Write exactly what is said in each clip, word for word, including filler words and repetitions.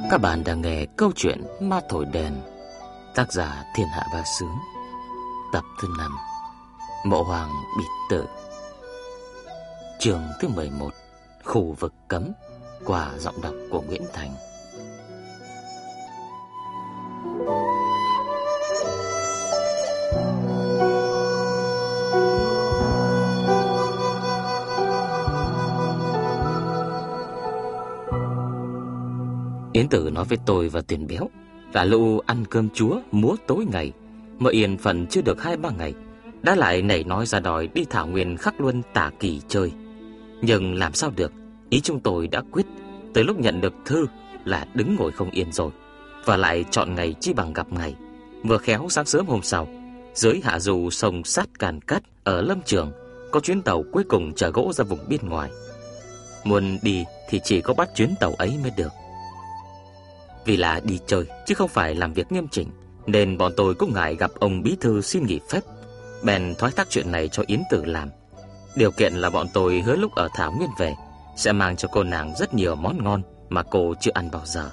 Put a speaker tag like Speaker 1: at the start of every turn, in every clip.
Speaker 1: Các bạn đang nghe câu chuyện Ma Thổi Đèn, tác giả Thiên Hạ Bá Sướng, tập thứ năm, Mộ Hoàng Bịt Tử, chương thứ mười một, Khu vực cấm, qua giọng đọc của Nguyễn Thành. Yến Tử nói với tôi và Tuyền Béo là lũ ăn cơm chúa múa tối ngày, mà yên phận chưa được hai ba ngày đã lại nảy nói ra đòi đi thảo nguyên Khắc Luân Tả Kỳ chơi. Nhưng làm sao được, ý chúng tôi đã quyết tới lúc nhận được thư là đứng ngồi không yên rồi, và lại chọn ngày chi bằng gặp ngày. Vừa khéo sáng sớm hôm sau, dưới hạ du sông Sát Càn Cát ở Lâm Trường có chuyến tàu cuối cùng chở gỗ ra vùng biên ngoài. Muốn đi thì chỉ có bắt chuyến tàu ấy mới được. Vì là đi chơi chứ không phải làm việc nghiêm chỉnh, nên bọn tôi cũng ngại gặp ông bí thư xin nghỉ phép, bèn thoái thác chuyện này cho Yến Tử làm. Điều kiện là bọn tôi hứa lúc ở Thảo Nguyên về sẽ mang cho cô nàng rất nhiều món ngon mà cô chưa ăn bao giờ.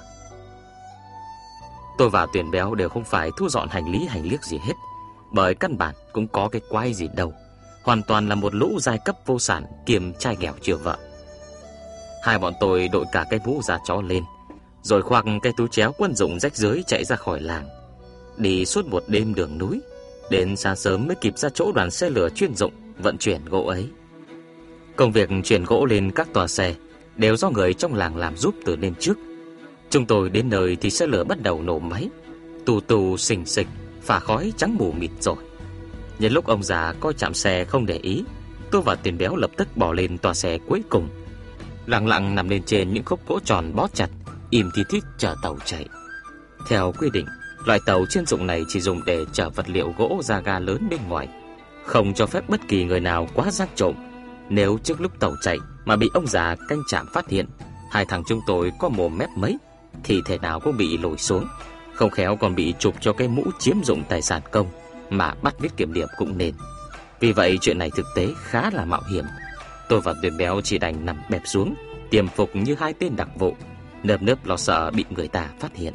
Speaker 1: Tôi và Tuyền Béo đều không phải thu dọn hành lý hành liếc gì hết, bởi căn bản cũng có cái quái gì đâu, hoàn toàn là một lũ giai cấp vô sản kiềm trai nghèo chưa vợ. Hai bọn tôi đội cả cái mũ da chó lên, rồi khoác cái túi chéo quân dụng rách rưới chạy ra khỏi làng, đi suốt một đêm đường núi, đến sáng sớm mới kịp ra chỗ đoàn xe lửa chuyên dụng vận chuyển gỗ ấy. Công việc chuyển gỗ lên các tòa xe đều do người trong làng làm giúp từ đêm trước. Chúng tôi đến nơi thì xe lửa bắt đầu nổ máy, tù tù xình xịch, phả khói trắng mù mịt rồi. Nhân lúc ông già coi chạm xe không để ý, tôi và Tuyền Béo lập tức bỏ lên tòa xe cuối cùng, lặng lặng nằm lên trên những khúc gỗ tròn bó chặt, im thi thít chờ tàu chạy. Theo quy định, loại tàu chuyên dụng này chỉ dùng để chở vật liệu gỗ ra ga lớn bên ngoài, không cho phép bất kỳ người nào quá gian trộm. Nếu trước lúc tàu chạy mà bị ông già canh trạm phát hiện, hai thằng chúng tôi có mồm mép mấy thì thể nào cũng bị lồi xuống, không khéo còn bị chụp cho cái mũ chiếm dụng tài sản công mà bắt viết kiểm điểm cũng nên. Vì vậy chuyện này thực tế khá là mạo hiểm. Tôi và Tuyền Béo chỉ đành nằm bẹp xuống, tiềm phục như hai tên đặc vụ, nơm nớp lo sợ bị người ta phát hiện.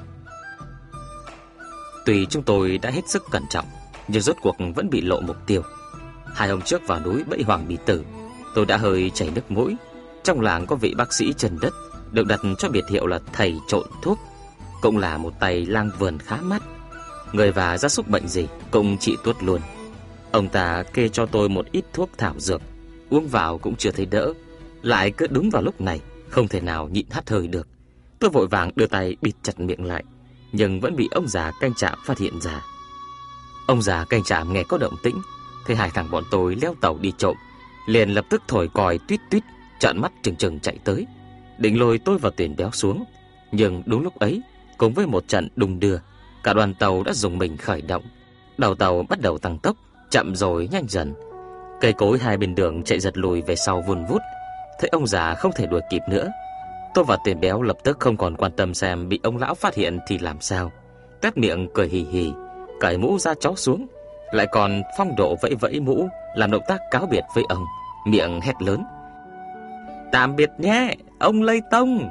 Speaker 1: Tuy chúng tôi đã hết sức cẩn trọng, nhưng rốt cuộc vẫn bị lộ mục tiêu. Hai hôm trước vào núi bẫy Hoàng Bì Tử, tôi đã hơi chảy nước mũi. Trong làng có vị bác sĩ chân đất được đặt cho biệt hiệu là thầy trộn thuốc, cũng là một tay lang vườn khá mắt. Người và gia súc bệnh gì cũng trị tuốt luôn. Ông ta kê cho tôi một ít thuốc thảo dược, uống vào cũng chưa thấy đỡ, lại cứ đúng vào lúc này không thể nào nhịn hắt hơi được. Tôi vội vàng đưa tay bịt chặt miệng lại, nhưng vẫn bị ông già canh trạm phát hiện ra. Ông già canh trạm nghe có động tĩnh, thấy hai thằng bọn tôi leo tàu đi trộm, liền lập tức thổi còi tuýt tuýt, trợn mắt trừng trừng chạy tới, định lôi tôi và Tuyền Béo xuống. Nhưng đúng lúc ấy, cùng với một trận đung đưa, cả đoàn tàu đã dùng mình khởi động. Đầu tàu bắt đầu tăng tốc, chậm rồi nhanh dần. Cây cối hai bên đường chạy giật lùi về sau vun vút. Thấy ông già không thể đuổi kịp nữa, tôi và Tuyền Béo lập tức không còn quan tâm xem bị ông lão phát hiện thì làm sao, tét miệng cười hì hì, cởi mũ da chó xuống, lại còn phong độ vẫy vẫy mũ, làm động tác cáo biệt với ông, miệng hét lớn: "Tạm biệt nhé, ông Lây Tông."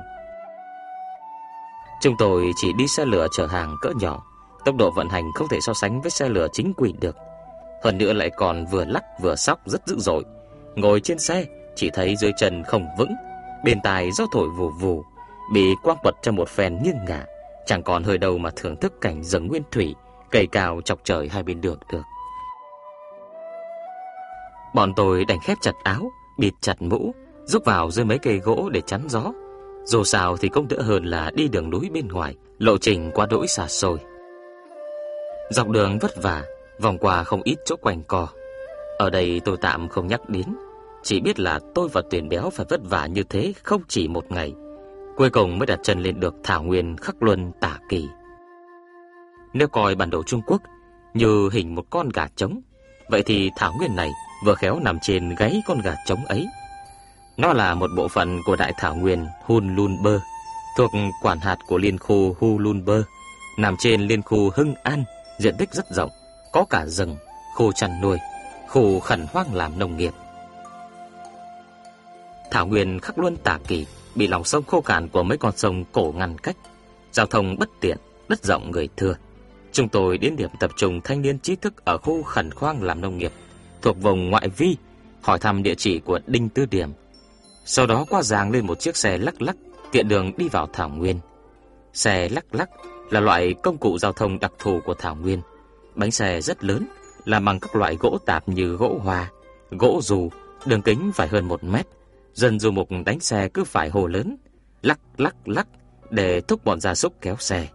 Speaker 1: Chúng tôi chỉ đi xe lửa chở hàng cỡ nhỏ, tốc độ vận hành không thể so sánh với xe lửa chính quy được. Hơn nữa lại còn vừa lắc vừa sóc rất dữ dội. Ngồi trên xe chỉ thấy dưới chân không vững, bên tai gió thổi vù vù, bị quăng quật cho một phen nghiêng ngả, chẳng còn hơi đâu mà thưởng thức cảnh rừng nguyên thủy, cây cao chọc trời hai bên đường được. Bọn tôi đành khép chặt áo, bịt chặt mũ, rúc vào dưới mấy cây gỗ để chắn gió. Dù sao thì cũng đỡ hơn là đi đường núi bên ngoài, lộ trình quá đỗi xa xôi. Dọc đường vất vả, vòng qua không ít chỗ quanh co. Ở đây tôi tạm không nhắc đến, chỉ biết là tôi và Tuyền Béo phải vất vả như thế không chỉ một ngày, cuối cùng mới đặt chân lên được thảo nguyên Khắc Luân Tả Kỳ. Nếu coi bản đồ Trung Quốc như hình một con gà trống, vậy thì thảo nguyên này vừa khéo nằm trên gáy con gà trống ấy. Nó là một bộ phận của đại thảo nguyên Hun Lun Bơ, thuộc quản hạt của liên khu Hu Lun Bơ, nằm trên liên khu Hưng An, diện tích rất rộng, có cả rừng, khu chăn nuôi, khu khẩn hoang làm nông nghiệp. Thảo nguyên Khắc Luân Tả Kỳ bị lòng sông khô cạn của mấy con sông cổ ngăn cách, Giao thông bất tiện, đất rộng người thưa. Chúng tôi đến điểm tập trung thanh niên trí thức ở khu khẩn khoang làm nông nghiệp thuộc vùng ngoại vi, hỏi thăm địa chỉ của Đinh Tư Điểm. Sau đó qua giàng lên một chiếc xe lắc lắc, tiện đường đi vào thảo nguyên. Xe lắc lắc là loại công cụ giao thông đặc thù của thảo nguyên. Bánh xe rất lớn, làm bằng các loại gỗ tạp như gỗ hoa, gỗ dù, đường kính phải hơn một mét. Dân du mục đánh xe cứ phải hồ lớn, lắc lắc lắc để thúc bọn gia súc kéo xe.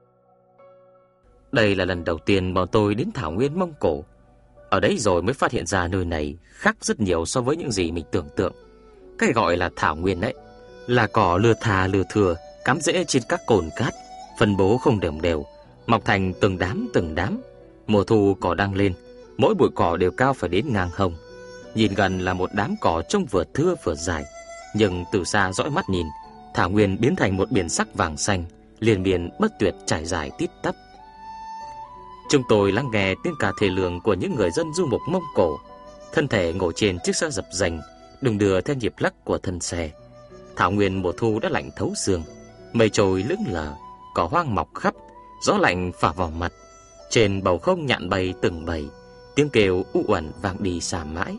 Speaker 1: Đây là lần đầu tiên bọn tôi đến thảo nguyên Mông Cổ. Ở đấy rồi mới phát hiện ra nơi này khác rất nhiều so với những gì mình tưởng tượng. Cái gọi là thảo nguyên ấy là cỏ lưa thà lưa thừa, cắm rễ trên các cồn cát, phân bố không đều đều, mọc thành từng đám từng đám. Mùa thu cỏ đang lên, mỗi bụi cỏ đều cao phải đến ngang hông. Nhìn gần là một đám cỏ trông vừa thưa vừa dài, nhưng từ xa dõi mắt nhìn, thảo nguyên biến thành một biển sắc vàng xanh, liên miên bất tuyệt trải dài tít tắp. Chúng tôi lắng nghe tiếng ca thê lương của những người dân du mục Mông Cổ, thân thể ngồi trên chiếc xe dập dềnh, đung đưa theo nhịp lắc của thân xe. Thảo nguyên mùa thu đã lạnh thấu xương, mây trôi lững lờ, cỏ hoang mọc khắp, gió lạnh phả vào mặt. Trên bầu không nhạn bay từng bầy, tiếng kêu u uẩn vang đi xa mãi.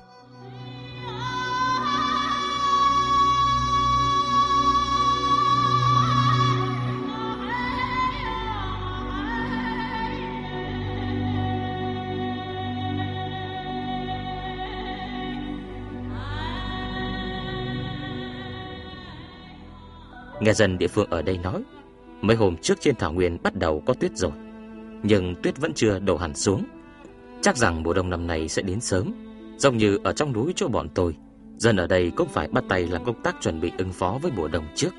Speaker 1: Nghe dân địa phương ở đây nói, mấy hôm trước trên thảo nguyên bắt đầu có tuyết rồi, nhưng tuyết vẫn chưa đổ hẳn xuống. Chắc rằng mùa đông năm nay sẽ đến sớm. Giống như ở trong núi chỗ bọn tôi, dân ở đây cũng phải bắt tay làm công tác chuẩn bị ứng phó với mùa đông trước.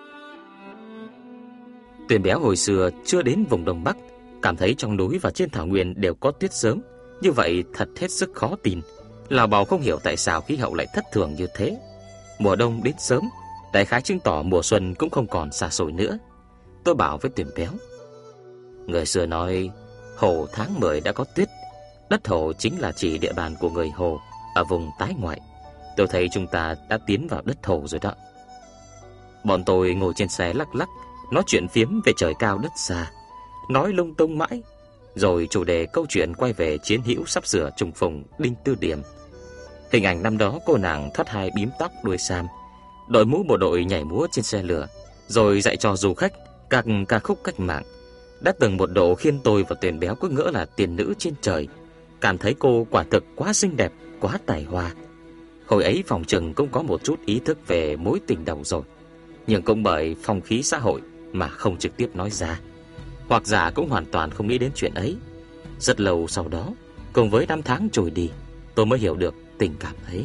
Speaker 1: Tuyền Béo hồi xưa chưa đến vùng Đông Bắc, cảm thấy trong núi và trên thảo nguyên đều có tuyết sớm. Như vậy thật hết sức khó tin. Lào bào không hiểu tại sao khí hậu lại thất thường như thế. Mùa đông đến sớm, đại khái chứng tỏ mùa xuân cũng không còn xa xôi nữa. Tôi bảo với Tuyền Béo, người xưa nói Hồ tháng mười đã có tuyết. Đất Hồ chính là chỉ địa bàn của người Hồ ở vùng tái ngoại. Tôi thấy chúng ta đã tiến vào đất Hồ rồi đó. Bọn tôi ngồi trên xe lắc lắc, nói chuyện phiếm về trời cao đất xa, nói lung tung mãi. Rồi chủ đề câu chuyện quay về chiến hữu sắp sửa trùng phùng Đinh Tư Điểm. Hình ảnh năm đó cô nàng thoát hai bím tóc đuôi sam, đội mũ bộ đội nhảy múa trên xe lửa, rồi dạy cho du khách các ca khúc cách mạng, đã từng một độ khiến tôi và Tuyền Béo cứ ngỡ là tiền nữ trên trời. Cảm thấy cô quả thực quá xinh đẹp, quá tài hoa. Hồi ấy phòng trừng cũng có một chút ý thức về mối tình đầu rồi, nhưng cũng bởi phong khí xã hội mà không trực tiếp nói ra, hoặc giả cũng hoàn toàn không nghĩ đến chuyện ấy. Rất lâu sau đó, cùng với năm tháng trôi đi, tôi mới hiểu được tình cảm ấy.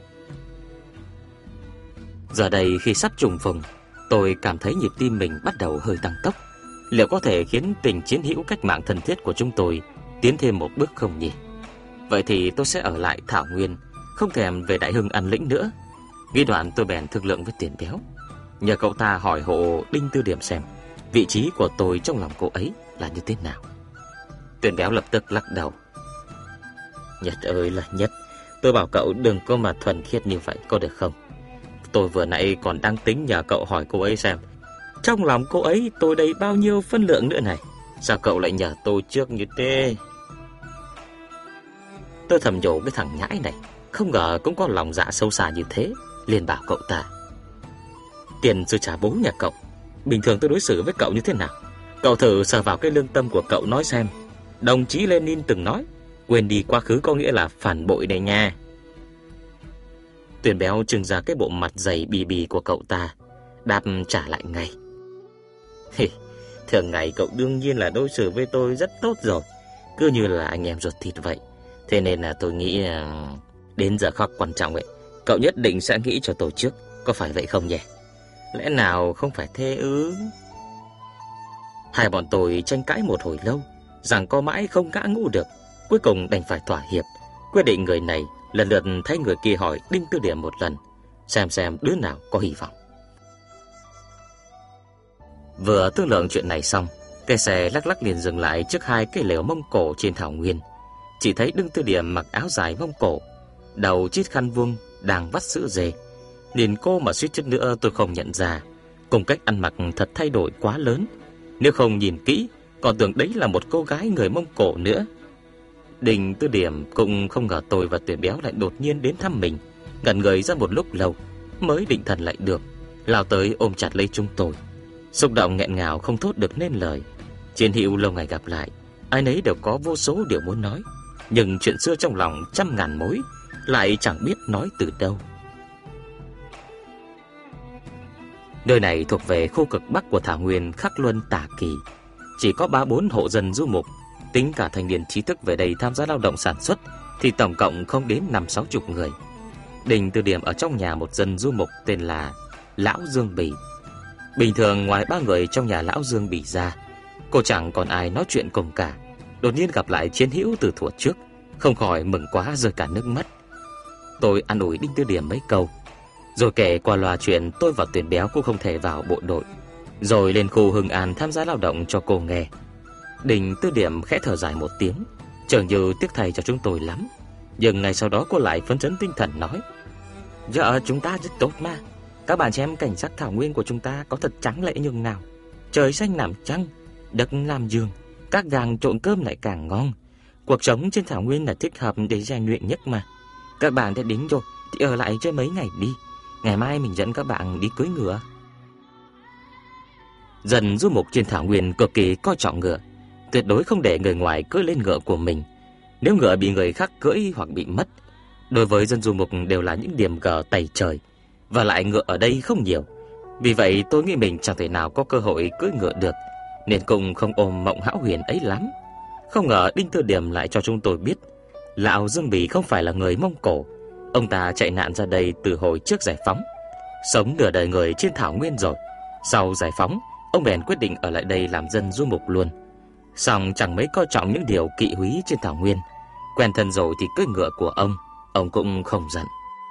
Speaker 1: Giờ đây khi sắp trùng phùng, tôi cảm thấy nhịp tim mình bắt đầu hơi tăng tốc. Liệu có thể khiến tình chiến hữu cách mạng thân thiết của chúng tôi tiến thêm một bước không nhỉ? Vậy thì tôi sẽ ở lại thảo nguyên, không thèm về Đại Hưng An Lĩnh nữa. Nghĩ đoạn tôi bèn thương lượng với Tuyền Béo, nhờ cậu ta hỏi hộ Đinh Tư Điểm xem vị trí của tôi trong lòng cô ấy là như thế nào. Tuyền Béo lập tức lắc đầu. Nhất ơi là Nhất, tôi bảo cậu đừng có mà thuần khiết như vậy có được không? Tôi vừa nãy còn đang tính nhờ cậu hỏi cô ấy xem trong lòng cô ấy tôi đây bao nhiêu phân lượng nữa này. Sao cậu lại nhờ tôi trước như thế? Tôi thầm nhủ cái thằng nhãi này, không ngờ cũng có lòng dạ sâu xa như thế. Liền bảo cậu ta, tiền sư trả bố nhà cậu, bình thường tôi đối xử với cậu như thế nào? Cậu thử sờ vào cái lương tâm của cậu nói xem. Đồng chí Lenin từng nói, quên đi quá khứ có nghĩa là phản bội này nha. Tuyền Béo trưng ra cái bộ mặt dày bì bì của cậu ta, đáp trả lại ngay. Thường ngày cậu đương nhiên là đối xử với tôi rất tốt rồi, cứ như là anh em ruột thịt vậy. Thế nên là tôi nghĩ đến giờ khắc quan trọng ấy, cậu nhất định sẽ nghĩ cho tôi trước, có phải vậy không nhỉ? Lẽ nào không phải thế ư? Hai bọn tôi tranh cãi một hồi lâu, rằng có mãi không ngã ngũ được. Cuối cùng đành phải thỏa hiệp, quyết định người này lần lượt thay người kia hỏi Đinh Tư Điểm một lần, xem xem đứa nào có hy vọng. Vừa thương lượng chuyện này xong, cái xe lắc lắc liền dừng lại trước hai cái lều Mông Cổ trên thảo nguyên. Chỉ thấy Đinh Tư Điểm mặc áo dài Mông Cổ, đầu chít khăn vuông, đang vắt sữa dê. Nhìn cô mà suýt chút nữa tôi không nhận ra, cùng cách ăn mặc thật thay đổi quá lớn. Nếu không nhìn kỹ, còn tưởng đấy là một cô gái người Mông Cổ nữa. Đình Tư Điểm cũng không ngờ tôi và Tuyển Béo lại đột nhiên đến thăm mình. Ngẩn người ra một lúc lâu mới định thần lại được, lao tới ôm chặt lấy chúng tôi, xúc động nghẹn ngào không thốt được nên lời. Chiến hữu lâu ngày gặp lại, ai nấy đều có vô số điều muốn nói, nhưng chuyện xưa trong lòng trăm ngàn mối lại chẳng biết nói từ đâu. Nơi này thuộc về khu cực bắc của thảo nguyên Khắc Luân Tả Kỳ, chỉ có ba bốn hộ dân du mục, tính cả thanh niên trí thức về đây tham gia lao động sản xuất thì tổng cộng không đến năm sáu chục người. Đình Tư Điểm ở trong nhà một dân du mục tên là Lão Dương Bỉ. Bình thường ngoài ba người trong nhà Lão Dương Bỉ ra, cô chẳng còn ai nói chuyện cùng cả. Đột nhiên gặp lại chiến hữu từ thuở trước, không khỏi mừng quá rơi cả nước mắt. Tôi an ủi Đinh Tư Điểm mấy câu, rồi kể qua loa chuyện tôi và Tuyển Béo cũng không thể vào bộ đội, rồi lên khu Hưng An tham gia lao động cho cô nghe. Đình Tư Điểm khẽ thở dài một tiếng, chợt như tiếc thầy cho chúng tôi lắm. Nhưng ngày sau đó cô lại phấn chấn tinh thần nói: "Giờ chúng ta rất tốt mà. Các bạn xem cảnh sắc thảo nguyên của chúng ta có thật trắng lệ nhường nào. Trời xanh làm trăng, đất làm giường, các gàng trộn cơm lại càng ngon. Cuộc sống trên thảo nguyên là thích hợp để rèn luyện nhất mà. Các bạn đã đến rồi thì ở lại chơi mấy ngày đi. Ngày mai mình dẫn các bạn đi cưỡi ngựa." Dân du mục trên thảo nguyên cực kỳ coi trọng ngựa, tuyệt đối không để người ngoài cưỡi lên ngựa của mình. Nếu ngựa bị người khác cưỡi hoặc bị mất, đối với dân du mục đều là những điểm gờ tày trời, và lại ngựa ở đây không nhiều. Vì vậy tôi nghĩ mình chẳng thể nào có cơ hội cưỡi ngựa được, nên cũng không ôm mộng hão huyền ấy lắm. Không ngờ Đinh Tư Điểm lại cho chúng tôi biết Lão Dương Bỉ không phải là người Mông Cổ. Ông ta chạy nạn ra đây từ hồi trước giải phóng, sống nửa đời người trên thảo nguyên rồi. Sau giải phóng, ông bèn quyết định ở lại đây làm dân du mục luôn. Song chẳng mấy coi trọng những điều kỵ húy trên thảo nguyên. Quen thân rồi thì cưỡi ngựa của ông, ông cũng không giận.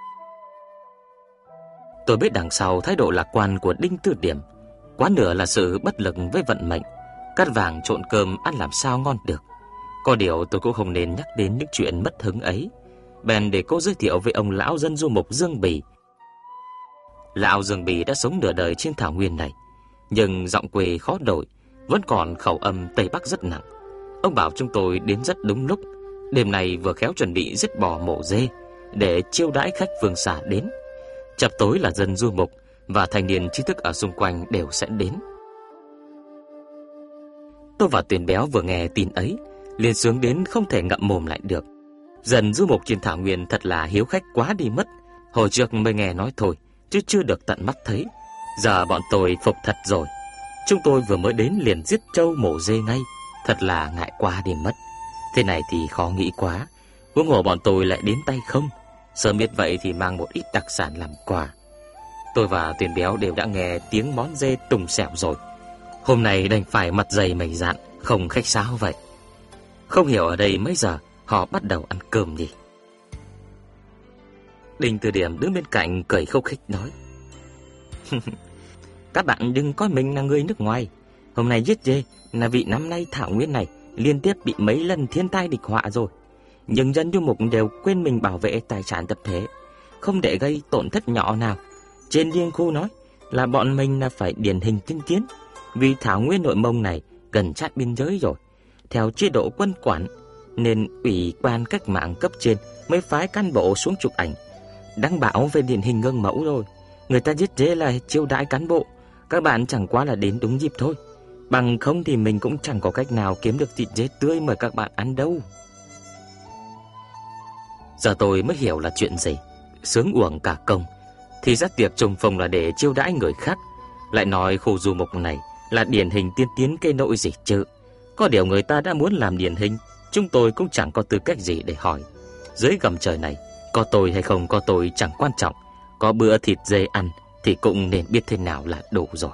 Speaker 1: Tôi biết đằng sau thái độ lạc quan của Đinh Tư Điểm, quá nửa là sự bất lực với vận mệnh. Cắt vàng trộn cơm ăn làm sao ngon được. Có điều tôi cũng không nên nhắc đến những chuyện mất hứng ấy, bèn để cô giới thiệu với ông lão dân du mục Dương Bỉ. Lão Dương Bỉ đã sống nửa đời trên thảo nguyên này, nhưng giọng quê khó đổi, vẫn còn khẩu âm Tây Bắc rất nặng. Ông bảo chúng tôi đến rất đúng lúc. Đêm nay vừa khéo chuẩn bị giết bò mổ dê để chiêu đãi khách phương xa đến. Chập tối là dân du mục và thanh niên trí thức ở xung quanh đều sẽ đến. Tôi và Tuyển Béo vừa nghe tin ấy liền sướng đến không thể ngậm mồm lại được. Dân du mục trên thảo nguyên thật là hiếu khách quá đi mất. Hồi trước mới nghe nói thôi, chứ chưa được tận mắt thấy. Giờ bọn tôi phục thật rồi. Chúng tôi vừa mới đến liền giết trâu mổ dê ngay, thật là ngại quá đi mất. Thế này thì khó nghĩ quá, huống hồ bọn tôi lại đến tay không. Sớm biết vậy thì mang một ít đặc sản làm quà. Tôi và Tuyển Béo đều đã nghe tiếng món dê tùng xẻo rồi. Hôm nay đành phải mặt dày mày dạn, không khách sáo vậy. Không hiểu ở đây mấy giờ họ bắt đầu ăn cơm nhỉ? Đinh Tư Điểm đứng bên cạnh cười khúc khích nói: "Các bạn đừng coi mình là người nước ngoài. Hôm nay giết dê là vì năm nay thảo nguyên này liên tiếp bị mấy lần thiên tai địch họa rồi. Nhưng dân du mục đều quên mình bảo vệ tài sản tập thể, không để gây tổn thất nhỏ nào. Trên liên khu nói là bọn mình là phải điển hình tiên tiến, vì thảo nguyên Nội Mông này gần sát biên giới rồi. Theo chế độ quân quản, nên ủy ban cách mạng cấp trên mới phái cán bộ xuống chụp ảnh, đăng báo về điển hình gương mẫu rồi. Người ta giết dê là chiêu đãi cán bộ, các bạn chẳng qua là đến đúng dịp thôi. Bằng không thì mình cũng chẳng có cách nào kiếm được thịt dê tươi mời các bạn ăn đâu." Giờ tôi mới hiểu là chuyện gì. Sướng uổng cả công, thì ra tiệc trùng phùng là để chiêu đãi người khác. Lại nói khu du mục này là điển hình tiên tiến cây nội gì chứ. Có điều người ta đã muốn làm điển hình, chúng tôi cũng chẳng có tư cách gì để hỏi. Dưới gầm trời này, có tôi hay không có tôi chẳng quan trọng. Có bữa thịt dê ăn thì cũng nên biết thế nào là đủ rồi.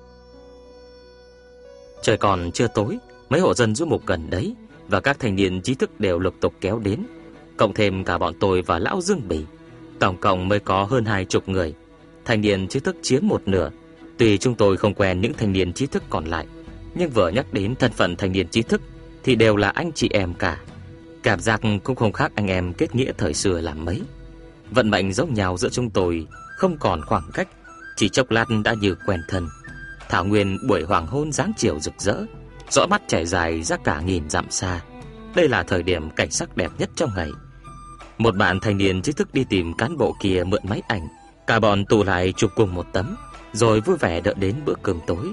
Speaker 1: Trời còn chưa tối, mấy hộ dân du mục gần đấy và các thanh niên trí thức đều lục tục kéo đến, cộng thêm cả bọn tôi và lão Dương Bỉ, tổng cộng mới có hơn hai chục người. Thanh niên trí thức chiếm một nửa. Tuy chúng tôi không quen những thanh niên trí thức còn lại, nhưng vừa nhắc đến thân phận thanh niên trí thức thì đều là anh chị em cả. Cảm giác cũng không khác anh em kết nghĩa thời xưa làm mấy. Vận mệnh giống nhau giữa chúng tôi không còn khoảng cách, Chỉ chốc lát đã như quen thân. Thảo nguyên buổi hoàng hôn dáng chiều rực rỡ, dõi mắt trải dài ra cả nghìn dặm xa. Đây là thời điểm cảnh sắc đẹp nhất trong ngày. Một bạn thanh niên chính thức đi tìm cán bộ kia mượn máy ảnh. Cả bọn tụ lại chụp cùng một tấm, rồi vui vẻ đợi đến bữa cơm tối.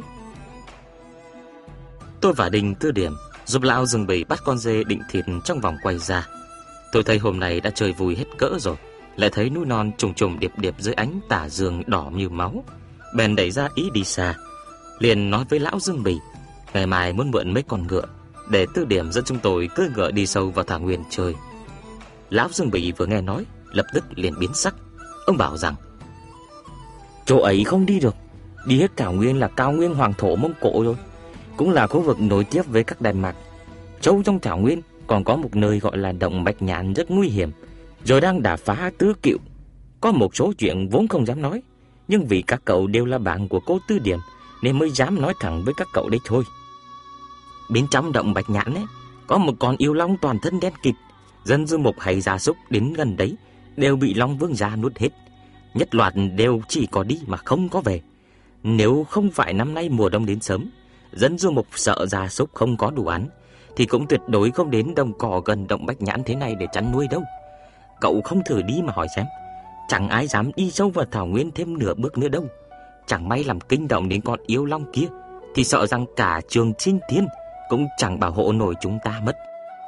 Speaker 1: Tôi và Đinh Tư Điểm giúp lão rừng bầy bắt con dê định thịt trong vòng quay ra. Tôi thấy hôm nay đã chơi vui hết cỡ rồi, lại thấy núi non trùng trùng điệp điệp dưới ánh tà dương đỏ như máu, bèn đẩy ra ý đi xa. Liền nói với lão Dương Bì ngày mai muốn mượn mấy con ngựa để Tư Điểm dẫn chúng tôi cưỡi ngựa đi sâu vào thảo nguyên chơi. Lão Dương Bì vừa nghe nói lập tức liền biến sắc. Ông bảo rằng chỗ ấy không đi được, đi hết thảo nguyên là cao nguyên hoàng thổ Mông Cổ rồi, cũng là khu vực nối tiếp với các Đại Mạc. Châu trong thảo nguyên còn có một nơi gọi là động Bạch Nhãn rất nguy hiểm, rồi đang đả phá tứ cựu. Có một số chuyện vốn không dám nói, nhưng vì các cậu đều là bạn của cô Tư Điểm nên mới dám nói thẳng với các cậu đấy thôi. Bên trong động Bạch Nhãn ấy có một con yêu long toàn thân đen kịt, dân du mục hay gia súc đến gần đấy đều bị Long Vương gia nuốt hết. Nhất loạt đều chỉ có đi mà không có về. Nếu không phải năm nay mùa đông đến sớm, dân du mục sợ gia súc không có đủ ăn thì cũng tuyệt đối không đến đồng cỏ gần động Bạch Nhãn thế này để chăn nuôi đâu. Cậu không thử đi mà hỏi xem, chẳng ai dám đi sâu vào thảo nguyên thêm nửa bước nữa đâu. Chẳng may làm kinh động đến con yêu long kia thì sợ rằng cả Trường Sinh Thiên cũng chẳng bảo hộ nổi chúng ta mất.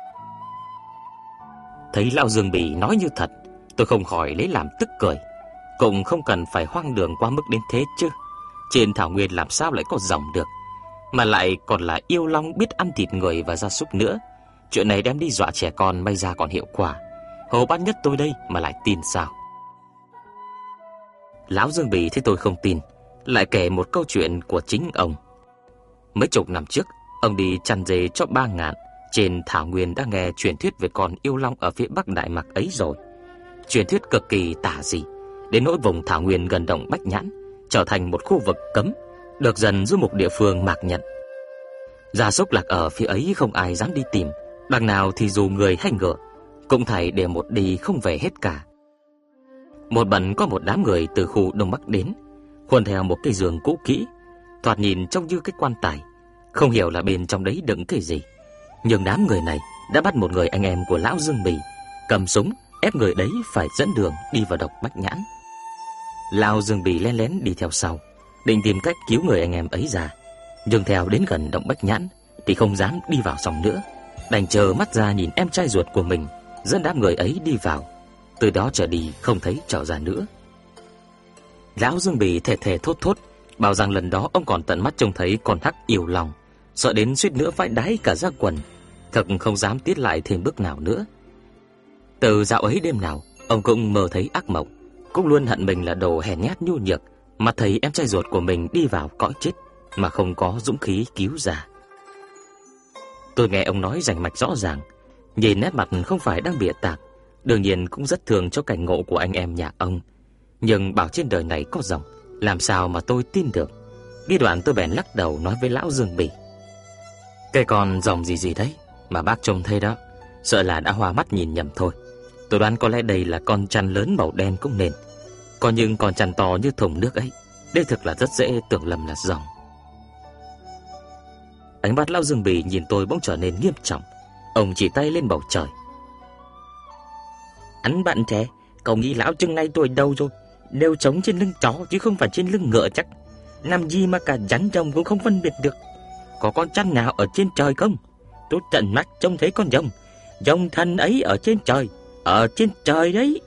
Speaker 1: Thấy lão Dương Bì nói như thật, tôi không khỏi lấy làm tức cười. Cũng không cần phải hoang đường quá mức đến thế chứ. Trên thảo nguyên làm sao lại có rồng được, mà lại còn là yêu long biết ăn thịt người và gia súc nữa. Chuyện này đem đi dọa trẻ con may ra còn hiệu quả. Hồ Bát Nhất tôi đây mà lại tin sao? Lão Dương Bì thấy tôi không tin, lại kể một câu chuyện của chính ông. Mấy chục năm trước, ông đi chăn dê cho ba ngạn trên thảo nguyên đã nghe truyền thuyết về con yêu long ở phía bắc Đại Mạc ấy rồi. Truyền thuyết cực kỳ tà dị, đến nỗi vùng thảo nguyên gần động Bạch Nhãn trở thành một khu vực cấm, được dần du mục địa phương mạc nhận. Gia súc lạc ở phía ấy không ai dám đi tìm, đằng nào thì dù người hay ngựa cũng thảy để một đi không về hết cả. Một bận có một đám người từ khu Đông Bắc đến, khuôn theo một cái giường cũ kỹ, thoạt nhìn trông như cái quan tài, không hiểu là bên trong đấy đựng cái gì. Nhưng đám người này đã bắt một người anh em của lão Dương Bì, cầm súng ép người đấy phải dẫn đường đi vào động Bạch Nhãn. Lão Dương Bì lén lén đi theo sau, định tìm cách cứu người anh em ấy ra. Nhưng theo đến gần động Bạch Nhãn thì không dám đi vào xong nữa, đành chờ mắt ra nhìn em trai ruột của mình dẫn đám người ấy đi vào. Từ đó trở đi không thấy trở ra nữa. Lão Dương Bì thề thề thốt thốt bảo rằng lần đó ông còn tận mắt trông thấy con hắc yêu long, sợ đến suýt nữa vãi đái cả ra quần, thật không dám tiến lại thêm bước nào nữa. Từ dạo ấy đêm nào ông cũng mơ thấy ác mộng, cũng luôn hận mình là đồ hèn nhát nhu nhược, mà thấy em trai ruột của mình đi vào cõi chết mà không có dũng khí cứu ra. Tôi nghe ông nói rành mạch rõ ràng, nhìn nét mặt không phải đang bịa tạc, đương nhiên cũng rất thương cho cảnh ngộ của anh em nhà ông. Nhưng bảo trên đời này có rồng, làm sao mà tôi tin được. Đi đoạn tôi bèn lắc đầu nói với lão Dương Bì: cái con rồng gì gì đấy mà bác trông thấy đó, sợ là đã hoa mắt nhìn nhầm thôi. Tôi đoán có lẽ đây là con chăn lớn màu đen cũng nên. Còn những con chăn to như thùng nước ấy, đây thực là rất dễ tưởng lầm là rồng. Ánh mắt lão Dương Bì nhìn tôi bỗng trở nên nghiêm trọng. Ông chỉ tay lên bầu trời: Anh bạn trẻ, cậu nghĩ lão chừng này tuổi đâu rồi? Đều sống trên lưng chó chứ không phải trên lưng ngựa chắc. Làm gì mà cả rắn rồng cũng không phân biệt được. Có con chăn nào ở trên trời không? Tôi tận mắt trông thấy con rồng. Rồng thần ấy ở trên trời, ở trên trời đấy.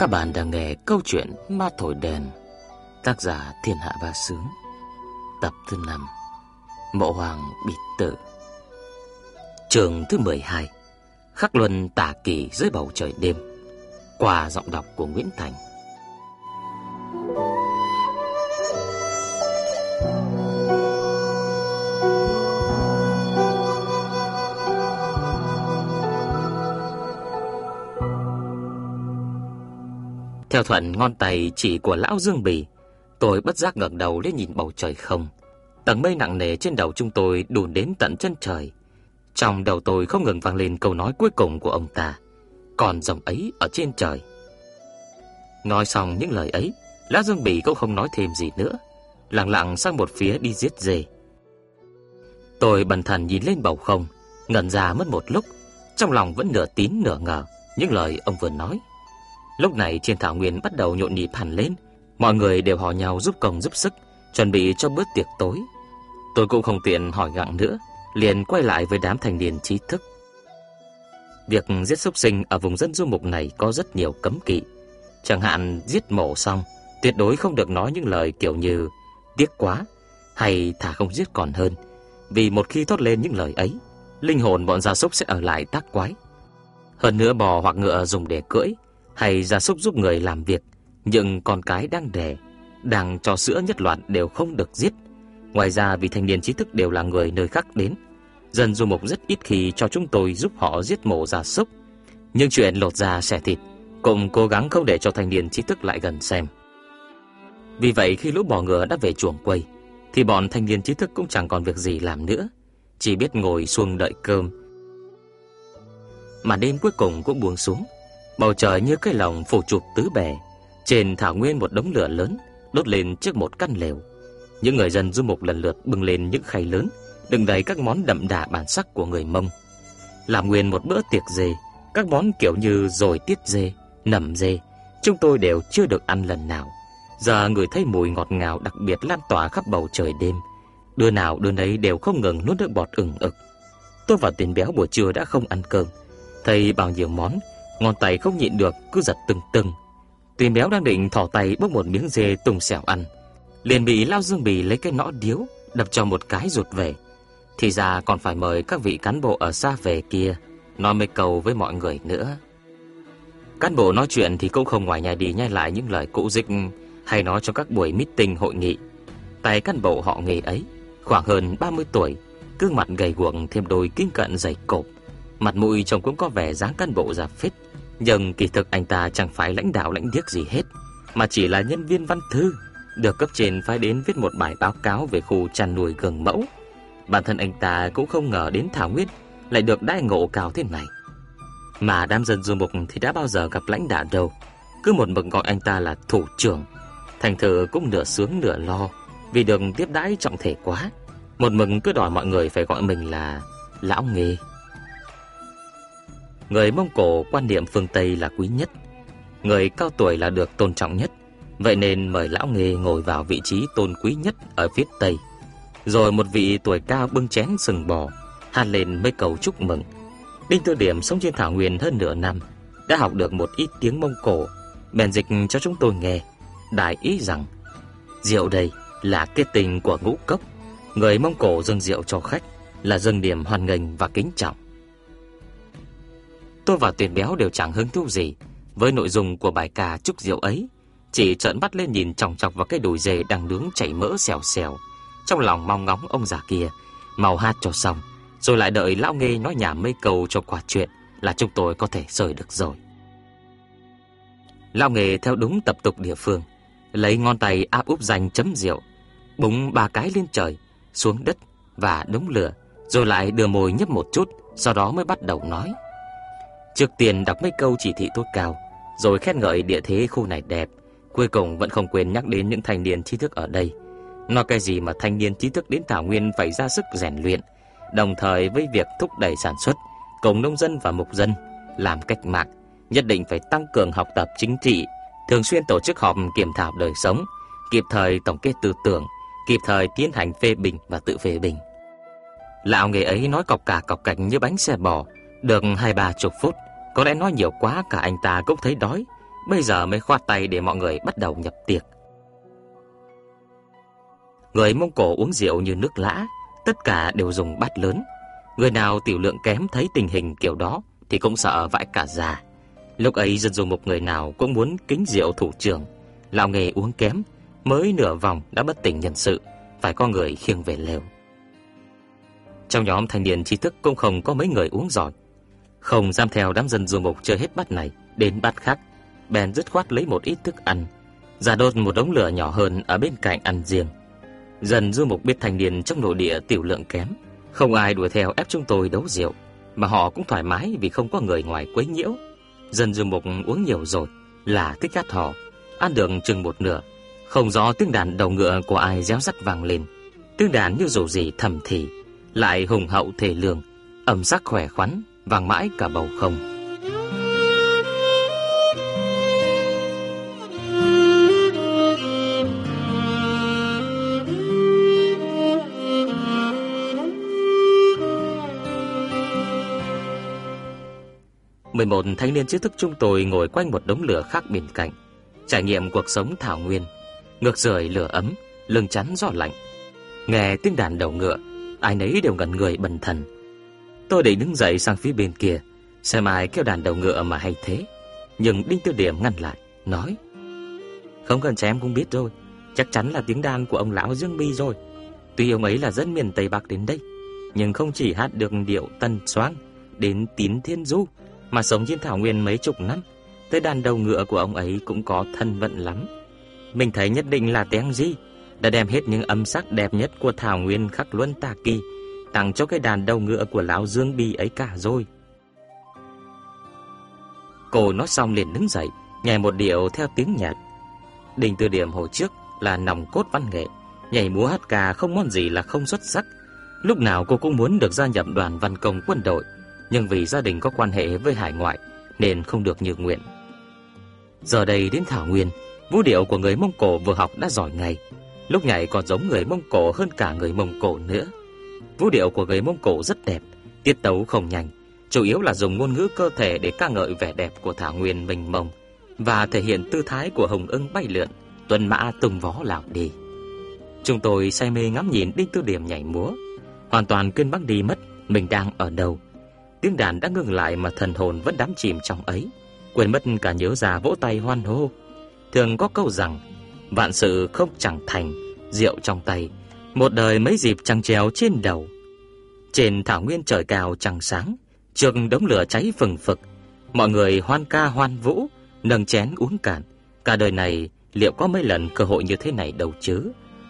Speaker 1: Các bạn đang nghe câu chuyện Ma Thổi Đèn, tác giả Thiên Hạ Bá Sướng, tập thứ năm, Mộ Hoàng Bịt Tử. Chương thứ mười hai, Khắc Luân Tả Kỳ dưới bầu trời đêm, qua giọng đọc của Nguyễn Thành. Theo thuận ngón tay chỉ của lão Dương Bì, tôi bất giác ngẩng đầu lên nhìn bầu trời không. Tầng mây nặng nề trên đầu chúng tôi đùn đến tận chân trời. Trong đầu tôi không ngừng vang lên câu nói cuối cùng của ông ta: còn rồng ấy ở trên trời. Nói xong những lời ấy, lão Dương Bì cũng không nói thêm gì nữa, lặng lặng sang một phía đi giết dê. Tôi bần thần nhìn lên bầu không, ngẩn ra mất một lúc, trong lòng vẫn nửa tín nửa ngờ những lời ông vừa nói. Lúc này trên thảo nguyên bắt đầu nhộn nhịp hẳn lên, mọi người đều hò nhau giúp công giúp sức, chuẩn bị cho bữa tiệc tối. Tôi cũng không tiện hỏi gặng nữa, liền quay lại với đám thanh niên trí thức. Việc giết súc sinh ở vùng dân du mục này có rất nhiều cấm kỵ. Chẳng hạn giết mổ xong, tuyệt đối không được nói những lời kiểu như tiếc quá hay thà không giết còn hơn, vì một khi thốt lên những lời ấy, linh hồn bọn gia súc sẽ ở lại tác quái. Hơn nữa bò hoặc ngựa dùng để cưỡi, hay gia súc giúp người làm việc, nhưng con cái đang đẻ, đang cho sữa nhất loạt đều không được giết. Ngoài ra vì thanh niên trí thức đều là người nơi khác đến, dân du mục rất ít khi cho chúng tôi giúp họ giết mổ gia súc. Nhưng chuyện lột da xẻ thịt cũng cố gắng không để cho thanh niên trí thức lại gần xem. Vì vậy khi lũ bò ngựa đã về chuồng quầy, thì bọn thanh niên trí thức cũng chẳng còn việc gì làm nữa, chỉ biết ngồi xuông đợi cơm. Mà đêm cuối cùng cũng buông xuống, bầu trời như cái lồng phủ chụp tứ bề. Trên thảo nguyên một đống lửa lớn đốt lên trước một căn lều. Những người dân du mục lần lượt bưng lên những khay lớn đựng đầy các món đậm đà bản sắc của người Mông. Làm nguyên một bữa tiệc dê, các món kiểu như dồi tiết dê, nầm dê, chúng tôi đều chưa được ăn lần nào. Giờ người thấy mùi ngọt ngào đặc biệt lan tỏa khắp bầu trời đêm, đứa nào đứa nấy đều không ngừng nuốt nước bọt ừng ực. Tôi và Tiền Béo buổi trưa đã không ăn cơm, thấy bao nhiêu món, ngón tay không nhịn được cứ giật từng từng. Tiền Béo đang định thò tay bốc một miếng dê tung xẻo ăn, liền bị lão Dương Bì lấy cái nõ điếu đập cho một cái rụt về. Thì ra còn phải mời các vị cán bộ ở xa về kia nói mấy câu với mọi người nữa. Cán bộ nói chuyện thì cũng không ngoài nhai đi nhai lại những lời cũ dịch hay nói cho các buổi meeting hội nghị. Tại cán bộ họ nghề ấy, khoảng hơn ba mươi tuổi, gương mặt gầy guộc thêm đôi kính cận dày cộp, mặt mũi trông cũng có vẻ dáng cán bộ già phết. Nhưng kỳ thực anh ta chẳng phải lãnh đạo lãnh điếc gì hết, mà chỉ là nhân viên văn thư được cấp trên phái đến viết một bài báo cáo về khu chăn nuôi gừng mẫu. Bản thân anh ta cũng không ngờ đến thảo nguyên lại được đãi ngộ cao thế này. Mà đám dân du mục thì đã bao giờ gặp lãnh đạo đâu, cứ một mực gọi anh ta là thủ trưởng. Thành thử cũng nửa sướng nửa lo, vì được tiếp đãi trọng thể quá, một mực cứ đòi mọi người phải gọi mình là lão nghề. Người Mông Cổ quan niệm phương Tây là quý nhất, người cao tuổi là được tôn trọng nhất. Vậy nên mời lão nghề ngồi vào vị trí tôn quý nhất ở phía Tây. Rồi một vị tuổi cao bưng chén sừng bò, hát lên mấy câu chúc mừng. Đinh Tư Điểm sống trên thảo nguyên hơn nửa năm, đã học được một ít tiếng Mông Cổ, bèn dịch cho chúng tôi nghe, đại ý rằng rượu đây là kết tình của ngũ cốc. Người Mông Cổ dâng rượu cho khách là dâng điểm hoan nghênh và kính trọng. Tôi và Tiền Béo đều chẳng hứng thú gì với nội dung của bài ca chúc rượu ấy, chỉ trợn mắt lên nhìn chòng chọc vào cái đùi dê đang nướng chảy mỡ xèo xèo, trong lòng mong ngóng ông già kia mau hát cho xong, rồi lại đợi lão nghề nói nhảm mấy câu cho qua chuyện là chúng tôi có thể rời được rồi. Lão nghề theo đúng tập tục địa phương, lấy ngón tay áp úp danh chấm rượu, búng ba cái lên trời, xuống đất và đống lửa, rồi lại đưa môi nhấp một chút, sau đó mới bắt đầu nói. Trước tiên đọc mấy câu chỉ thị tốt cao, rồi khen ngợi địa thế khu này đẹp, cuối cùng vẫn không quên nhắc đến những thanh niên trí thức ở đây. Nói cái gì mà thanh niên trí thức đến thảo nguyên phải ra sức rèn luyện, đồng thời với việc thúc đẩy sản xuất, cùng nông dân và mục dân làm cách mạng, nhất định phải tăng cường học tập chính trị, thường xuyên tổ chức họp kiểm thảo đời sống, kịp thời tổng kết tư tưởng, kịp thời tiến hành phê bình và tự phê bình. Lão nghề ấy nói cọc cả cọc cạch như bánh xe bò, được hai ba chục phút. Có lẽ nói nhiều quá cả anh ta cũng thấy đói, bây giờ mới khoát tay để mọi người bắt đầu nhập tiệc. Người Mông Cổ uống rượu như nước lã, tất cả đều dùng bát lớn. Người nào tiểu lượng kém thấy tình hình kiểu đó thì cũng sợ vãi cả già. Lúc ấy dân du mục người nào cũng muốn kính rượu thủ trưởng. Lão nghề uống kém, mới nửa vòng đã bất tỉnh nhân sự, phải có người khiêng về lều. Trong nhóm thanh niên trí thức cũng không có mấy người uống giỏi, không dám theo đám dân du mục chơi hết bát này đến bát khác, bèn dứt khoát lấy một ít thức ăn, giả đốt một đống lửa nhỏ hơn ở bên cạnh ăn riêng. Dân du mục biết thanh niên trong nội địa tiểu lượng kém, không ai đuổi theo ép chúng tôi đấu rượu, mà họ cũng thoải mái vì không có người ngoài quấy nhiễu. Dân du mục uống nhiều rồi là thích hát hò, ăn được chừng một nửa, không rõ tiếng đàn đầu ngựa của ai réo rắt vang lên. Tiếng đàn như rủ rỉ thầm thì, lại hùng hậu thể lương, âm sắc khỏe khoắn, vang mãi cả bầu không. Mười một thanh niên trí thức chúng tôi ngồi quanh một đống lửa khác bên cạnh, trải nghiệm cuộc sống thảo nguyên, ngược rời lửa ấm, lưng chắn gió lạnh. Nghe tiếng đàn đầu ngựa, ai nấy đều ngẩn người bần thần. Tôi định đứng dậy sang phía bên kia, xem ai kêu đàn đầu ngựa mà hay thế, nhưng Đinh Tiêu Điểm ngăn lại, nói: "Không cần chém cũng biết rồi, chắc chắn là tiếng đàn của ông lão Dương Bi rồi. Tuy ông ấy là dân miền Tây Bắc đến đây, nhưng không chỉ hát được điệu Tần Soang đến Tín Thiên Du, mà sống trên thảo nguyên mấy chục năm, tới đàn đầu ngựa của ông ấy cũng có thân vận lắm. Mình thấy nhất định là tiếng gì đã đem hết những âm sắc đẹp nhất của thảo nguyên khắc luân tà kỳ tặng cho cái đàn đầu ngựa của lão Dương Bi ấy cả rồi." Cô nói xong liền đứng dậy, nhảy một điệu theo tiếng nhạc. Đinh Tiêu Điểm hồi trước là nòng cốt văn nghệ, nhảy múa hát ca không món gì là không xuất sắc. Lúc nào cô cũng muốn được gia nhập đoàn văn công quân đội, nhưng vì gia đình có quan hệ với hải ngoại nên không được như nguyện. Giờ đây đến thảo nguyên, vũ điệu của người Mông Cổ vừa học đã giỏi ngay, lúc nhảy còn giống người Mông Cổ hơn cả người Mông Cổ nữa. Vũ điệu của người Mông Cổ rất đẹp, tiết tấu không nhanh, chủ yếu là dùng ngôn ngữ cơ thể để ca ngợi vẻ đẹp của thảo nguyên mênh mông và thể hiện tư thái của hùng ưng bay lượn, tuần mã tung vó lao đi. Chúng tôi say mê ngắm nhìn Đinh Tiêu Điểm nhảy múa, hoàn toàn quên bẵng đi mất mình đang ở đâu. Tiếng đàn đã ngừng lại mà thần hồn vẫn đắm chìm trong ấy, quên mất cả nhớ ra vỗ tay hoan hô. Thường có câu rằng vạn sự không chẳng thành, rượu trong tay, một đời mấy dịp trăng treo trên đầu. Trên thảo nguyên trời cao trăng sáng, trước đống lửa cháy phừng phực, mọi người hoan ca hoan vũ, nâng chén uống cạn. Cả đời này liệu có mấy lần cơ hội như thế này đâu chứ.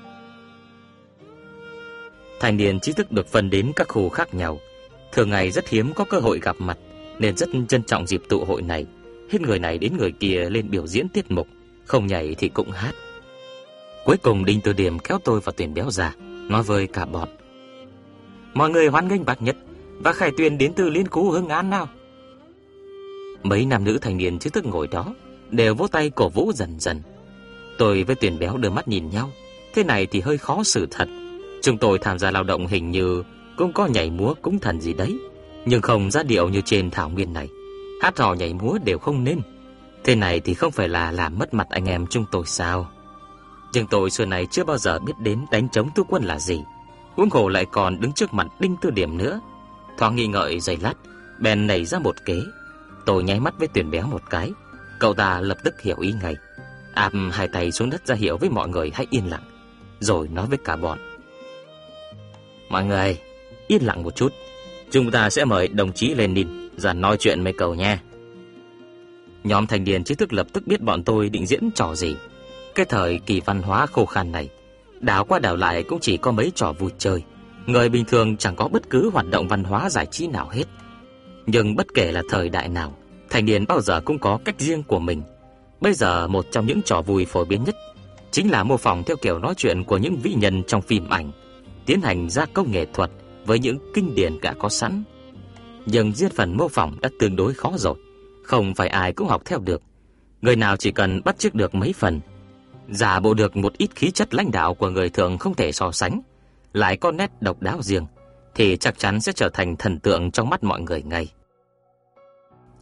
Speaker 1: Thanh niên trí thức được phân đến các khu khác nhau, thường ngày rất hiếm có cơ hội gặp mặt, nên rất trân trọng dịp tụ hội này. Hết người này đến người kia lên biểu diễn tiết mục, không nhảy thì cũng hát. Cuối cùng Đinh Tiêu Điểm kéo tôi và Tuyển Béo ra, nói với cả bọn: "Mọi người hoan nghênh Bác Nhất và Khải Tuyền đến từ Liên Cú Hưng An nào." Mấy nam nữ thanh niên trí thức ngồi đó đều vỗ tay cổ vũ dần dần. Tôi với Tuyển Béo đưa mắt nhìn nhau, thế này thì hơi khó xử thật. Chúng tôi tham gia lao động hình như cũng có nhảy múa cúng thần gì đấy, nhưng không ra điệu như trên thảo nguyên này. Hát hò nhảy múa đều không nên. Thế này thì không phải là làm mất mặt anh em chúng tôi sao? Nhưng tôi xưa này chưa bao giờ biết đến đánh trống tu quân là gì, huống hồ lại còn đứng trước mặt Đinh Tiêu Điểm nữa. Thoáng nghi ngợi giây lát, bèn nảy ra một kế. Tôi nháy mắt với Tuyển Béo một cái, cậu ta lập tức hiểu ý ngay, áp hai tay xuống đất ra hiệu với mọi người hãy yên lặng, rồi nói với cả bọn: "Mọi người yên lặng một chút, chúng ta sẽ mời đồng chí Lenin ra nói chuyện mấy câu nha." Nhóm thanh niên trí thức lập tức biết bọn tôi định diễn trò gì. Cái thời kỳ văn hóa khô khan này, đảo qua đảo lại cũng chỉ có mấy trò vui chơi, người bình thường chẳng có bất cứ hoạt động văn hóa giải trí nào hết. Nhưng bất kể là thời đại nào, thanh niên bao giờ cũng có cách riêng của mình. Bây giờ một trong những trò vui phổ biến nhất chính là mô phỏng theo kiểu nói chuyện của những vĩ nhân trong phim ảnh, tiến hành gia công nghệ thuật với những kinh điển đã có sẵn. Nhưng riêng phần mô phỏng đã tương đối khó rồi, không phải ai cũng học theo được. Người nào chỉ cần bắt chước được mấy phần, giả bộ được một ít khí chất lãnh đạo của người thường không thể so sánh, lại có nét độc đáo riêng, thì chắc chắn sẽ trở thành thần tượng trong mắt mọi người ngay.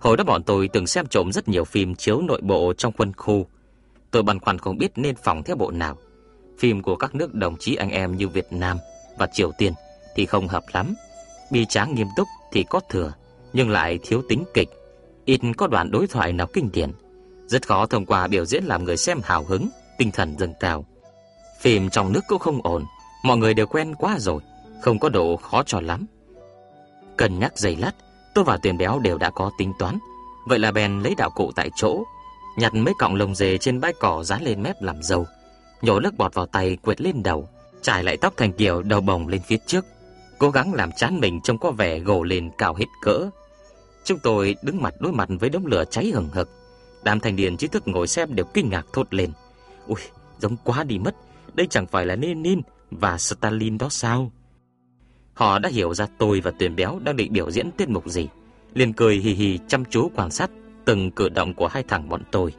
Speaker 1: Hồi đó bọn tôi từng xem trộm rất nhiều phim chiếu nội bộ trong quân khu. Tôi băn khoăn không biết nên phỏng theo bộ nào. Phim của các nước đồng chí anh em như Việt Nam và Triều Tiên thì không hợp lắm. Bi tráng nghiêm túc thì có thừa, nhưng lại thiếu tính kịch, ít có đoạn đối thoại nào kinh điển. Rất khó thông qua biểu diễn làm người xem hào hứng, tinh thần dâng trào. Phim trong nước cũng không ổn, mọi người đều quen quá rồi, không có độ khó cho lắm. Cân nhắc giây lát, tôi và Tuyền Béo đều đã có tính toán. Vậy là bèn lấy đạo cụ tại chỗ, nhặt mấy cọng lông dê trên bãi cỏ dán lên mép làm dầu, nhổ nước bọt vào tay quệt lên đầu, trải lại tóc thành kiểu đầu bồng lên phía trước, cố gắng làm trán mình trông có vẻ gồ lên cao hết cỡ. Chúng tôi đứng mặt đối mặt với đống lửa cháy hừng hực. Đám thanh niên trí thức ngồi xem đều kinh ngạc thốt lên: "Ui, giống quá đi mất, đây chẳng phải là Lenin và Stalin đó sao?" Họ đã hiểu ra tôi và Tuyền Béo đang định biểu diễn tiết mục gì, liền cười hì hì chăm chú quan sát từng cử động của hai thằng bọn tôi.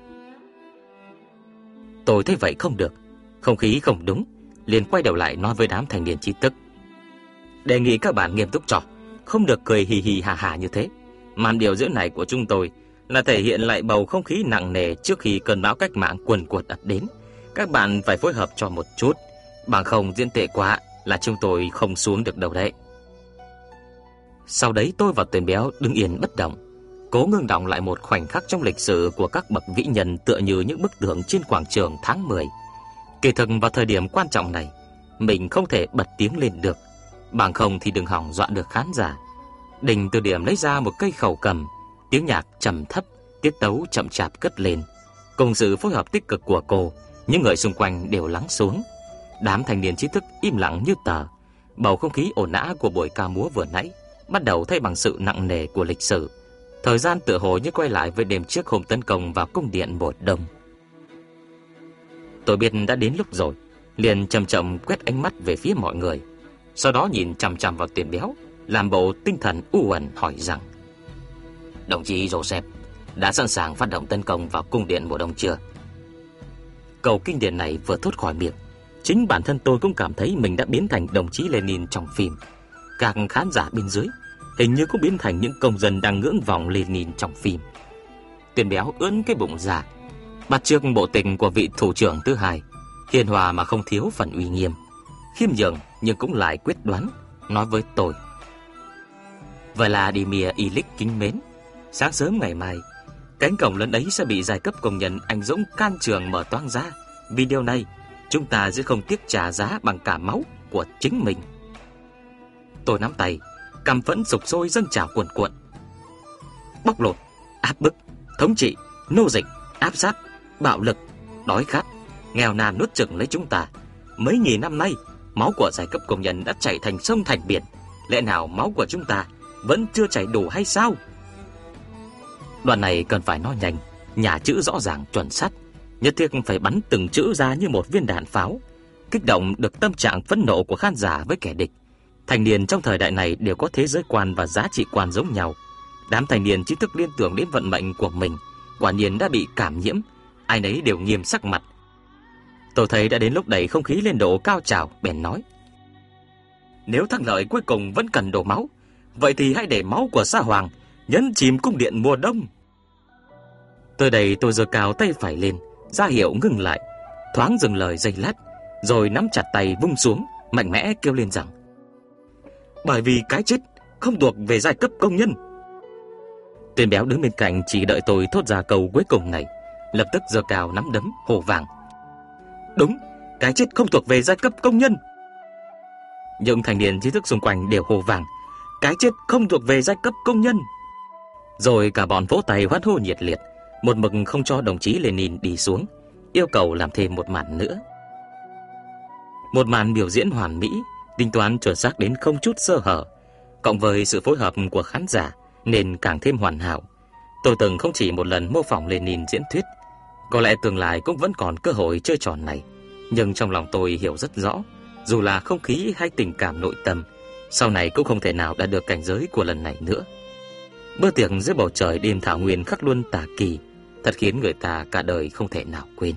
Speaker 1: Tôi thấy vậy không được, không khí không đúng, liền quay đầu lại nói với đám thanh niên trí thức: "Đề nghị các bạn nghiêm túc trò, không được cười hì hì hà hà như thế. Màn biểu diễn này của chúng tôi là thể hiện lại bầu không khí nặng nề trước khi cơn bão cách mạng cuồn cuộn ập đến. Các bạn phải phối hợp cho một chút, bằng không diễn tệ quá là chúng tôi không xuống được đâu đấy." Sau đấy tôi và Tuyền Béo đứng yên bất động, cố ngưng đọng lại một khoảnh khắc trong lịch sử của các bậc vĩ nhân tựa như những bức tượng trên quảng trường tháng mười. Kỳ thực vào thời điểm quan trọng này, mình không thể bật tiếng lên được, bằng không thì đừng hỏng dọa được khán giả. Đình Từ Điểm lấy ra một cây khẩu cầm, tiếng nhạc trầm thấp, tiết tấu chậm chạp cất lên. Cùng sự phối hợp tích cực của cô, những người xung quanh đều lắng xuống. Đám thanh niên trí thức im lặng như tờ. Bầu không khí ồn ào của buổi ca múa vừa nãy bắt đầu thay bằng sự nặng nề của lịch sử. Thời gian tựa hồ như quay lại với đêm trước hôm tấn công vào cung điện Bột Đông. Tôi biết đã đến lúc rồi, liền chậm chậm quét ánh mắt về phía mọi người, sau đó nhìn chằm chằm vào Tuyền Béo, làm bộ tinh thần u uẩn hỏi rằng: "Đồng chí Joseph đã sẵn sàng phát động tấn công vào cung điện Bột Đông chưa?" Câu kinh điển này vừa thốt khỏi miệng, chính bản thân tôi cũng cảm thấy mình đã biến thành đồng chí Lenin trong phim. Các khán giả bên dưới hình như cũng biến thành những công dân đang ngưỡng vọng Lenin trong phim. Tuyền Béo ưỡn cái bụng ra, bắt chước bộ tình của vị thủ trưởng thứ hai, hiền hòa mà không thiếu phần uy nghiêm, khiêm nhường nhưng cũng lại quyết đoán, nói với tôi: "Vladimir Ilyich kính mến, sáng sớm ngày mai, cánh cổng lớn ấy sẽ bị giai cấp công nhân anh dũng can trường mở toang ra. Vì điều này, chúng ta sẽ không tiếc trả giá bằng cả máu của chính mình." Tôi nắm tay, căm phẫn sục sôi dâng trào cuồn cuộn. Bóc lột, áp bức, thống trị, nô dịch, áp sát, bạo lực, đói khát, nghèo nàn nuốt chửng lấy chúng ta. Mấy nghìn năm nay, máu của giai cấp công nhân đã chảy thành sông thành biển. Lẽ nào máu của chúng ta vẫn chưa chảy đủ hay sao? Đoạn này cần phải nói nhanh, nhả chữ rõ ràng chuẩn xác, nhất thiết phải bắn từng chữ ra như một viên đạn pháo, kích động được tâm trạng phẫn nộ của khán giả với kẻ địch. Thanh niên trong thời đại này đều có thế giới quan và giá trị quan giống nhau. Đám thanh niên trí thức liên tưởng đến vận mệnh của mình, quả nhiên đã bị cảm nhiễm, ai nấy đều nghiêm sắc mặt. Tôi thấy đã đến lúc đẩy không khí lên độ cao trào, bèn nói: "Nếu thắng lợi cuối cùng vẫn cần đổ máu, vậy thì hãy để máu của Sa Hoàng nhấn chìm cung điện mùa đông." Tới đây tôi giơ cao tay phải lên, ra hiệu ngừng lại, thoáng dừng lời giây lát, rồi nắm chặt tay vung xuống, mạnh mẽ kêu lên rằng: "Bởi vì cái chết không thuộc về giai cấp công nhân." Tuyền Béo đứng bên cạnh chỉ đợi tôi thốt ra câu cuối cùng này, lập tức giơ cao nắm đấm hô vàng: "Đúng, cái chết không thuộc về giai cấp công nhân." Những thanh niên trí thức xung quanh đều hô vàng: "Cái chết không thuộc về giai cấp công nhân." Rồi cả bọn vỗ tay hoan hô nhiệt liệt, một mực không cho đồng chí Lenin đi xuống, yêu cầu làm thêm một màn nữa. Một màn biểu diễn hoàn mỹ, tính toán chuẩn xác đến không chút sơ hở, cộng với sự phối hợp của khán giả nên càng thêm hoàn hảo. Tôi từng không chỉ một lần mô phỏng Lenin diễn thuyết, có lẽ tương lai cũng vẫn còn cơ hội chơi trò này, nhưng trong lòng tôi hiểu rất rõ, dù là không khí hay tình cảm nội tâm, sau này cũng không thể nào đạt được cảnh giới của lần này nữa. Bữa tiệc dưới bầu trời đêm thảo nguyên khắc luân tà kỳ, thật khiến người ta cả đời không thể nào quên.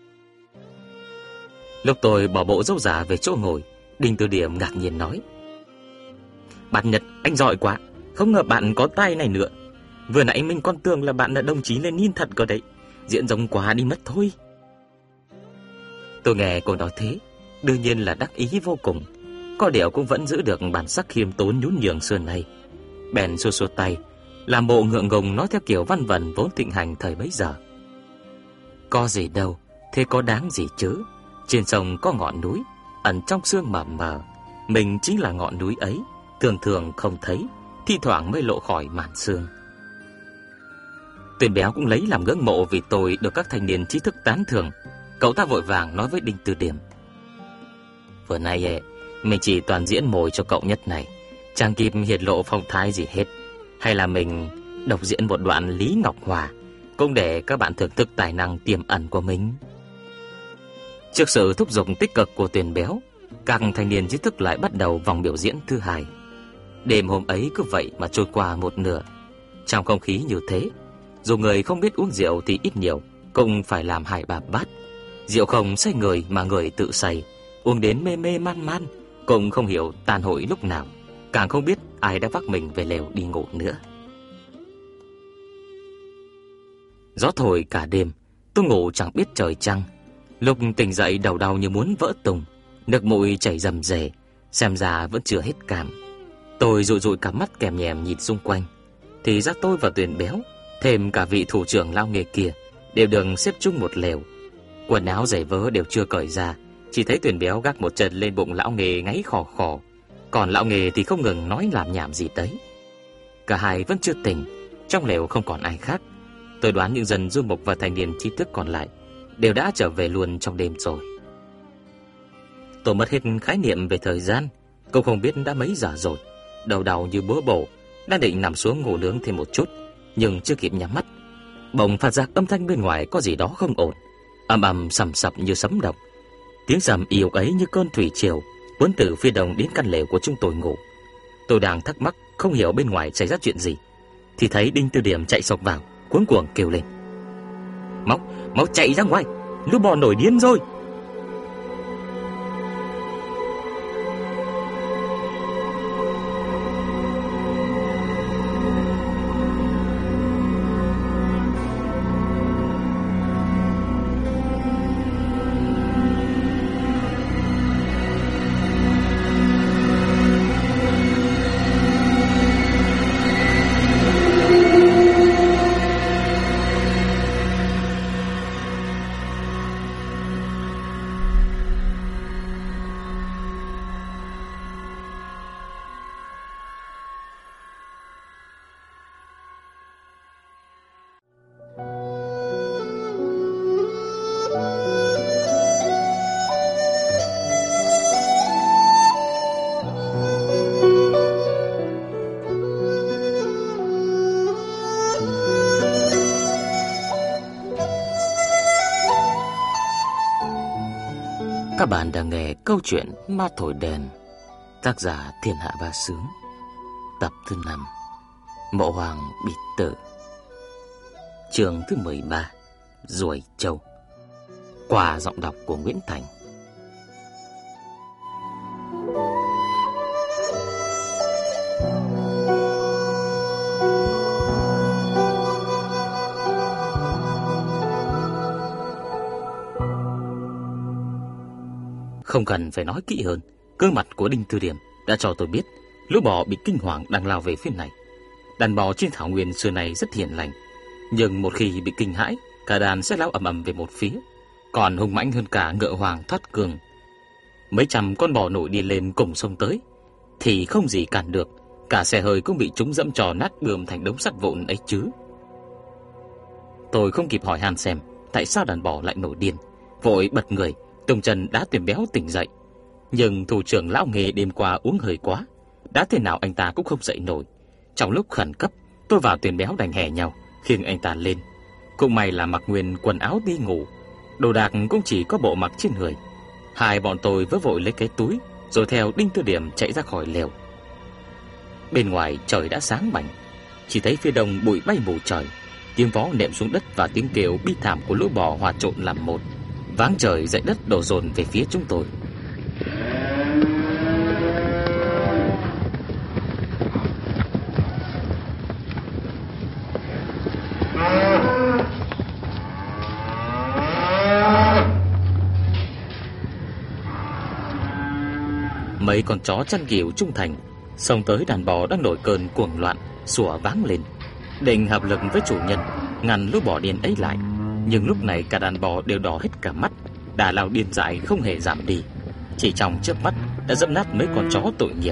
Speaker 1: Lúc tôi bỏ bộ râu giả về chỗ ngồi, Đinh Từ Điểm ngạc nhiên nói: "Bạn Nhật, anh giỏi quá, không ngờ bạn có tay này nữa. Vừa nãy mình còn tưởng là bạn là đồng chí Lenin thật cơ đấy. Diễn giống quá đi mất thôi. Tôi nghe cô nói thế, đương nhiên là đắc ý vô cùng. Có điều cũng vẫn giữ được bản sắc khiêm tốn nhún nhường xưa nay. Bèn xua xua tay, làm bộ ngượng ngùng nói theo kiểu văn vần vốn thịnh hành thời bấy giờ. Có gì đâu, thế có đáng gì chứ. Trên sông có ngọn núi, ẩn trong sương mờ mờ. Mình chính là ngọn núi ấy, thường thường không thấy, thi thoảng mới lộ khỏi màn sương. Tuyền Béo cũng lấy làm ngưỡng mộ vì tôi được các thanh niên trí thức tán thưởng. Cậu ta vội vàng nói với Đinh Tư Điểm: vừa nay ấy, mình chỉ toàn diễn mồi cho cậu nhất này, chẳng kịp hiển lộ phong thái gì hết. Hay là mình độc diễn một đoạn Lý Ngọc Hòa, cũng để các bạn thưởng thức tài năng tiềm ẩn của mình. Trước sự thúc giục tích cực của Tuyền Béo, các thanh niên trí thức lại bắt đầu vòng biểu diễn thứ hai. Đêm hôm ấy cứ vậy mà trôi qua một nửa. Trong không khí như thế, dù người không biết uống rượu thì ít nhiều cũng phải làm hai ba bát. Rượu không say người mà người tự say, uống đến mê mê man man, cũng không hiểu tàn hội lúc nào, càng không biết ai đã vác mình về lều đi ngủ nữa. Gió thổi cả đêm, tôi ngủ chẳng biết trời trăng. Lúc tỉnh dậy đầu đau như muốn vỡ tung, nước mũi chảy rầm rề, xem ra vẫn chưa hết cảm. Tôi dụi dụi cả mắt kèm nhèm nhìn xung quanh, thì ra tôi và Tuyền Béo, thêm cả vị thủ trưởng lao nghề kia, đều được xếp chung một lều. Quần áo giày vớ đều chưa cởi ra, chỉ thấy Tuyền Béo gác một chân lên bụng lão nghề ngáy khò khò, còn lão nghề thì không ngừng nói làm nhảm gì đấy. Cả hai vẫn chưa tỉnh, trong lều không còn ai khác. Tôi đoán những dân du mục và thanh niên trí thức còn lại đều đã trở về luôn trong đêm rồi. Tôi mất hết khái niệm về thời gian, cũng không biết đã mấy giờ rồi. Đầu đau như búa bổ, đang định nằm xuống ngủ nướng thêm một chút, nhưng chưa kịp nhắm mắt, bỗng phát ra âm thanh bên ngoài có gì đó không ổn, ầm ầm sầm sập như sấm động. Tiếng rầm ì ấy như cơn thủy triều cuốn từ phía đông đến căn lều của chúng tôi ngủ. Tôi đang thắc mắc không hiểu bên ngoài xảy ra chuyện gì, thì thấy Đinh Tư Điểm chạy xộc vào, cuống cuồng kêu lên: "Mau, mau chạy ra ngoài, lũ bò nổi điên rồi!" Các bạn đang nghe câu chuyện Ma Thổi Đèn, tác giả Thiên Hạ Ba Sướng, tập thứ năm, Mộ Hoàng Bị Tử, chương thứ mười ba, Ruồi Trâu, qua giọng đọc của Nguyễn Thành. Không cần phải nói kỹ hơn, gương mặt của Đinh Tư Điểm đã cho tôi biết lũ bò bị kinh hoàng đang lao về phía này. Đàn bò trên thảo nguyên xưa này rất hiền lành, nhưng một khi bị kinh hãi, cả đàn sẽ lao ầm ầm về một phía, còn hung mãnh hơn cả ngựa hoàng thoát cương. Mấy trăm con bò nổi đi lên cùng sông tới thì không gì cản được, cả xe hơi cũng bị chúng dẫm trò nát bươm thành đống sắt vụn ấy chứ. Tôi không kịp hỏi han xem tại sao đàn bò lại nổi điên, vội bật người tung chân đá Tuyền Béo tỉnh dậy. Nhưng thủ trưởng lão nghề đêm qua uống hơi quá, đá thế nào anh ta cũng không dậy nổi. Trong lúc khẩn cấp, tôi và Tuyền Béo đành hè nhau khiêng anh ta lên. Cũng may là mặc nguyên quần áo đi ngủ, đồ đạc cũng chỉ có bộ mặc trên người. Hai bọn tôi vớ vội lấy cái túi, rồi theo Đinh Tư Điểm chạy ra khỏi lều. Bên ngoài trời đã sáng bảnh, chỉ thấy phía đông bụi bay mù trời, tiếng vó nệm xuống đất và tiếng kêu bi thảm của lũ bò hòa trộn làm một, váng trời dậy đất đổ dồn về phía chúng tôi. Mấy con chó chăn cừu trung thành xông tới đàn bò đang nổi cơn cuồng loạn, sủa váng lên, định hợp lực với chủ nhân ngăn lũ bò điên ấy lại. Nhưng lúc này cả đàn bò đều đỏ hết cả mắt, đà lao điên dại không hề giảm đi, chỉ trong chớp mắt đã dẫm nát mấy con chó tội nghiệp.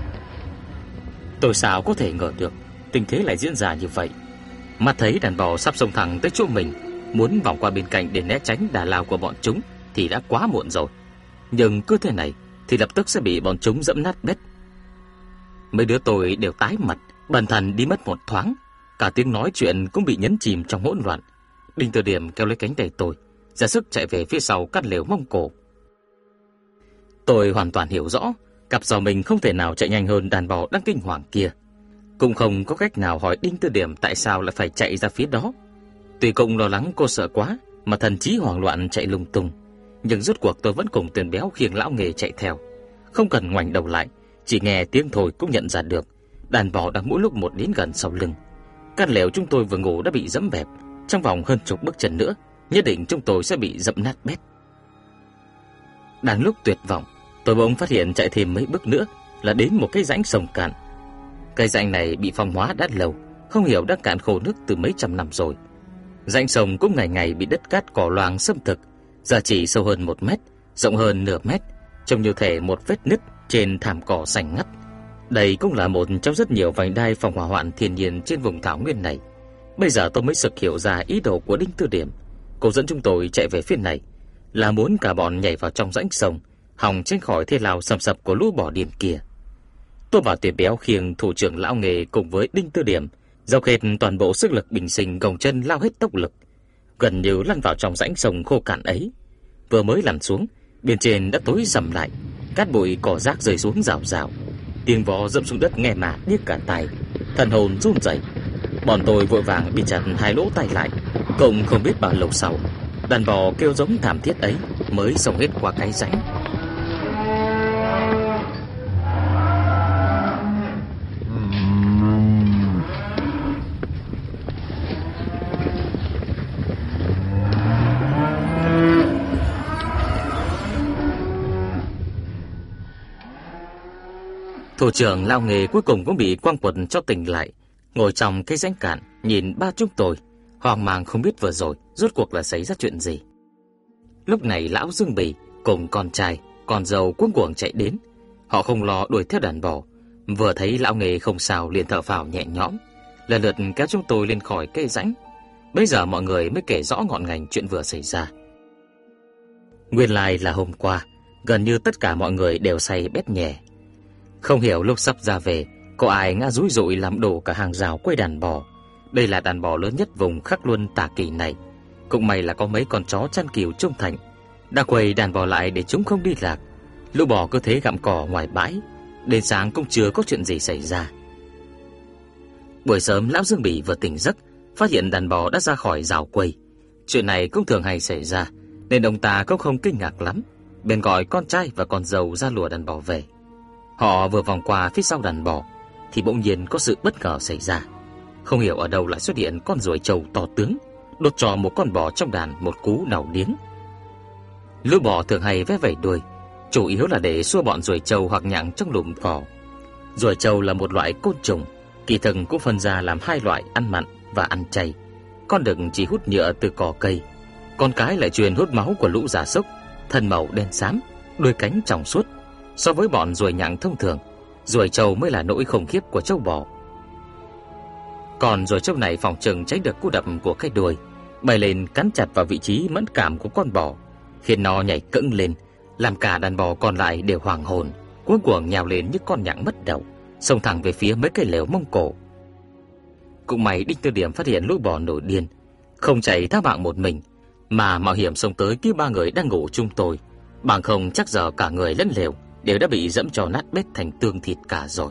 Speaker 1: Tôi sao có thể ngờ được tình thế lại diễn ra như vậy. Mắt thấy đàn bò sắp xông thẳng tới chỗ mình, muốn vòng qua bên cạnh để né tránh đà lao của bọn chúng thì đã quá muộn rồi. Nhưng cứ thế này thì lập tức sẽ bị bọn chúng dẫm nát bét. Mấy đứa tôi đều tái mặt, bần thần đi mất một thoáng, cả tiếng nói chuyện cũng bị nhấn chìm trong hỗn loạn. Đinh Tư Điểm kéo lấy cánh tay tôi, ra sức chạy về phía sau cắt lều mông cổ. Tôi hoàn toàn hiểu rõ, cặp giò mình không thể nào chạy nhanh hơn đàn bò đang kinh hoàng kia. Cũng không có cách nào hỏi Đinh Tư Điểm tại sao lại phải chạy ra phía đó. Tuy cũng lo lắng cô sợ quá mà thần trí hoảng loạn chạy lung tung, nhưng rốt cuộc tôi vẫn cùng Tuyền Béo khiêng lão nghề chạy theo. Không cần ngoảnh đầu lại, chỉ nghe tiếng thôi cũng nhận ra được đàn bò đang mỗi lúc một đến gần sau lưng. Căn lều chúng tôi vừa ngủ đã bị dẫm bẹp, trong vòng hơn chục bước chân nữa nhất định chúng tôi sẽ bị dẫm nát bét. Đang lúc tuyệt vọng, tôi bỗng phát hiện chạy thêm mấy bước nữa là đến một cái rãnh sông cạn. Cái rãnh này bị phong hóa đã lâu, không hiểu đã cạn khô nước từ mấy trăm năm rồi. Rãnh sông cũng ngày ngày bị đất cát cỏ loang xâm thực, giờ chỉ sâu hơn một mét, rộng hơn nửa mét, trông như thể một vết nứt trên thảm cỏ xanh ngắt. Đây cũng là một trong rất nhiều vành đai phòng hỏa hoạn thiên nhiên trên vùng thảo nguyên này. Bây giờ tôi mới sực hiểu ra ý đồ của Đinh Tư Điểm. Cô dẫn chúng tôi chạy về phía này là muốn cả bọn nhảy vào trong rãnh sông, hòng tránh khỏi thế lao sầm sập của lũ bò điên kia. Tôi và Tuyền Béo khiêng thủ trưởng lão nghề cùng với Đinh Tư Điểm dốc hết toàn bộ sức lực bình sinh gồng chân lao hết tốc lực, gần như lăn vào trong rãnh sông khô cạn ấy. Vừa mới lăn xuống, bên trên đã tối sầm lại, cát bụi cỏ rác rơi xuống rào rào, tiếng vó dẫm xuống đất nghe mà điếc cả tai, thần hồn run rẩy. Bọn tôi vội vàng bịt chặt hai lỗ tai lại, cũng không biết bao lâu sau, đàn bò kêu giống thảm thiết ấy mới xông hết qua cái rãnh. Thủ trưởng lao nghề cuối cùng cũng bị quăng quật cho tỉnh lại, ngồi trong cái rãnh cạn nhìn ba chúng tôi, hoang mang không biết vừa rồi rốt cuộc là xảy ra chuyện gì. Lúc này lão Dương Bì cùng con trai, con dâu cuống cuồng chạy đến. Họ không lo đuổi theo đàn bò, vừa thấy lão nghề không sao liền thở phào nhẹ nhõm, lần lượt kéo chúng tôi lên khỏi cái rãnh. Bây giờ mọi người mới kể rõ ngọn ngành chuyện vừa xảy ra. Nguyên lai là hôm qua, gần như tất cả mọi người đều say bét nhè. Không hiểu lúc sắp ra về, có ai ngã rúi rụi làm đổ cả hàng rào quây đàn bò. Đây là đàn bò lớn nhất vùng Khắc Luân Tả Kỳ này. Cũng may là có mấy con chó chăn cừu trung thành đã quây đàn bò lại để chúng không đi lạc. Lũ bò cứ thế gặm cỏ ngoài bãi, đến sáng cũng chưa có chuyện gì xảy ra. Buổi sớm lão Dương Bỉ vừa tỉnh giấc, phát hiện đàn bò đã ra khỏi rào quây. Chuyện này cũng thường hay xảy ra, nên ông ta cũng không kinh ngạc lắm, bèn gọi con trai và con dâu ra lùa đàn bò về. Họ vừa vòng qua phía sau đàn bò thì bỗng nhiên có sự bất ngờ xảy ra. Không hiểu ở đâu lại xuất hiện con ruồi trâu to tướng, đột cho một con bò trong đàn một cú đau điếng. Lũ bò thường hay vẽ vẩy đuôi, chủ yếu là để xua bọn ruồi trâu hoặc nhặng trong lùm cỏ. Ruồi trâu là một loại côn trùng, kỳ thực cũng phân ra làm hai loại, ăn mặn và ăn chay. Con đực chỉ hút nhựa từ cỏ cây, con cái lại truyền hút máu của lũ gia súc, thân màu đen xám, đuôi cánh trong suốt. So với bọn ruồi nhặng thông thường, ruồi trâu mới là nỗi khủng khiếp của trâu bò. Còn ruồi trâu này phòng chừng tránh được cú đập của cái đuôi, bay lên cắn chặt vào vị trí mẫn cảm của con bò, khiến nó nhảy cẫng lên, làm cả đàn bò còn lại đều hoảng hồn, cuống cuồng nhào lên như con nhặng mất đầu, xông thẳng về phía mấy cây lều Mông Cổ. Cũng may Đinh Tư Điểm phát hiện lũ bò nổi điên, không chạy thác mạng một mình, mà mạo hiểm xông tới cứu ba người đang ngủ chung tôi, bằng không chắc giờ cả người lẫn lều đều đã bị dẫm cho nát bét thành tương thịt cả rồi.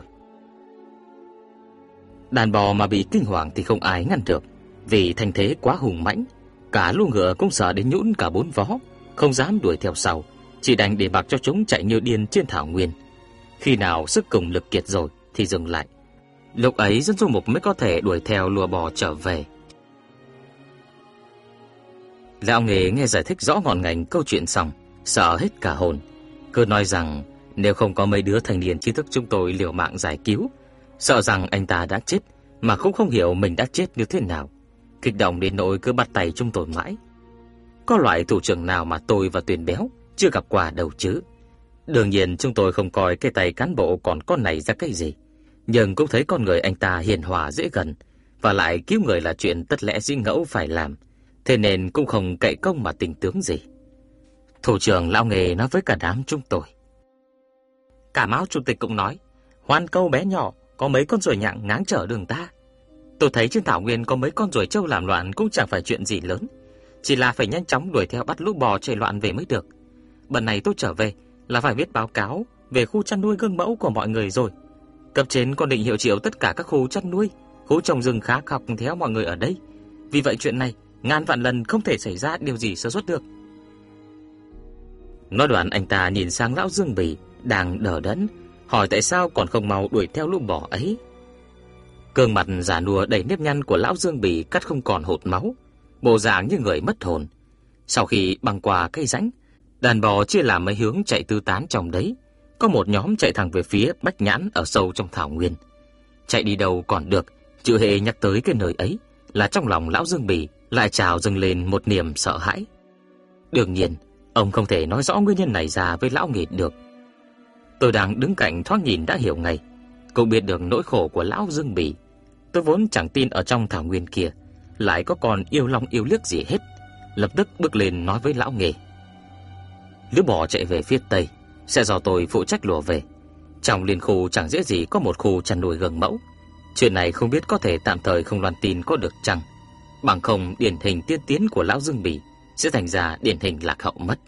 Speaker 1: Đàn bò mà bị kinh hoàng thì không ai ngăn được, vì thành thế quá hùng mãnh, cả lũ ngựa cũng sợ đến nhũn cả bốn vó, không dám đuổi theo sau, chỉ đành để mặc cho chúng chạy như điên trên thảo nguyên. Khi nào sức cùng lực kiệt rồi thì dừng lại. Lúc ấy dân du mục mới có thể đuổi theo lùa bò trở về. Lão nghề nghe giải thích rõ ngọn ngành câu chuyện xong, sợ hết cả hồn, cứ nói rằng Nếu không có mấy đứa thanh niên trí thức chúng tôi liều mạng giải cứu, sợ rằng anh ta đã chết mà cũng không hiểu mình đã chết như thế nào, kích động đến nỗi cứ bắt tay chúng tôi mãi. Có loại thủ trưởng nào mà tôi và Tuyền Béo chưa gặp qua đâu chứ. Đương nhiên chúng tôi không coi cái tay cán bộ còn con này ra cái gì, nhưng cũng thấy con người anh ta hiền hòa dễ gần, và lại cứu người là chuyện tất lẽ dĩ ngẫu phải làm, thế nên cũng không cậy công mà tình tướng gì. Thủ trưởng lão nghề nói với cả đám chúng tôi. Cả Mão chủ tịch cũng nói, Hoan Câu bé nhỏ có mấy con ruồi nhặng ngáng trở đường ta. Tôi thấy trên thảo nguyên có mấy con ruồi trâu làm loạn cũng chẳng phải chuyện gì lớn, chỉ là phải nhanh chóng đuổi theo bắt lũ bò chạy loạn về mới được. Bận này tôi trở về là phải viết báo cáo về khu chăn nuôi gương mẫu của mọi người rồi. Cấp trên còn định hiệu triệu tất cả các khu chăn nuôi, khu trồng rừng khác học theo mọi người ở đây. Vì vậy chuyện này ngàn vạn lần không thể xảy ra điều gì sơ suất được. Nói đoạn anh ta nhìn sang lão Dương Bỉ đang đờ đẫn, hỏi tại sao còn không mau đuổi theo lũ bò ấy. Gương mặt già nua đầy nếp nhăn của lão Dương Bỉ cắt không còn hột máu, bộ dạng như người mất hồn. Sau khi băng qua cây rãnh, đàn bò chia làm mấy hướng chạy tứ tán trong đấy. Có một nhóm chạy thẳng về phía Bách Nhãn ở sâu trong thảo nguyên. Chạy đi đâu còn được, chưa hề nhắc tới cái nơi ấy là trong lòng lão Dương Bỉ lại trào dâng lên một niềm sợ hãi. Đương nhiên, ông không thể nói rõ nguyên nhân này ra với lão nghề được. Tôi đang đứng cạnh thoáng nhìn đã hiểu ngay, cũng biết được nỗi khổ của lão Dương Bỉ. Tôi vốn chẳng tin ở trong thảo nguyên kia lại có còn yêu long yêu liếc gì hết, lập tức bước lên nói với lão nghề. Lũ bò chạy về phía tây sẽ do tôi phụ trách lùa về. Trong liên khu chẳng dễ gì có một khu chăn nuôi gương mẫu. Chuyện này không biết có thể tạm thời không loan tin có được chăng, bằng không điển hình tiên tiến của lão Dương Bỉ sẽ thành ra điển hình lạc hậu mất.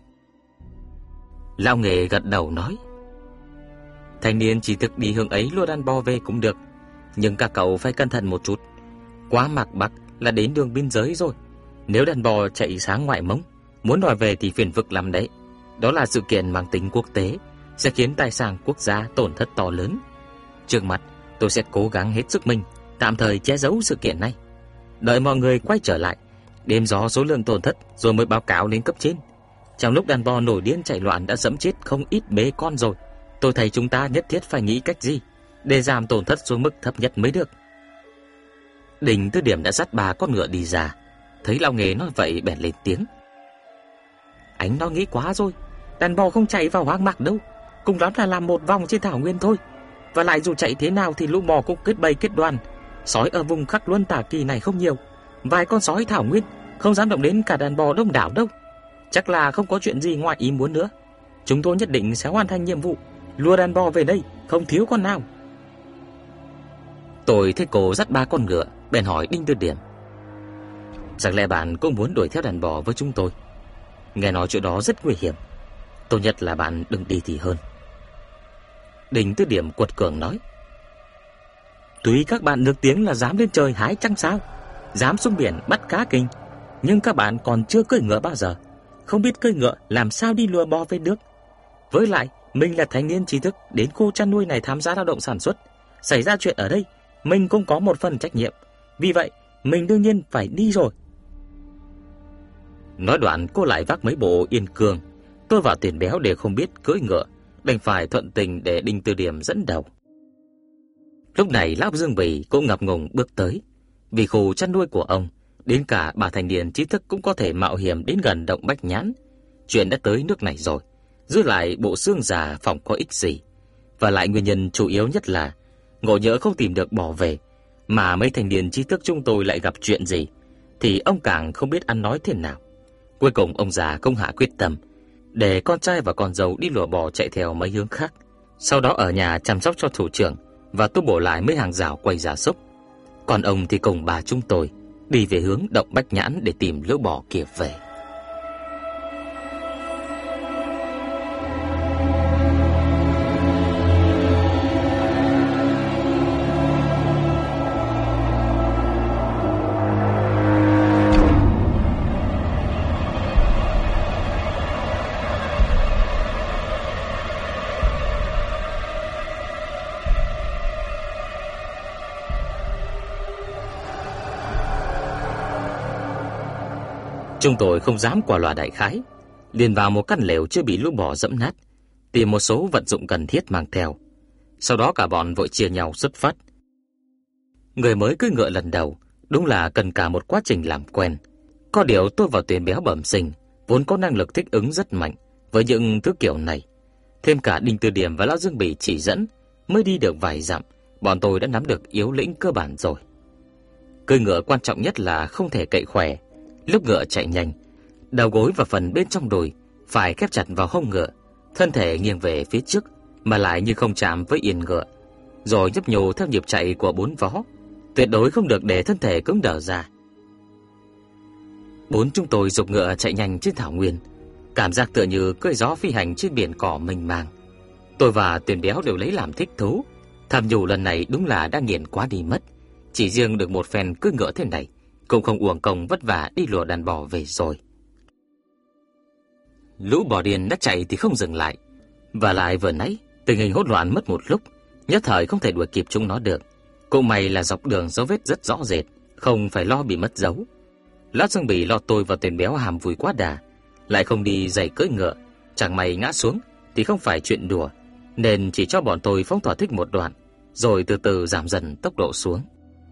Speaker 1: Lão nghề gật đầu nói, thanh niên chỉ thực đi hướng ấy lùa đàn bò về cũng được, nhưng các cậu phải cẩn thận một chút. Quá Mạc Bắc là đến đường biên giới rồi, nếu đàn bò chạy sáng ngoại mông, muốn đòi về thì phiền phức lắm đấy. Đó là sự kiện mang tính quốc tế, sẽ khiến tài sản quốc gia tổn thất to lớn. Trước mặt, tôi sẽ cố gắng hết sức mình tạm thời che giấu sự kiện này, đợi mọi người quay trở lại, đếm rõ số lượng tổn thất rồi mới báo cáo lên cấp trên. Trong lúc đàn bò nổi điên chạy loạn đã dẫm chết không ít bế con rồi, tôi thấy chúng ta nhất thiết phải nghĩ cách gì để giảm tổn thất xuống mức thấp nhất mới được. Đình Tư Điểm đã dắt ba con ngựa đi ra, thấy lão nghề nói vậy bèn lên tiếng. Anh nó nghĩ quá rồi, đàn bò không chạy vào hoang mạc đâu, cùng lắm là làm một vòng trên thảo nguyên thôi. Và lại dù chạy thế nào thì lũ bò cũng kết bầy kết đoàn. Sói ở vùng Khắc Luân Tả Kỳ này không nhiều, vài con sói thảo nguyên không dám động đến cả đàn bò đông đảo đâu. Chắc là không có chuyện gì ngoài ý muốn nữa. Chúng tôi nhất định sẽ hoàn thành nhiệm vụ, lùa đàn bò về đây, không thiếu con nào. Tôi thấy cô dắt ba con ngựa, bèn hỏi Đinh Tư Điểm, chẳng lẽ bạn cũng muốn đuổi theo đàn bò với chúng tôi? Nghe nói chỗ đó rất nguy hiểm, tốt nhất là bạn đừng đi thì hơn. Đinh Tư Điểm quật cường nói, tuy các bạn được tiếng là dám lên trời hái trăng sao, dám xuống biển bắt cá kinh, nhưng các bạn còn chưa cưỡi ngựa bao giờ, không biết cưỡi ngựa làm sao đi lùa bò về nước. Với lại mình là thanh niên trí thức đến khu chăn nuôi này tham gia lao động sản xuất, xảy ra chuyện ở đây mình cũng có một phần trách nhiệm, vì vậy mình đương nhiên phải đi rồi. Nói đoạn cô lại vác mấy bộ yên cương. Tôi và Tiền Béo đều không biết cưỡi ngựa, đành phải thuận tình để Đinh Tư Điểm dẫn đầu. Lúc này lão Dương Bỉ cũng ngập ngừng bước tới. Vì khu chăn nuôi của ông, đến cả bà thanh niên trí thức cũng có thể mạo hiểm đến gần động Bách Nhãn. Chuyện đã tới nước này rồi, giữ lại bộ xương già phòng có ích gì. Và lại nguyên nhân chủ yếu nhất là ngộ nhỡ không tìm được bỏ về, mà mấy thanh niên trí thức chúng tôi lại gặp chuyện gì, thì ông càng không biết ăn nói thế nào. Cuối cùng ông già không hạ quyết tâm, để con trai và con dâu đi lùa bò chạy theo mấy hướng khác, sau đó ở nhà chăm sóc cho thủ trưởng và tu bổ lại mấy hàng rào quay gia súc. Còn ông thì cùng bà chúng tôi đi về hướng động Bách Nhãn để tìm lũ bò kia về. Chúng tôi không dám qua loa đại khái, liền vào một căn lều chưa bị lũ bò dẫm nát. tìm một số vật dụng cần thiết mang theo. Sau đó cả bọn vội chia nhau xuất phát. Người mới cưỡi ngựa lần đầu đúng là cần cả một quá trình làm quen. Có điều tôi và Tuyền Béo bẩm sinh vốn có năng lực thích ứng rất mạnh với những thứ kiểu này. Thêm cả Đinh Tư Điểm và Lão Dương Bỉ chỉ dẫn, mới đi được vài dặm, bọn tôi đã nắm được yếu lĩnh cơ bản rồi. Cưỡi ngựa quan trọng nhất là không thể cậy khỏe. Lúc ngựa chạy nhanh, đầu gối và phần bên trong đùi phải khép chặt vào hông ngựa, thân thể nghiêng về phía trước mà lại như không chạm với yên ngựa, rồi nhấp nhô theo nhịp chạy của bốn vó, tuyệt đối không được để thân thể cứng đờ ra. Bốn chúng tôi giục ngựa chạy nhanh trên thảo nguyên, cảm giác tựa như cưỡi gió phi hành trên biển cỏ mênh mang. Tôi và Tuyền Béo đều lấy làm thích thú, thầm nhủ lần này đúng là đã nghiền quá đi mất. Chỉ riêng được một phen cưỡi ngựa thế này cũng không uổng công vất vả đi lùa đàn bò về rồi. Lũ bò điên đã chạy thì không dừng lại, và lại vừa nãy tình hình hỗn loạn mất một lúc, nhất thời không thể đuổi kịp chúng nó được. Cũng may là dọc đường dấu vết rất rõ rệt, không phải lo bị mất dấu. Lão Dương Bỉ lo tôi và Tuyền Béo hàm vui quá đà, lại không đi giày cưỡi ngựa, chẳng may ngã xuống thì không phải chuyện đùa, nên chỉ cho bọn tôi phóng thỏa thích một đoạn, rồi từ từ giảm dần tốc độ xuống.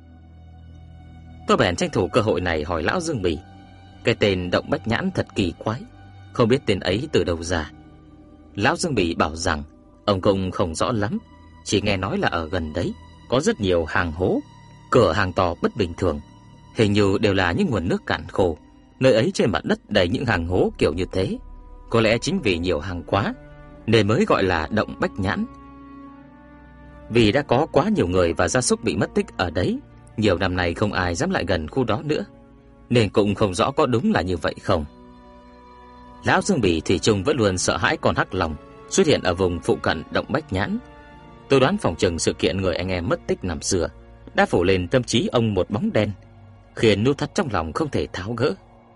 Speaker 1: Tôi bèn tranh thủ cơ hội này hỏi Lão Dương Bỉ, cái tên Động Bách Nhãn thật kỳ quái, không biết tên ấy từ đâu ra. Lão Dương Bỉ bảo rằng ông cũng không rõ lắm, chỉ nghe nói là ở gần đấy có rất nhiều hang hố, cửa hàng to bất bình thường, hình như đều là những nguồn nước cạn khô. Nơi ấy trên mặt đất đầy những hang hố kiểu như thế, có lẽ chính vì nhiều hang quá nên mới gọi là Động Bách Nhãn. Vì đã có quá nhiều người và gia súc bị mất tích ở đấy, nhiều năm nay không ai dám lại gần khu đó nữa, nên cũng không rõ có đúng là như vậy không. Lão Dương Bỉ thủy chung vẫn luôn sợ hãi con hắc long xuất hiện ở vùng phụ cận Động Bách Nhãn. Tôi đoán phòng chừng sự kiện người anh em mất tích năm xưa đã phủ lên tâm trí ông một bóng đen, khiến nút thắt trong lòng không thể tháo gỡ.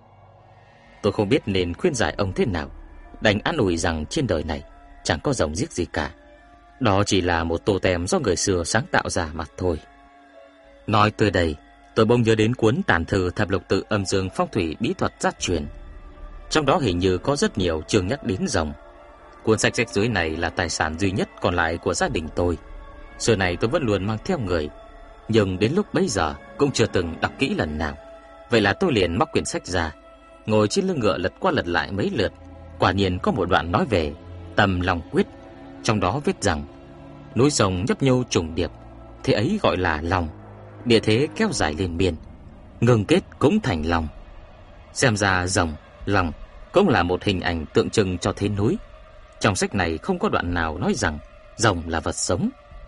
Speaker 1: Tôi không biết nên khuyên giải ông thế nào, đành an ủi rằng trên đời này chẳng có rồng giết gì cả, đó chỉ là một tô tem do người xưa sáng tạo ra mà thôi. Nói tới đây, tôi bỗng nhớ đến cuốn tản thư Thập Lục Tự Âm Dương Phong Thủy Bí Thuật Gia truyền. Trong đó hình như có rất nhiều chương nhắc đến rồng. Cuốn sách rách rưới này là tài sản duy nhất còn lại của gia đình tôi. Xưa này tôi vẫn luôn mang theo người, nhưng đến lúc bấy giờ cũng chưa từng đọc kỹ lần nào. Vậy là tôi liền móc quyển sách ra, ngồi trên lưng ngựa lật qua lật lại mấy lượt. Quả nhiên có một đoạn nói về Tầm Long Quyết, trong đó viết rằng núi rồng nhấp nhô trùng điệp, thế ấy gọi là long, địa thế kéo dài liên miên, ngừng kết cũng thành long. Xem ra rồng, long cũng là một hình ảnh tượng trưng cho thế núi. Trong sách này không có đoạn nào nói rằng rồng là vật sống.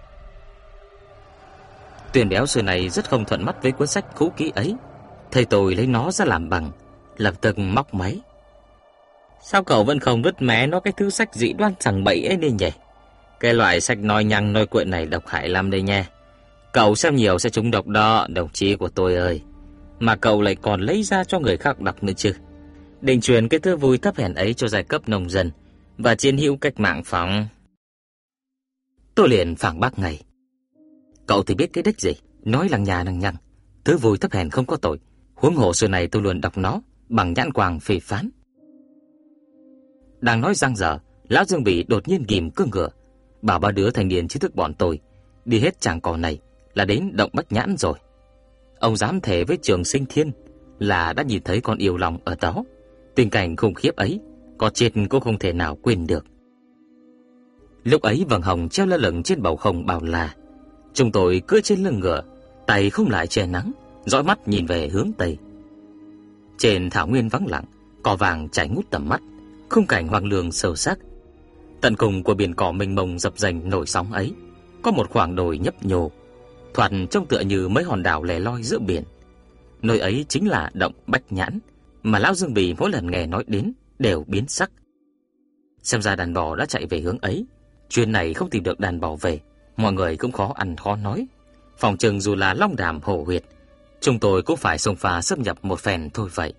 Speaker 1: Tuyền Béo xưa này rất không thuận mắt với cuốn sách cũ kỹ ấy, thầy tôi lấy nó ra làm bằng, lập tức móc máy: "Sao cậu vẫn không vứt mé nó cái thứ sách dị đoan sằng bậy ấy đi nhỉ? Cái loại sách nói nhăng nói cuội này độc hại lắm đây nha. Cậu xem nhiều sẽ trúng độc đó, đồng chí của tôi ơi. Mà cậu lại còn lấy ra cho người khác đọc nữa chứ. Định truyền cái thứ vui thấp hèn ấy cho giai cấp nông dân và chiến hữu cách mạng phóng." Tôi liền phản bác ngay: "Cậu thì biết cái đích gì, nói lằng nhà lằng nhằng, thứ vui thấp hèn không có tội, huống hồ xưa này tôi luôn đọc nó bằng nhãn quang phê phán." Đang nói dang dở, Lão Dương Bỉ đột nhiên ghim cưỡi ngựa, bảo ba đứa thanh niên trí thức bọn tôi đi hết tràng cỏ này là đến Động Bách Nhãn rồi. Ông dám thề với Trường Sinh Thiên là đã nhìn thấy con yêu long ở đó. Tình cảnh khủng khiếp ấy, có chết cũng không thể nào quên được. Lúc ấy vầng hồng treo lơ lửng trên bầu không bao la. Chúng tôi cưỡi trên lưng ngựa, tay không lại che nắng, dõi mắt nhìn về hướng tây. Trên thảo nguyên vắng lặng, cỏ vàng trải ngút tầm mắt, khung cảnh hoang lương sâu sắc. Tận cùng của biển cỏ mênh mông dập dềnh nổi sóng ấy, có một khoảng đồi nhấp nhô, thoạt trông tựa như mấy hòn đảo lẻ loi giữa biển. Nơi ấy chính là Động Bách Nhãn mà Lão Dương Bỉ mỗi lần nghe nói đến đều biến sắc. Xem ra đàn bò đã chạy về hướng ấy. Chuyến này không tìm được đàn bò về, mọi người cũng khó ăn khó nói. Phòng chừng dù là long đàm hổ huyệt, chúng tôi cũng phải xông pha xâm nhập một phen thôi vậy.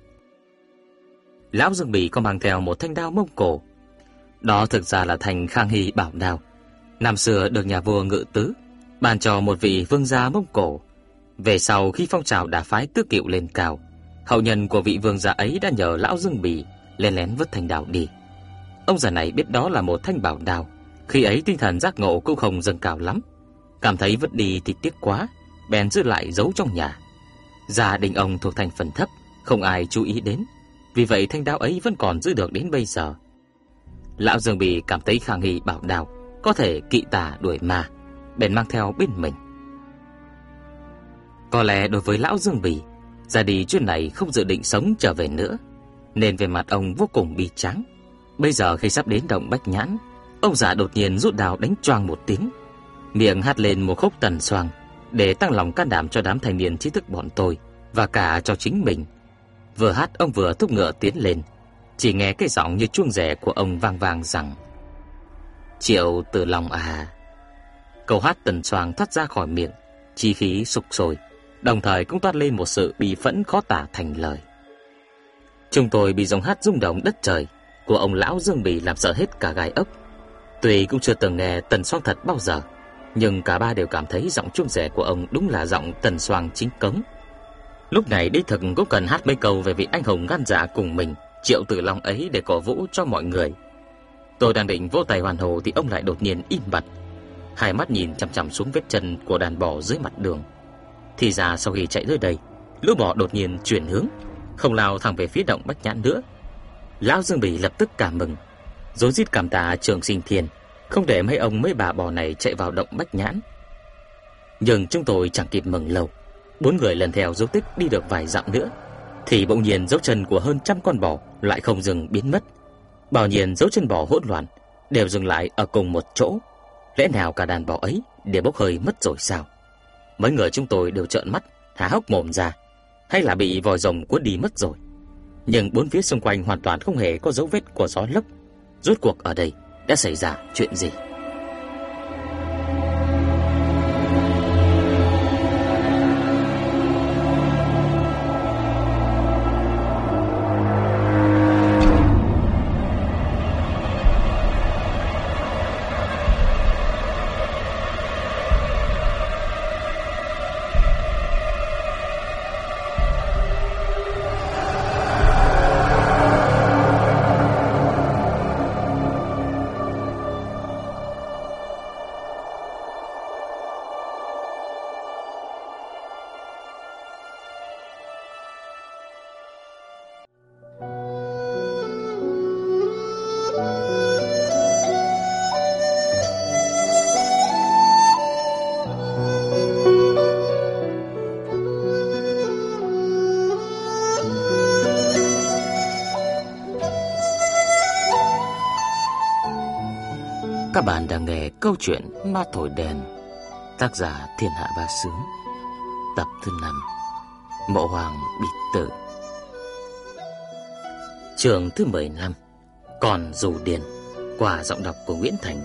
Speaker 1: Lão Dương Bỉ có mang theo một thanh đao Mông Cổ. Đó thực ra là thanh Khang Hy bảo đao, năm xưa được nhà vua Ngự Tứ ban cho một vị vương gia Mông Cổ. Về sau khi phong trào đả phái tước cựu lên cao, hậu nhân của vị vương gia ấy đã nhờ Lão Dương Bỉ lén lén vứt thanh đao đi. Ông già này biết đó là một thanh bảo đao, khi ấy tinh thần giác ngộ cũng không dâng cao lắm, cảm thấy vứt đi thì tiếc quá, bèn giữ lại giấu trong nhà. Gia đình ông thuộc thành phần thấp, không ai chú ý đến, vì vậy thanh đao ấy vẫn còn giữ được đến bây giờ. Lão Dương Bì cảm thấy khả nghi bảo đao có thể kỵ tà đuổi ma, bèn mang theo bên mình. Có lẽ đối với lão Dương Bì, ra đi chuyến này không dự định sống trở về nữa, nên về mặt ông vô cùng bi tráng. Bây giờ khi sắp đến động Bách Nhãn, ông già đột nhiên rút đao đánh choang một tiếng, miệng hát lên một khúc Tần Xoang để tăng lòng can đảm cho đám thanh niên trí thức bọn tôi và cả cho chính mình. Vừa hát ông vừa thúc ngựa tiến lên, chỉ nghe cái giọng như chuông rẻ của ông vang vang rằng: "Triệu Tử Long à." Câu hát Tần Xoang thoát ra khỏi miệng, chi khí sục sôi, đồng thời cũng toát lên một sự bi phẫn khó tả thành lời. Chúng tôi bị giọng hát rung động đất trời của ông lão Dương Bì làm sợ hết cả gai ốc. Tuy cũng chưa từng nghe Tần Xoang thật bao giờ, nhưng cả ba đều cảm thấy giọng chuông rẻ của ông đúng là giọng Tần Xoang chính cống. Lúc này đích thực cũng cần hát mấy câu về vị anh hùng gan dạ cùng mình, Triệu Tử Long ấy để cổ vũ cho mọi người. Tôi đang định vỗ tay hoàn hồ thì ông lại đột nhiên im bặt, hai mắt nhìn chằm chằm xuống vết chân của đàn bò dưới mặt đường. Thì ra sau khi chạy tới đây, lũ bò đột nhiên chuyển hướng, không lao thẳng về phía động Bách Nhãn nữa. Lão Dương Bì lập tức cảm mừng, rối rít cảm tạ Trường Sinh Thiên không để mấy ông mấy bà bò này chạy vào động Bách Nhãn. Nhưng chúng tôi chẳng kịp mừng lâu, bốn người lần theo dấu tích đi được vài dặm nữa thì bỗng nhiên dấu chân của hơn trăm con bò lại không dừng biến mất. Bao nhiêu dấu chân bò hỗn loạn đều dừng lại ở cùng một chỗ. Lẽ nào cả đàn bò ấy đều bốc hơi mất rồi sao? Mấy người chúng tôi đều trợn mắt há hốc mồm ra, hay là bị vòi rồng cuốn đi mất rồi? Nhưng bốn phía xung quanh hoàn toàn không hề có dấu vết của gió lốc. Rốt cuộc ở đây đã xảy ra chuyện gì? Các bạn đang nghe câu chuyện Ma Thổi Đèn, tác giả Thiên Hạ Ba Sướng, tập thứ năm, Mộ Hoàng Biệt Tử, chương thứ mười lăm, Còn Dù Điền, qua giọng đọc của Nguyễn Thành.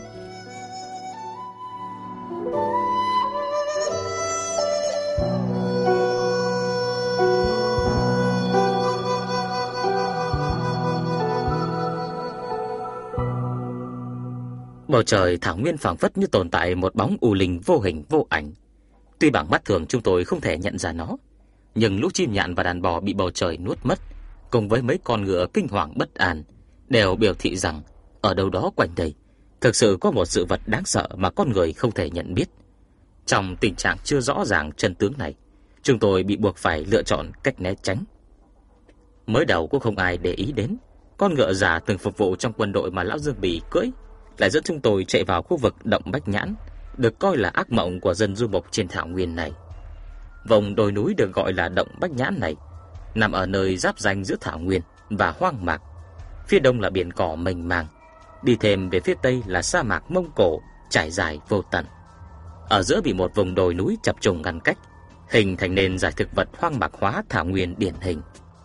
Speaker 1: Bầu trời thảo nguyên phảng phất như tồn tại một bóng u linh vô hình vô ảnh. Tuy bằng mắt thường chúng tôi không thể nhận ra nó, nhưng lũ chim nhạn và đàn bò bị bầu trời nuốt mất, cùng với mấy con ngựa kinh hoàng bất an, đều biểu thị rằng ở đâu đó quanh đây thực sự có một sự vật đáng sợ mà con người không thể nhận biết. Trong tình trạng chưa rõ ràng chân tướng này, chúng tôi bị buộc phải lựa chọn cách né tránh. Mới đầu cũng không ai để ý đến, con ngựa già từng phục vụ trong quân đội mà lão Dương Bì cưỡi lại dẫn chúng tôi chạy vào khu vực động Bách Nhãn, được coi là ác mộng của dân du mục trên thảo nguyên này. Vùng đồi núi được gọi là động Bách Nhãn này nằm ở nơi giáp ranh giữa thảo nguyên và hoang mạc. Phía đông là biển cỏ mênh mang, đi thêm về phía tây là sa mạc Mông Cổ trải dài vô tận. Ở giữa bị một vùng đồi núi chập trùng ngăn cách, hình thành nên dải thực vật hoang mạc hóa thảo nguyên điển hình.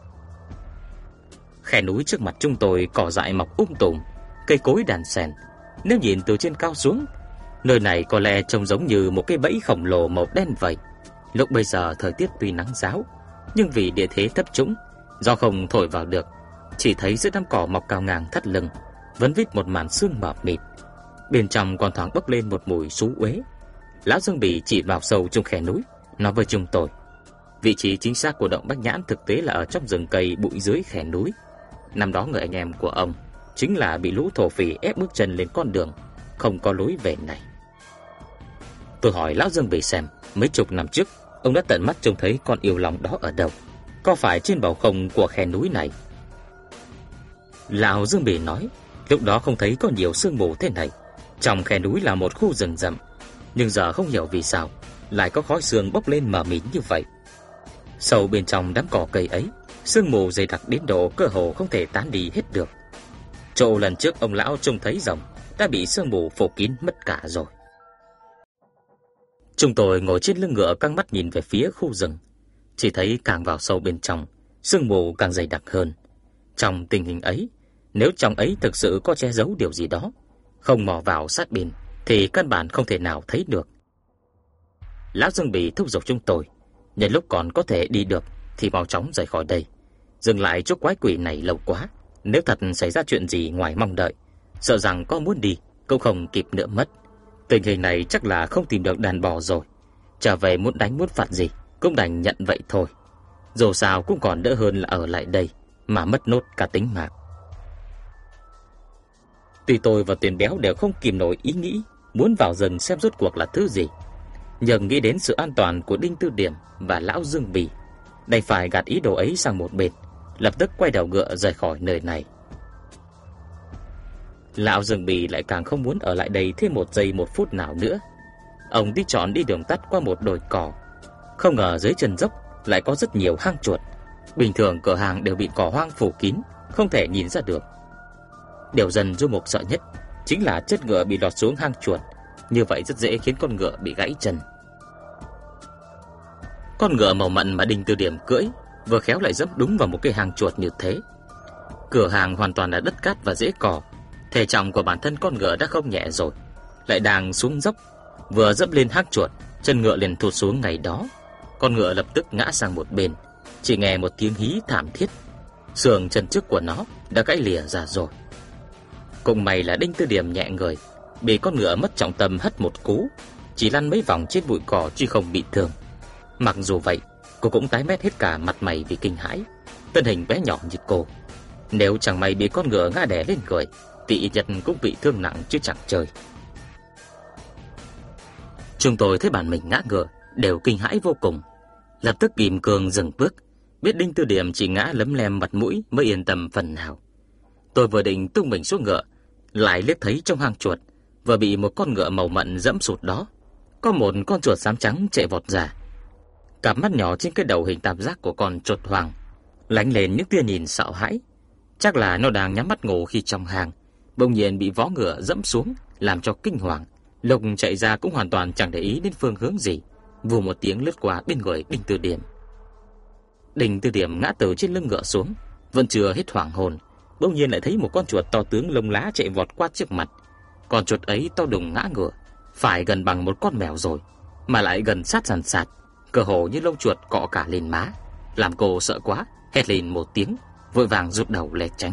Speaker 1: Khe núi trước mặt chúng tôi cỏ dại mọc um tùm, cây cối đàn sen. Nếu nhìn từ trên cao xuống, nơi này có lẽ trông giống như một cái bẫy khổng lồ màu đen vậy. Lúc bây giờ thời tiết tuy nắng ráo, nhưng vì địa thế thấp trũng, gió không thổi vào được, chỉ thấy giữa đám cỏ mọc cao ngang thắt lưng vẫn vít một màn sương mờ mịt. Bên trong còn thoáng bốc lên một mùi xú uế. Lão Dương Bì chỉ vào sâu trong khe núi, nói với chúng tôi vị trí chính xác của động Bách Nhãn thực tế là ở trong rừng cây bụi dưới khe núi. Năm đó người anh em của ông chính là bị lũ thổ phỉ ép bước chân lên con đường không có lối về này. Tôi hỏi lão Dương Bỉ xem mấy chục năm trước ông đã tận mắt trông thấy con yêu lòng đó ở đâu, có phải trên bầu không của khe núi này? Lão Dương Bỉ nói lúc đó không thấy có nhiều sương mù thế này. Trong khe núi là một khu rừng rậm, nhưng giờ không hiểu vì sao lại có khói sương bốc lên mờ mịt như vậy. Sâu bên trong đám cỏ cây ấy, sương mù dày đặc đến độ cơ hồ không thể tán đi hết được. Chỗ lần trước ông lão trông thấy rồng đã bị sương mù phủ kín mất cả rồi. Chúng tôi ngồi trên lưng ngựa căng mắt nhìn về phía khu rừng, chỉ thấy càng vào sâu bên trong, sương mù càng dày đặc hơn. Trong tình hình ấy, nếu trong ấy thực sự có che giấu điều gì đó, không mò vào sát bên thì căn bản không thể nào thấy được. Lão Dương Bỉ thúc giục chúng tôi, nhân lúc còn có thể đi được thì mau chóng rời khỏi đây. Dừng lại chỗ quái quỷ này lâu quá, nếu thật xảy ra chuyện gì ngoài mong đợi, sợ rằng có muốn đi cũng không kịp nữa mất. Tình hình này chắc là không tìm được đàn bò rồi. Trở về muốn đánh muốn phạt gì cũng đành nhận vậy thôi. Dù sao cũng còn đỡ hơn là ở lại đây mà mất nốt cả tính mạng. Tuy tôi và Tuyền Béo đều không kìm nổi ý nghĩ muốn vào rừng xem rốt cuộc là thứ gì, nhưng nghĩ đến sự an toàn của Đinh Tư Điểm và lão Dương Bỉ, đành phải gạt ý đồ ấy sang một bên, lập tức quay đầu ngựa rời khỏi nơi này. Lão Dương Bỉ lại càng không muốn ở lại đây thêm một giây một phút nào nữa. Ông đi chọn đi đường tắt qua một đồi cỏ. Không ngờ dưới chân dốc lại có rất nhiều hang chuột. Bình thường cửa hàng đều bị cỏ hoang phủ kín, không thể nhìn ra được. Điều dân Du Mục sợ nhất chính là chất ngựa bị lọt xuống hang chuột, như vậy rất dễ khiến con ngựa bị gãy chân. Con ngựa màu mận mà Đinh Tư Điểm cưỡi vừa khéo lại dẫm đúng vào một cái hang chuột như thế. Cửa hàng hoàn toàn là đất cát và rễ cỏ, thể trọng của bản thân con ngựa đã không nhẹ rồi, lại đang xuống dốc, vừa dẫm lên hang chuột, chân ngựa liền thụt xuống ngay đó. Con ngựa lập tức ngã sang một bên, chỉ nghe một tiếng hí thảm thiết, xương chân trước của nó đã gãy lìa ra rồi. Cũng may là Đinh Tư Điểm nhẹ người, bị con ngựa mất trọng tâm hất một cú, chỉ lăn mấy vòng trên bụi cỏ chứ không bị thương. Mặc dù vậy, cô cũng tái mét hết cả mặt mày vì kinh hãi. Thân hình bé nhỏ như cô, nếu chẳng may bị con ngựa ngã đè lên người thì ít nhất cũng bị thương nặng chứ chẳng chơi. Chúng tôi thấy bản mình ngã ngựa đều kinh hãi vô cùng, lập tức kìm cường dừng bước. Biết Đinh Tư Điểm chỉ ngã lấm lem mặt mũi mới yên tâm phần nào. Tôi vừa định tung mình xuống ngựa, lại liếc thấy trong hang chuột vừa bị một con ngựa màu mận dẫm sụt đó, có một con chuột xám trắng chạy vọt ra. Cặp mắt nhỏ trên cái đầu hình tam giác của con chuột hoàng lánh lên những tia nhìn sợ hãi. Chắc là nó đang nhắm mắt ngủ khi trong hang, bỗng nhiên bị vó ngựa dẫm xuống, làm cho kinh hoàng. Lục chạy ra cũng hoàn toàn chẳng để ý đến phương hướng gì, vù một tiếng lướt qua bên người Đinh Tư Điểm. Đinh Tư Điểm ngã từ trên lưng ngựa xuống, vẫn chưa hết hoảng hồn, bỗng nhiên lại thấy một con chuột to tướng lông lá chạy vọt qua trước mặt. Con chuột ấy to đùng ngã ngựa, phải gần bằng một con mèo rồi, mà lại gần sát sàn sạt, cơ hồ như lông chuột cọ cả lên má, làm cô sợ quá, hét lên một tiếng, vội vàng rụt đầu né tránh.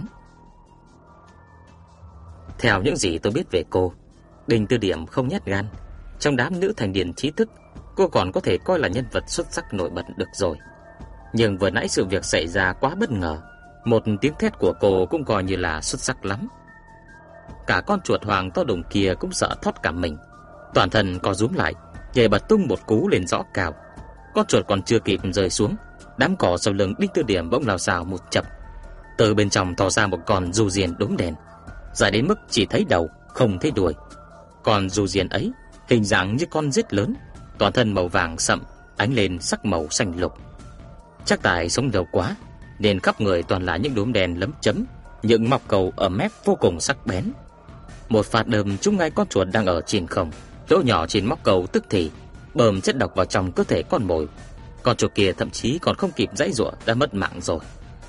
Speaker 1: Theo những gì tôi biết về cô, Đinh Tư Điểm không nhát gan. Trong đám nữ thành niên trí thức, cô còn có thể coi là nhân vật xuất sắc nổi bật được rồi. Nhưng vừa nãy sự việc xảy ra quá bất ngờ, một tiếng thét của cô cũng coi như là xuất sắc lắm. Cả con chuột hoàng to đùng kia cũng sợ thoát cả mình, toàn thân co rúm lại, nhảy bật tung một cú lên rõ cao. Con chuột còn chưa kịp rơi xuống, đám cỏ sau lưng Đinh Tư Điểm bỗng lao xào một chập. Từ bên trong thò ra một con du diền đốm đèn, dài đến mức chỉ thấy đầu không thấy đuôi. Con du diền ấy hình dạng như con rết lớn, toàn thân màu vàng sậm, ánh lên sắc màu xanh lục. Chắc tại sống lâu quá nên khắp người toàn là những đốm đèn lấm chấm, những mọc cầu ở mép vô cùng sắc bén. Một phát đờm trúng ngay con chuột đang ở trên không, lỗ nhỏ trên móc cầu tức thì bơm chất độc vào trong cơ thể con mồi. Con chuột kia thậm chí còn không kịp giãy giụa đã mất mạng rồi.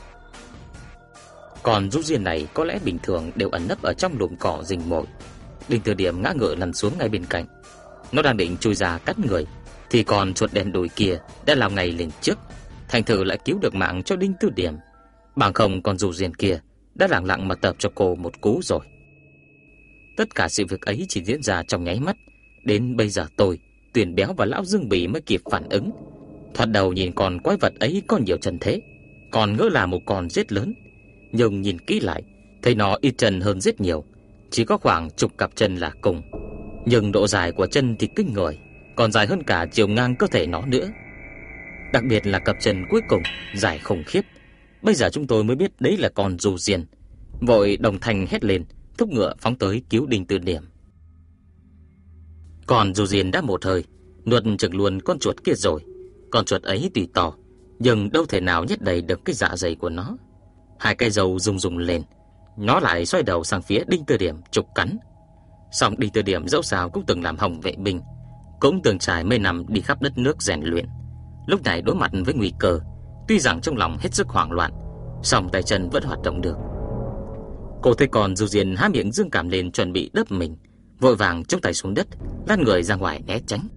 Speaker 1: Còn du diên này có lẽ bình thường đều ẩn nấp ở trong lùm cỏ rình mồi. Đinh Tư Điểm ngã ngựa lăn xuống ngay bên cạnh. Nó đang định chui ra cắn người thì con chuột đen đùi kia đã lao ngay lên trước, thành thử lại cứu được mạng cho Đinh Tư Điểm. Bằng không con du diên kia đã lẳng lặng mà tập cho cô một cú rồi. Tất cả sự việc ấy chỉ diễn ra trong nháy mắt. Đến bây giờ tôi, Tuyền Béo và lão Dương Bỉ mới kịp phản ứng. Thoạt đầu nhìn con quái vật ấy có nhiều chân thế, còn ngỡ là một con rết lớn, nhưng nhìn kỹ lại Thấy nó ít chân hơn rất nhiều, chỉ có khoảng chục cặp chân là cùng. Nhưng độ dài của chân thì kinh người, còn dài hơn cả chiều ngang cơ thể nó nữa. Đặc biệt là cặp chân cuối cùng dài khủng khiếp. Bây giờ chúng tôi mới biết đấy là con Du Diên. Vội đồng thanh hét lên, thúc ngựa phóng tới cứu Đinh Tư Điểm. Còn Du Diên đã một hơi nuốt chửng luôn con chuột kia rồi. Con chuột ấy tuy to, nhưng đâu thể nào nhét đầy được cái dạ dày của nó. Hai cây râu rung rung lên, nó lại xoay đầu sang phía Đinh Tư Điểm trục cắn. Song Đinh Tư Điểm dẫu sao cũng từng làm hồng vệ binh, cũng từng trải mấy năm đi khắp đất nước rèn luyện. Lúc này đối mặt với nguy cơ, tuy rằng trong lòng hết sức hoảng loạn, song tay chân vẫn hoạt động được. Cô thấy con Du Diên há miệng dương cảm lên chuẩn bị đớp mình, vội vàng chống tay xuống đất, lăn người ra ngoài né tránh.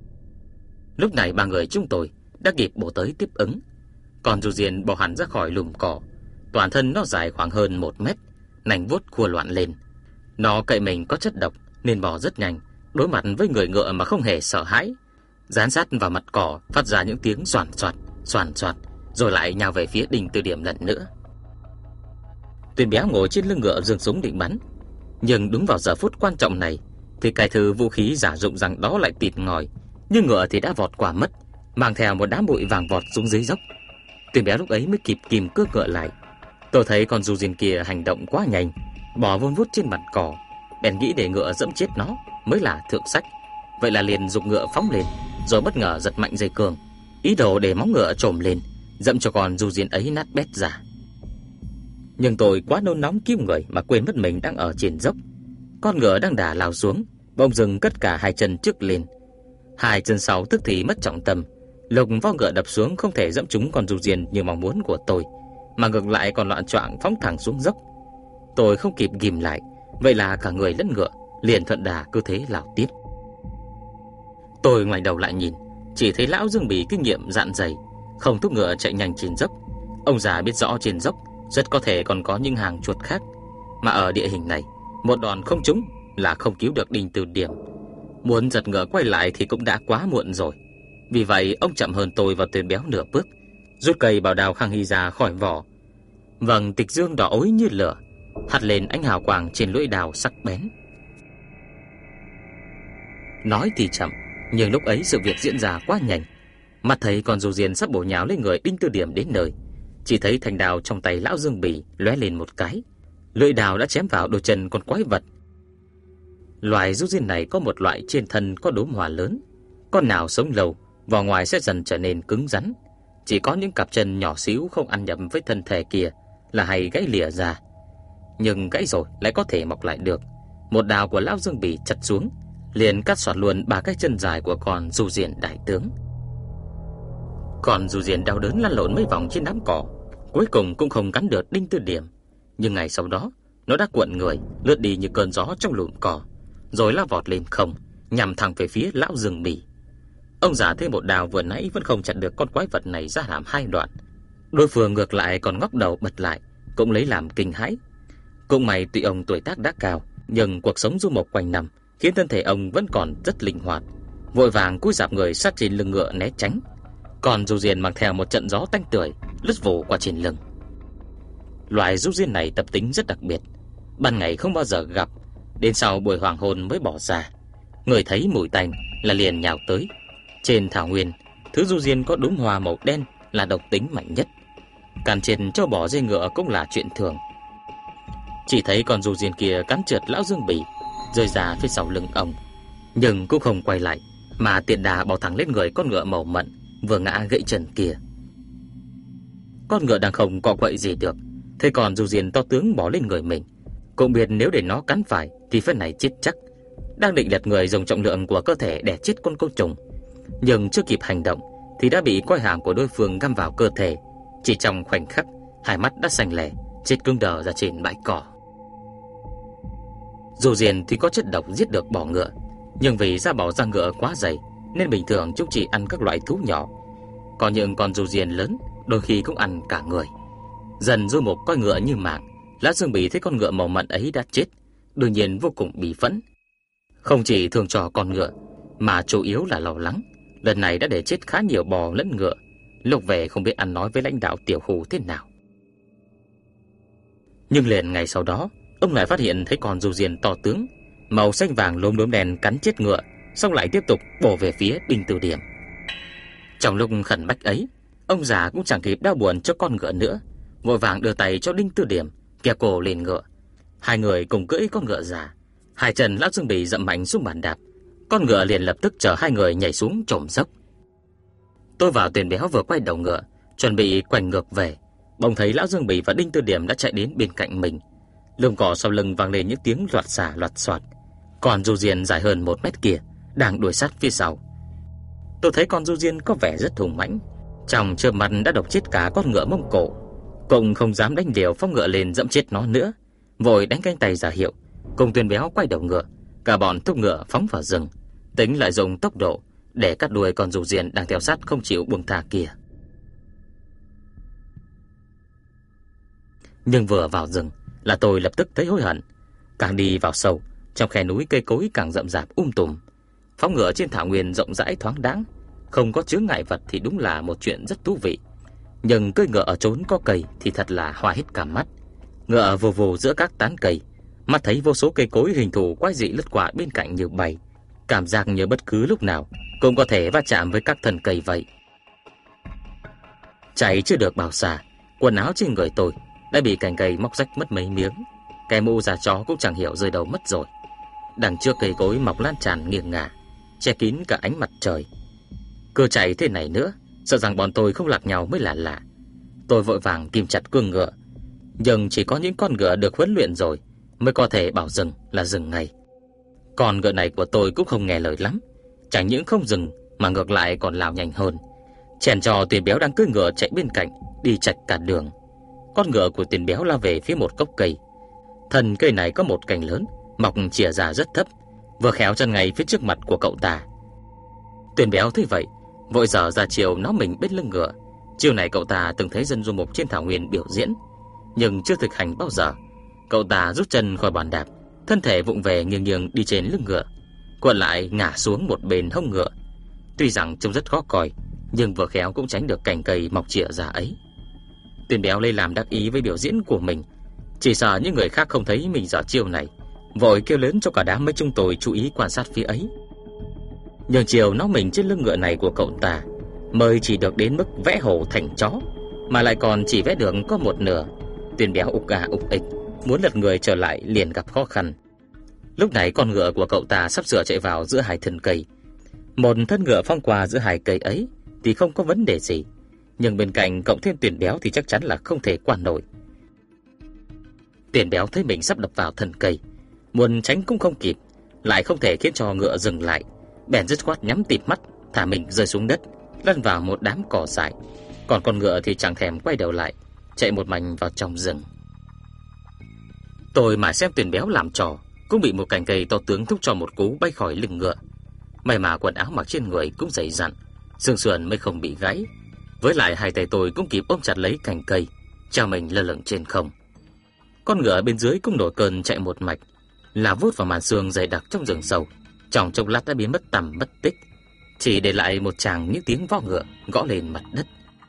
Speaker 1: Lúc này ba người chúng tôi đã kịp bổ tới tiếp ứng. Con Du Diên bò hẳn ra khỏi lùm cỏ, toàn thân nó dài khoảng hơn một mét, nành vuốt khua loạn lên. Nó cậy mình có chất độc nên bò rất nhanh, đối mặt với người ngựa mà không hề sợ hãi, dán sát vào mặt cỏ phát ra những tiếng xoàn xoạt, xoàn xoạt, rồi lại nhào về phía Đinh Tư Điểm lần nữa. Tuyền Béo ngồi trên lưng ngựa giương súng định bắn, nhưng đúng vào giờ phút quan trọng này thì cài thư vũ khí giả dụng rằng đó lại tịt ngòi, nhưng ngựa thì đã vọt qua mất, mang theo một đám bụi vàng vọt xuống dưới dốc. Tuyền Béo lúc ấy mới kịp kìm cước ngựa lại. Tôi thấy con Du Diên kia hành động quá nhanh, bò vun vút trên mặt cỏ, bèn nghĩ để ngựa dẫm chết nó mới là thượng sách. Vậy là liền giục ngựa phóng lên, rồi bất ngờ giật mạnh dây cương, ý đồ để móng ngựa trồm lên, dẫm cho con Du Diên ấy nát bét ra. Nhưng tôi quá nôn nóng cứu người mà quên mất mình đang ở trên dốc. Con ngựa đang đà lao xuống, bỗng dưng cất cả hai chân trước lên. Hai chân sau tức thì mất trọng tâm, lục vó ngựa đập xuống không thể dẫm trúng con Du Diên như mong muốn của tôi, mà ngược lại còn loạn choạng phóng thẳng xuống dốc. Tôi không kịp ghim lại, vậy là cả người lẫn ngựa liền thuận đà cứ thế lao tiếp. Tôi ngoảnh đầu lại nhìn, chỉ thấy lão Dương Bỉ kinh nghiệm dạn dày, không thúc ngựa chạy nhanh trên dốc. Ông già biết rõ trên dốc rất có thể còn có những hàng chuột khác, mà ở địa hình này, một đòn không trúng là không cứu được Đinh Tư Điểm. Muốn giật ngựa quay lại thì cũng đã quá muộn rồi. Vì vậy ông chậm hơn tôi và Tuyền Béo nửa bước, rút cây bảo đao Khang Hy ra khỏi vỏ. Vầng tịch dương đỏ ối như lửa hắt lên ánh hào quang trên lưỡi đao sắc bén. Nói thì chậm, nhưng lúc ấy sự việc diễn ra quá nhanh. Mắt thấy con Du Diên sắp bổ nhào lên người Đinh Tư Điểm đến nơi, chỉ thấy thanh đao trong tay lão Dương Bỉ lóe lên một cái, lưỡi đao đã chém vào đôi chân con quái vật. Loài Du Diên này có một loại trên thân có đốm hỏa lớn, con nào sống lâu, vỏ ngoài sẽ dần trở nên cứng rắn. Chỉ có những cặp chân nhỏ xíu không ăn nhập với thân thể kia là hay gãy lìa ra. Nhưng gãy rồi lại có thể mọc lại được. Một đao của lão Dương Bỉ chặt xuống, liền cắt xoạt luôn ba cái chân dài của con Du Diên đại tướng. Còn Du Diên đau đớn lăn lộn mấy vòng trên đám cỏ, cuối cùng cũng không cắn được Đinh Tư Điểm. Nhưng ngày sau đó, nó đã cuộn người lướt đi như cơn gió trong lùm cỏ, rồi lao vọt lên không, nhằm thẳng về phía lão Dương Bỉ. Ông già thấy một đao vừa nãy vẫn không chặt được con quái vật này ra làm hai đoạn, đối phương ngược lại còn ngóc đầu bật lại, cũng lấy làm kinh hãi. Cũng may tuy ông tuổi tác đã cao, nhưng cuộc sống du mục quanh năm khiến thân thể ông vẫn còn rất linh hoạt, vội vàng cúi rạp người sát trên lưng ngựa né tránh. Còn Du Diên mang theo một trận gió tanh tưởi lướt vù qua trên lưng. Loài Du Diên này tập tính rất đặc biệt, ban ngày không bao giờ gặp, đến sau buổi hoàng hôn mới bỏ ra. Người thấy mùi tanh là liền nhào tới. Trên thảo nguyên, thứ Du Diên có đốm hoa màu đen là độc tính mạnh nhất. Càn trên cho bỏ dây ngựa cũng là chuyện thường. Chỉ thấy con Du Diên kia cắn trượt lão Dương Bỉ, rơi ra phía sau lưng ông, nhưng cũng không quay lại, mà tiện đà bỏ thẳng lên người con ngựa màu mận vừa ngã gãy chân kia. Con ngựa đang không cọ quậy gì được, thế còn Du Diên to tướng bỏ lên người mình, cũng biết nếu để nó cắn phải thì phần này chết chắc. Đang định lật người dùng trọng lượng của cơ thể để chết con côn trùng, nhưng chưa kịp hành động thì đã bị quai hàm của đối phương găm vào cơ thể. Chỉ trong khoảnh khắc, hai mắt đã xanh lè, chết cứng đờ ra trên bãi cỏ. Du Diên thì có chất độc giết được bò ngựa, nhưng vì da bò da ngựa quá dày nên bình thường chúng chỉ ăn các loại thú nhỏ. Còn những con Du Diên lớn đôi khi cũng ăn cả người. Dần du mục coi ngựa như mạng, lão Dương Bỉ thấy con ngựa màu mận ấy đã chết, đương nhiên vô cùng bị phẫn. Không chỉ thương cho con ngựa, mà chủ yếu là lo lắng lần này đã để chết khá nhiều bò lẫn ngựa, lúc về không biết ăn nói với lãnh đạo tiểu khu thế nào. Nhưng liền ngày sau đó, ông lại phát hiện thấy con du diên to tướng, màu xanh vàng lốm đốm đen cắn chết ngựa, xong lại tiếp tục bổ về phía Đinh Từ Điểm. Trong lúc khẩn bách ấy, ông già cũng chẳng kịp đau buồn cho con ngựa nữa, vội vàng đưa tay cho Đinh Từ Điểm kéo cổ lên ngựa. Hai người cùng cưỡi con ngựa già. Hai chân Lão Dương Bì dậm mạnh xuống bàn đạp, con ngựa liền lập tức chở hai người nhảy xuống chổm dốc. Tôi và Tuyền Béo vừa quay đầu ngựa, chuẩn bị quay ngược về, bỗng thấy Lão Dương Bì và Đinh Từ Điểm đã chạy đến bên cạnh mình. Lùm cỏ sau lưng vang lên những tiếng loạt xả loạt xoạt. Còn du diên dài hơn một mét kia đang đuổi sát phía sau. Tôi thấy con du diên có vẻ rất hùng mãnh, trong chớp mắt đã độc chết cả con ngựa Mông Cổ. Cũng không dám đánh liều phóng ngựa lên dẫm chết nó nữa, vội đánh cánh tay ra hiệu, cùng Tuyền Béo quay đầu ngựa, cả bọn thúc ngựa phóng vào rừng, tính lại dùng tốc độ để cắt đuôi con du diên đang theo sát không chịu buông tha kia. Nhưng vừa vào rừng là tôi lập tức thấy hối hận. Càng đi vào sâu, trong khe núi cây cối càng rậm rạp um tùm. Phóng ngựa trên thảo nguyên rộng rãi thoáng đãng, không có chướng ngại vật thì đúng là một chuyện rất thú vị. Nhưng cưỡi ngựa ở chốn có cây thì thật là hoa hết cả mắt. Ngựa vồ vồ giữa các tán cây, mắt thấy vô số cây cối hình thù quái dị lướt qua bên cạnh như bay, cảm giác như bất cứ lúc nào cũng có thể va chạm với các thân cây vậy. Chạy chưa được bao xa, quần áo trên người tôi đã bị cành cây móc rách mất mấy miếng, cái mũ da chó cũng chẳng hiểu rơi đâu mất rồi. Đằng trước cây cối mọc lan tràn nghiêng ngả, che kín cả ánh mặt trời. Cứ chạy thế này nữa, sợ rằng bọn tôi không lạc nhau mới là lạ. Tôi vội vàng kìm chặt cương ngựa, nhưng chỉ có những con ngựa được huấn luyện rồi mới có thể bảo dừng là dừng ngay. Con ngựa này của tôi cũng không nghe lời lắm, chẳng những không dừng mà ngược lại còn lao nhanh hơn, chèn cho Tuyền Béo đang cưỡi ngựa chạy bên cạnh đi chạch cả đường. Con ngựa của Tuyền Béo lao về phía một gốc cây. Thân cây này có một cành lớn mọc chìa ra rất thấp, vừa khéo chân ngay phía trước mặt của cậu ta. Tuyền Béo thấy vậy, vội dở ra chiều nó mình bên lưng ngựa. Chiều này cậu ta từng thấy dân du mục trên thảo nguyên biểu diễn, nhưng chưa thực hành bao giờ. Cậu ta rút chân khỏi bàn đạp, thân thể vụng về nghiêng nghiêng đi trên lưng ngựa, quật lại ngả xuống một bên hông ngựa. Tuy rằng trông rất khó coi, nhưng vừa khéo cũng tránh được cành cây mọc chìa ra ấy. Tuyền Béo lấy làm đắc ý với biểu diễn của mình, chỉ sợ những người khác không thấy mình dở chiêu này, vội kêu lớn cho cả đám mấy chúng tôi chú ý quan sát phía ấy. Nhưng chiều nó mình trên lưng ngựa này của cậu ta mới chỉ được đến mức vẽ hổ thành chó, mà lại còn chỉ vẽ được có một nửa. Tuyền Béo ục à ục ịch, muốn lật người trở lại liền gặp khó khăn. Lúc này con ngựa của cậu ta sắp sửa chạy vào giữa hai thân cây. Một thân ngựa phong qua giữa hai cây ấy thì không có vấn đề gì, nhưng bên cạnh cộng thêm Tuyền Béo thì chắc chắn là không thể qua nổi. Tuyền Béo thấy mình sắp đập vào thân cây, muốn tránh cũng không kịp, lại không thể khiến cho ngựa dừng lại, bèn dứt khoát nhắm tịt mắt, thả mình rơi xuống đất, lăn vào một đám cỏ dại. Còn con ngựa thì chẳng thèm quay đầu lại, chạy một mạch vào trong rừng. Tôi mà xem Tuyền Béo làm trò, cũng bị một cành cây to tướng thúc cho một cú bay khỏi lưng ngựa. May mà quần áo mặc trên người cũng dày dặn, xương sườn mới không bị gãy. Với lại hai tay tôi cũng kịp ôm chặt lấy cành cây, treo mình lơ lửng trên không. Con ngựa bên dưới cũng nổi cơn chạy một mạch, là vút vào màn sương dày đặc trong rừng sâu, trong chốc lát đã biến mất tầm mất tích, chỉ để lại một tràng những tiếng vó ngựa gõ lên mặt đất.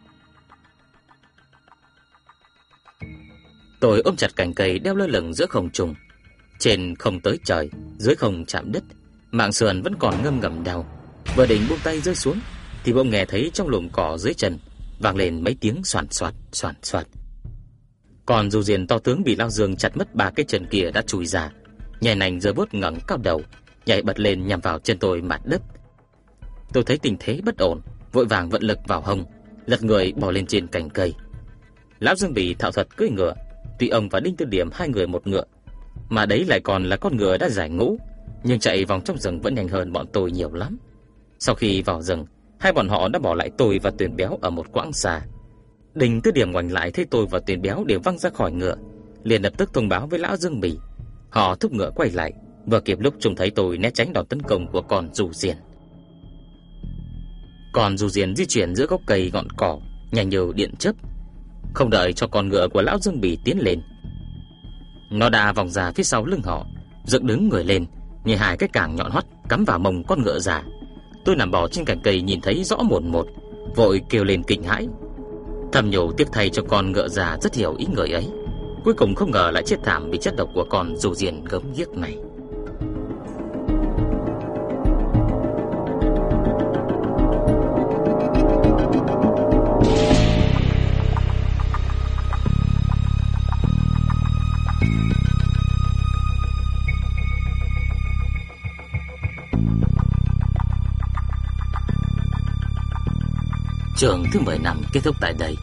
Speaker 1: Tôi ôm chặt cành cây đeo lơ lửng giữa không trung, trên không tới trời, dưới không chạm đất, mảng sườn vẫn còn ngâm ngầm đau. Vừa định buông tay rơi xuống thì bỗng nghe thấy trong lùm cỏ dưới chân vang lên mấy tiếng xoàn xoạt xoàn xoạt. Còn du diên to tướng bị Lao Dương chặt mất ba cái chân kia đã chui ra, nhảy nành giơ bút ngẩng cao đầu, nhảy bật lên nhằm vào chân tôi mặt đất. Tôi thấy tình thế bất ổn, vội vàng vận lực vào hông, lật người bò lên trên cành cây. Lão Dương Bì thạo thuật cưỡi ngựa, tuy ông và Đinh Tư Điểm hai người một ngựa, mà đấy lại còn là con ngựa đã giải ngũ, nhưng chạy vòng trong rừng vẫn nhanh hơn bọn tôi nhiều lắm. Sau khi vào rừng, hai bọn họ đã bỏ lại tôi và Tuyền Béo ở một quãng xa. Đinh Tư Điểm ngoảnh lại thấy tôi và Tuyền Béo đều văng ra khỏi ngựa, liền lập tức thông báo với Lão Dương Bì. Họ thúc ngựa quay lại, vừa kịp lúc trông thấy tôi né tránh đòn tấn công của con du diên. Con du diên di chuyển giữa gốc cây ngọn cỏ nhanh như điện chớp, không đợi cho con ngựa của Lão Dương Bì tiến lên, nó đã vòng ra phía sau lưng họ, dựng đứng người lên như hai cái cảng nhọn hoắt cắm vào mông con ngựa già. Tôi nằm bò trên cành cây nhìn thấy rõ mồn một, vội kêu lên kinh hãi, thầm nhủ tiếc thay cho con ngựa già rất hiểu ý người ấy. cuối cùng không ngờ lại chết thảm vì chất độc của con dù diền gớm ghiếc này. Chương thứ mười năm kết thúc tại đây.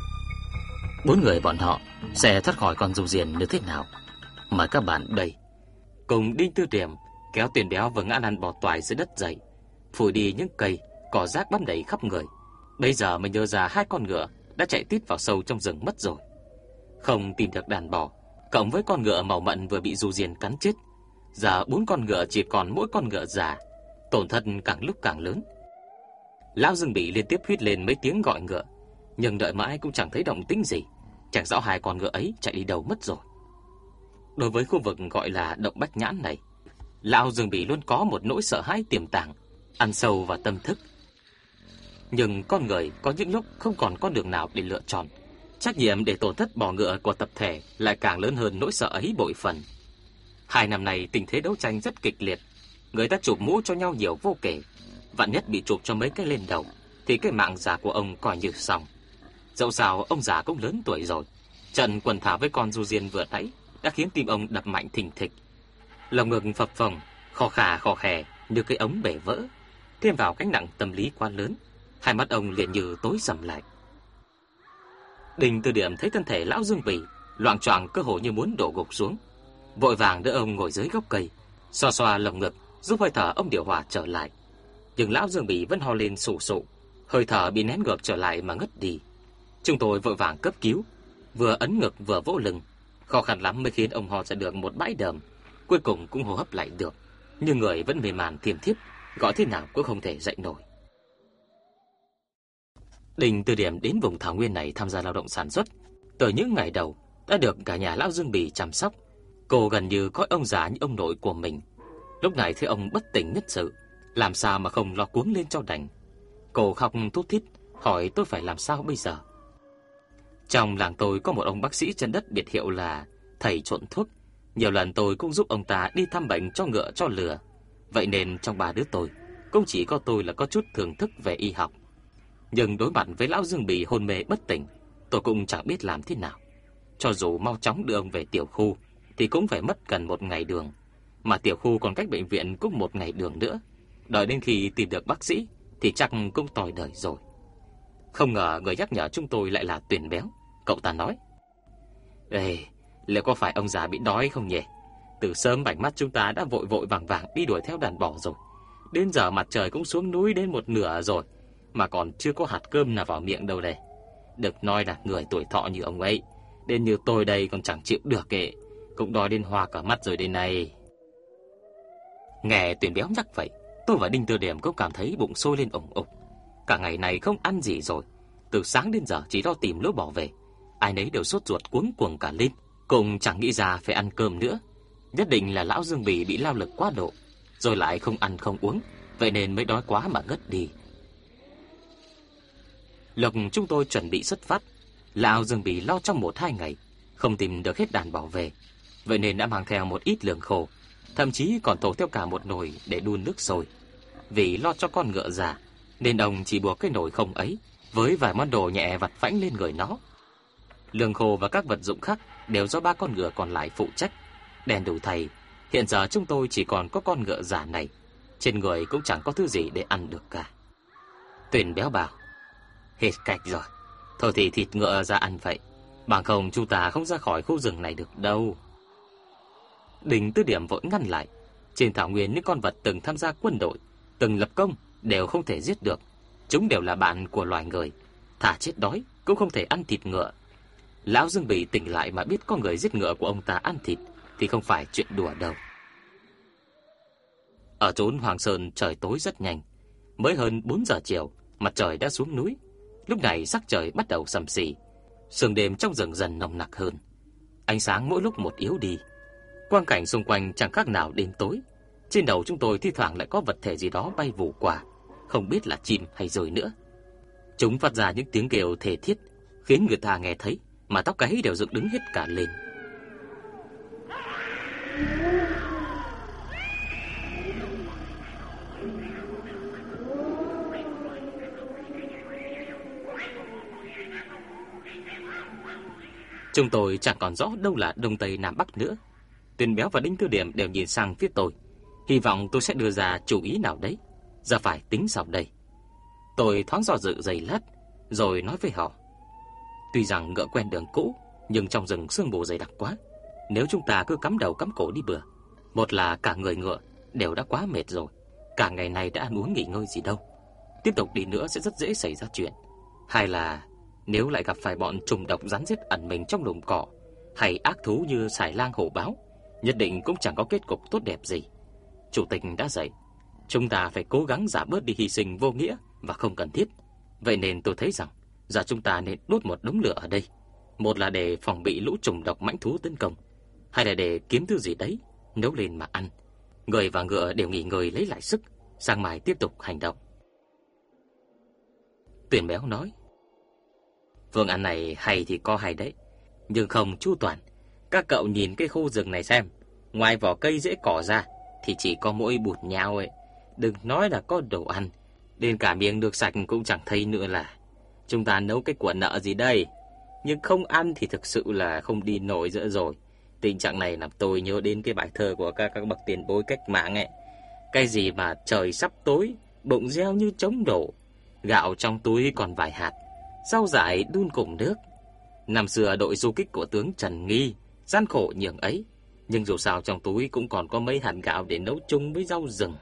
Speaker 1: Bốn người bọn họ sẽ thoát khỏi con dù diền như thế nào? Mời các bạn đây cùng Đinh Tư Điểm kéo Tuyển Béo và Ngã Lăn bò toài dưới đất dậy, phủi đi những cây cỏ rác bám đầy khắp người. Bây giờ mình nhớ ra hai con ngựa đã chạy tít vào sâu trong rừng mất rồi. Không tìm được đàn bò, cộng với con ngựa màu mận vừa bị dù diền cắn chết, giờ bốn con ngựa chỉ còn mỗi con ngựa già, tổn thất càng lúc càng lớn. Lão Dương Bỉ liên tiếp huýt lên mấy tiếng gọi ngựa, nhưng đợi mãi cũng chẳng thấy động tĩnh gì, chẳng rõ hai con ngựa ấy chạy đi đâu mất rồi. Đối với khu vực gọi là động Bách Nhãn này, lão Dương Bỉ luôn có một nỗi sợ hãi tiềm tàng, ăn sâu vào tâm thức. Nhưng con người có những lúc không còn con đường nào để lựa chọn, trách nhiệm để tổn thất bò ngựa của tập thể lại càng lớn hơn nỗi sợ ấy bội phần. Hai năm nay tình thế đấu tranh rất kịch liệt, người ta chụp mũ cho nhau nhiều vô kể. Vạn nhất bị chụp cho mấy cái lên đầu thì cái mạng già của ông coi như xong. Dẫu sao ông già cũng lớn tuổi rồi, trận quần thảo với con du diên vừa nãy đã khiến tim ông đập mạnh thình thịch. Lòng ngực phập phồng, khò khà khò khè như cái ống bể vỡ. Thêm vào gánh nặng tâm lý quá lớn, hai mắt ông liền như tối sầm lại. Đinh Tư Điểm thấy thân thể lão Dương Bỉ loạng choạng cơ hồ như muốn đổ gục xuống, vội vàng đỡ ông ngồi dưới gốc cây, xoa xoa lồng ngực giúp hơi thở ông điều hòa trở lại. Nhưng lão Dương Bỉ vẫn ho lên sù sụ, hơi thở bị nén ngược trở lại mà ngất đi. Chúng tôi vội vàng cấp cứu, vừa ấn ngực vừa vỗ lưng, khó khăn lắm mới khiến ông ho ra được một bãi đờm, cuối cùng cũng hô hấp lại được, nhưng người vẫn mềm màn thiêm thiếp, gọi thế nào cũng không thể dậy nổi. Đinh Tư Điểm đến vùng thảo nguyên này tham gia lao động sản xuất, từ những ngày đầu đã được cả nhà lão Dương Bỉ chăm sóc. Cô gần như coi ông già như ông nội của mình. Lúc này thấy ông bất tỉnh nhất sự, làm sao mà không lo cuống lên cho đành. Cô khóc thút thít hỏi tôi phải làm sao bây giờ. Trong làng tôi có một ông bác sĩ chân đất biệt hiệu là thầy trộn thuốc. Nhiều lần tôi cũng giúp ông ta đi thăm bệnh cho ngựa cho lừa. Vậy nên trong ba đứa tôi cũng chỉ có tôi là có chút thưởng thức về y học. Nhưng đối mặt với lão Dương Bỉ hôn mê bất tỉnh, tôi cũng chẳng biết làm thế nào. Cho dù mau chóng đưa ông về tiểu khu thì cũng phải mất gần một ngày đường, mà tiểu khu còn cách bệnh viện cũng một ngày đường nữa. Đợi đến khi tìm được bác sĩ thì chắc cũng tòi đời rồi. Không ngờ người nhắc nhở chúng tôi lại là Tuyển Béo. Cậu ta nói: "Ê, liệu có phải ông già bị đói không nhỉ? Từ sớm bảnh mắt chúng ta đã vội vội vàng vàng đi đuổi theo đàn bò rồi. Đến giờ mặt trời cũng xuống núi đến một nửa rồi, mà còn chưa có hạt cơm nào vào miệng đâu đây. Được nói là người tuổi thọ như ông ấy, đến như tôi đây còn chẳng chịu được kệ, cũng đói đến hoa cả mắt rồi đây này." Nghe Tuyển Béo nhắc vậy, tôi và Đinh Tư Điểm cũng cảm thấy bụng sôi lên ủng ục. Cả ngày này không ăn gì rồi, từ sáng đến giờ chỉ lo tìm lũ bỏ về. Ai nấy đều sốt ruột cuống cuồng cả lên, cùng chẳng nghĩ ra phải ăn cơm nữa. Nhất định là lão Dương Bỉ bị lao lực quá độ, rồi lại không ăn không uống, vậy nên mới đói quá mà ngất đi. Lúc chúng tôi chuẩn bị xuất phát, lão Dương Bỉ lo trong một hai ngày không tìm được hết đàn bò về, vậy nên đã mang theo một ít lương khô, thậm chí còn thổ theo cả một nồi để đun nước sôi. Vì lo cho con ngựa già nên ông chỉ buộc cái nồi không ấy với vài món đồ nhẹ vặt vãnh lên người nó. Lương khô và các vật dụng khác đều do ba con ngựa còn lại phụ trách. Đèn đủ thầy, hiện giờ chúng tôi chỉ còn có con ngựa già này, trên người cũng chẳng có thứ gì để ăn được cả. Tuyển Béo bảo: "Hết cách rồi, thôi thì thịt ngựa ra ăn vậy, bằng không chúng ta không ra khỏi khu rừng này được đâu." Đinh Tư Điểm vội ngăn lại: "Trên thảo nguyên những con vật từng tham gia quân đội, từng lập công đều không thể giết được. Chúng đều là bạn của loài người, thà chết đói cũng không thể ăn thịt ngựa." Lão Dương Bỉ tỉnh lại mà biết có người giết ngựa của ông ta ăn thịt thì không phải chuyện đùa đâu. Ở chốn Hoàng Sơn trời tối rất nhanh. Mới hơn bốn giờ chiều, mặt trời đã xuống núi. Lúc này sắc trời bắt đầu sầm sì, sương đêm trong rừng dần nồng nặc hơn. Ánh sáng mỗi lúc một yếu đi, quang cảnh xung quanh chẳng khác nào đêm tối. Trên đầu chúng tôi thi thoảng lại có vật thể gì đó bay vù qua, không biết là chim hay ruồi nữa. Chúng phát ra những tiếng kêu thề thiết khiến người ta nghe thấy mà tóc gáy đều dựng đứng hết cả lên. Chúng tôi chẳng còn rõ đâu là Đông Tây Nam Bắc nữa. Tuyền Béo và Đinh Tư Điểm đều nhìn sang phía tôi, hy vọng tôi sẽ đưa ra chủ ý nào đấy. Giờ phải tính sao đây? Tôi thoáng do dự giây lát, rồi nói với họ. Tuy rằng ngựa quen đường cũ, nhưng trong rừng sương mù dày đặc quá. Nếu chúng ta cứ cắm đầu cắm cổ đi bừa, một là cả người ngựa đều đã quá mệt rồi, cả ngày nay đã ăn uống nghỉ ngơi gì đâu. Tiếp tục đi nữa sẽ rất dễ xảy ra chuyện. Hai là nếu lại gặp phải bọn trùng độc rắn rết ẩn mình trong lùm cỏ, hay ác thú như sải lang hổ báo, nhất định cũng chẳng có kết cục tốt đẹp gì. Chủ tịch đã dạy chúng ta phải cố gắng giảm bớt đi hy sinh vô nghĩa và không cần thiết. Vậy nên tôi thấy rằng giờ chúng ta nên đốt một đống lửa ở đây. Một là để phòng bị lũ trùng độc mãnh thú tấn công, hai là để kiếm thứ gì đấy nấu lên mà ăn. Người và ngựa đều nghỉ ngơi lấy lại sức, sang mai tiếp tục hành động. Tuyền Béo nói. Phương án này hay thì có hay đấy, nhưng không chu toàn. Các cậu nhìn cái khu rừng này xem, ngoài vỏ cây rễ cỏ ra thì chỉ có mỗi bụt nhão ấy. Đừng nói là có đồ ăn, đến cả miếng nước sạch cũng chẳng thấy nữa là. Chúng ta nấu cái của nợ gì đây? Nhưng không ăn thì thực sự là không đi nổi nữa rồi. Tình trạng này làm tôi nhớ đến cái bài thơ của các các bậc tiền bối cách mạng ấy. Cái gì mà trời sắp tối, bụng reo như trống đổ, gạo trong túi còn vài hạt, rau dại đun cùng nước. Năm xưa đội du kích của tướng Trần Nghi gian khổ nhường ấy, nhưng dù sao trong túi cũng còn có mấy hạt gạo để nấu chung với rau rừng.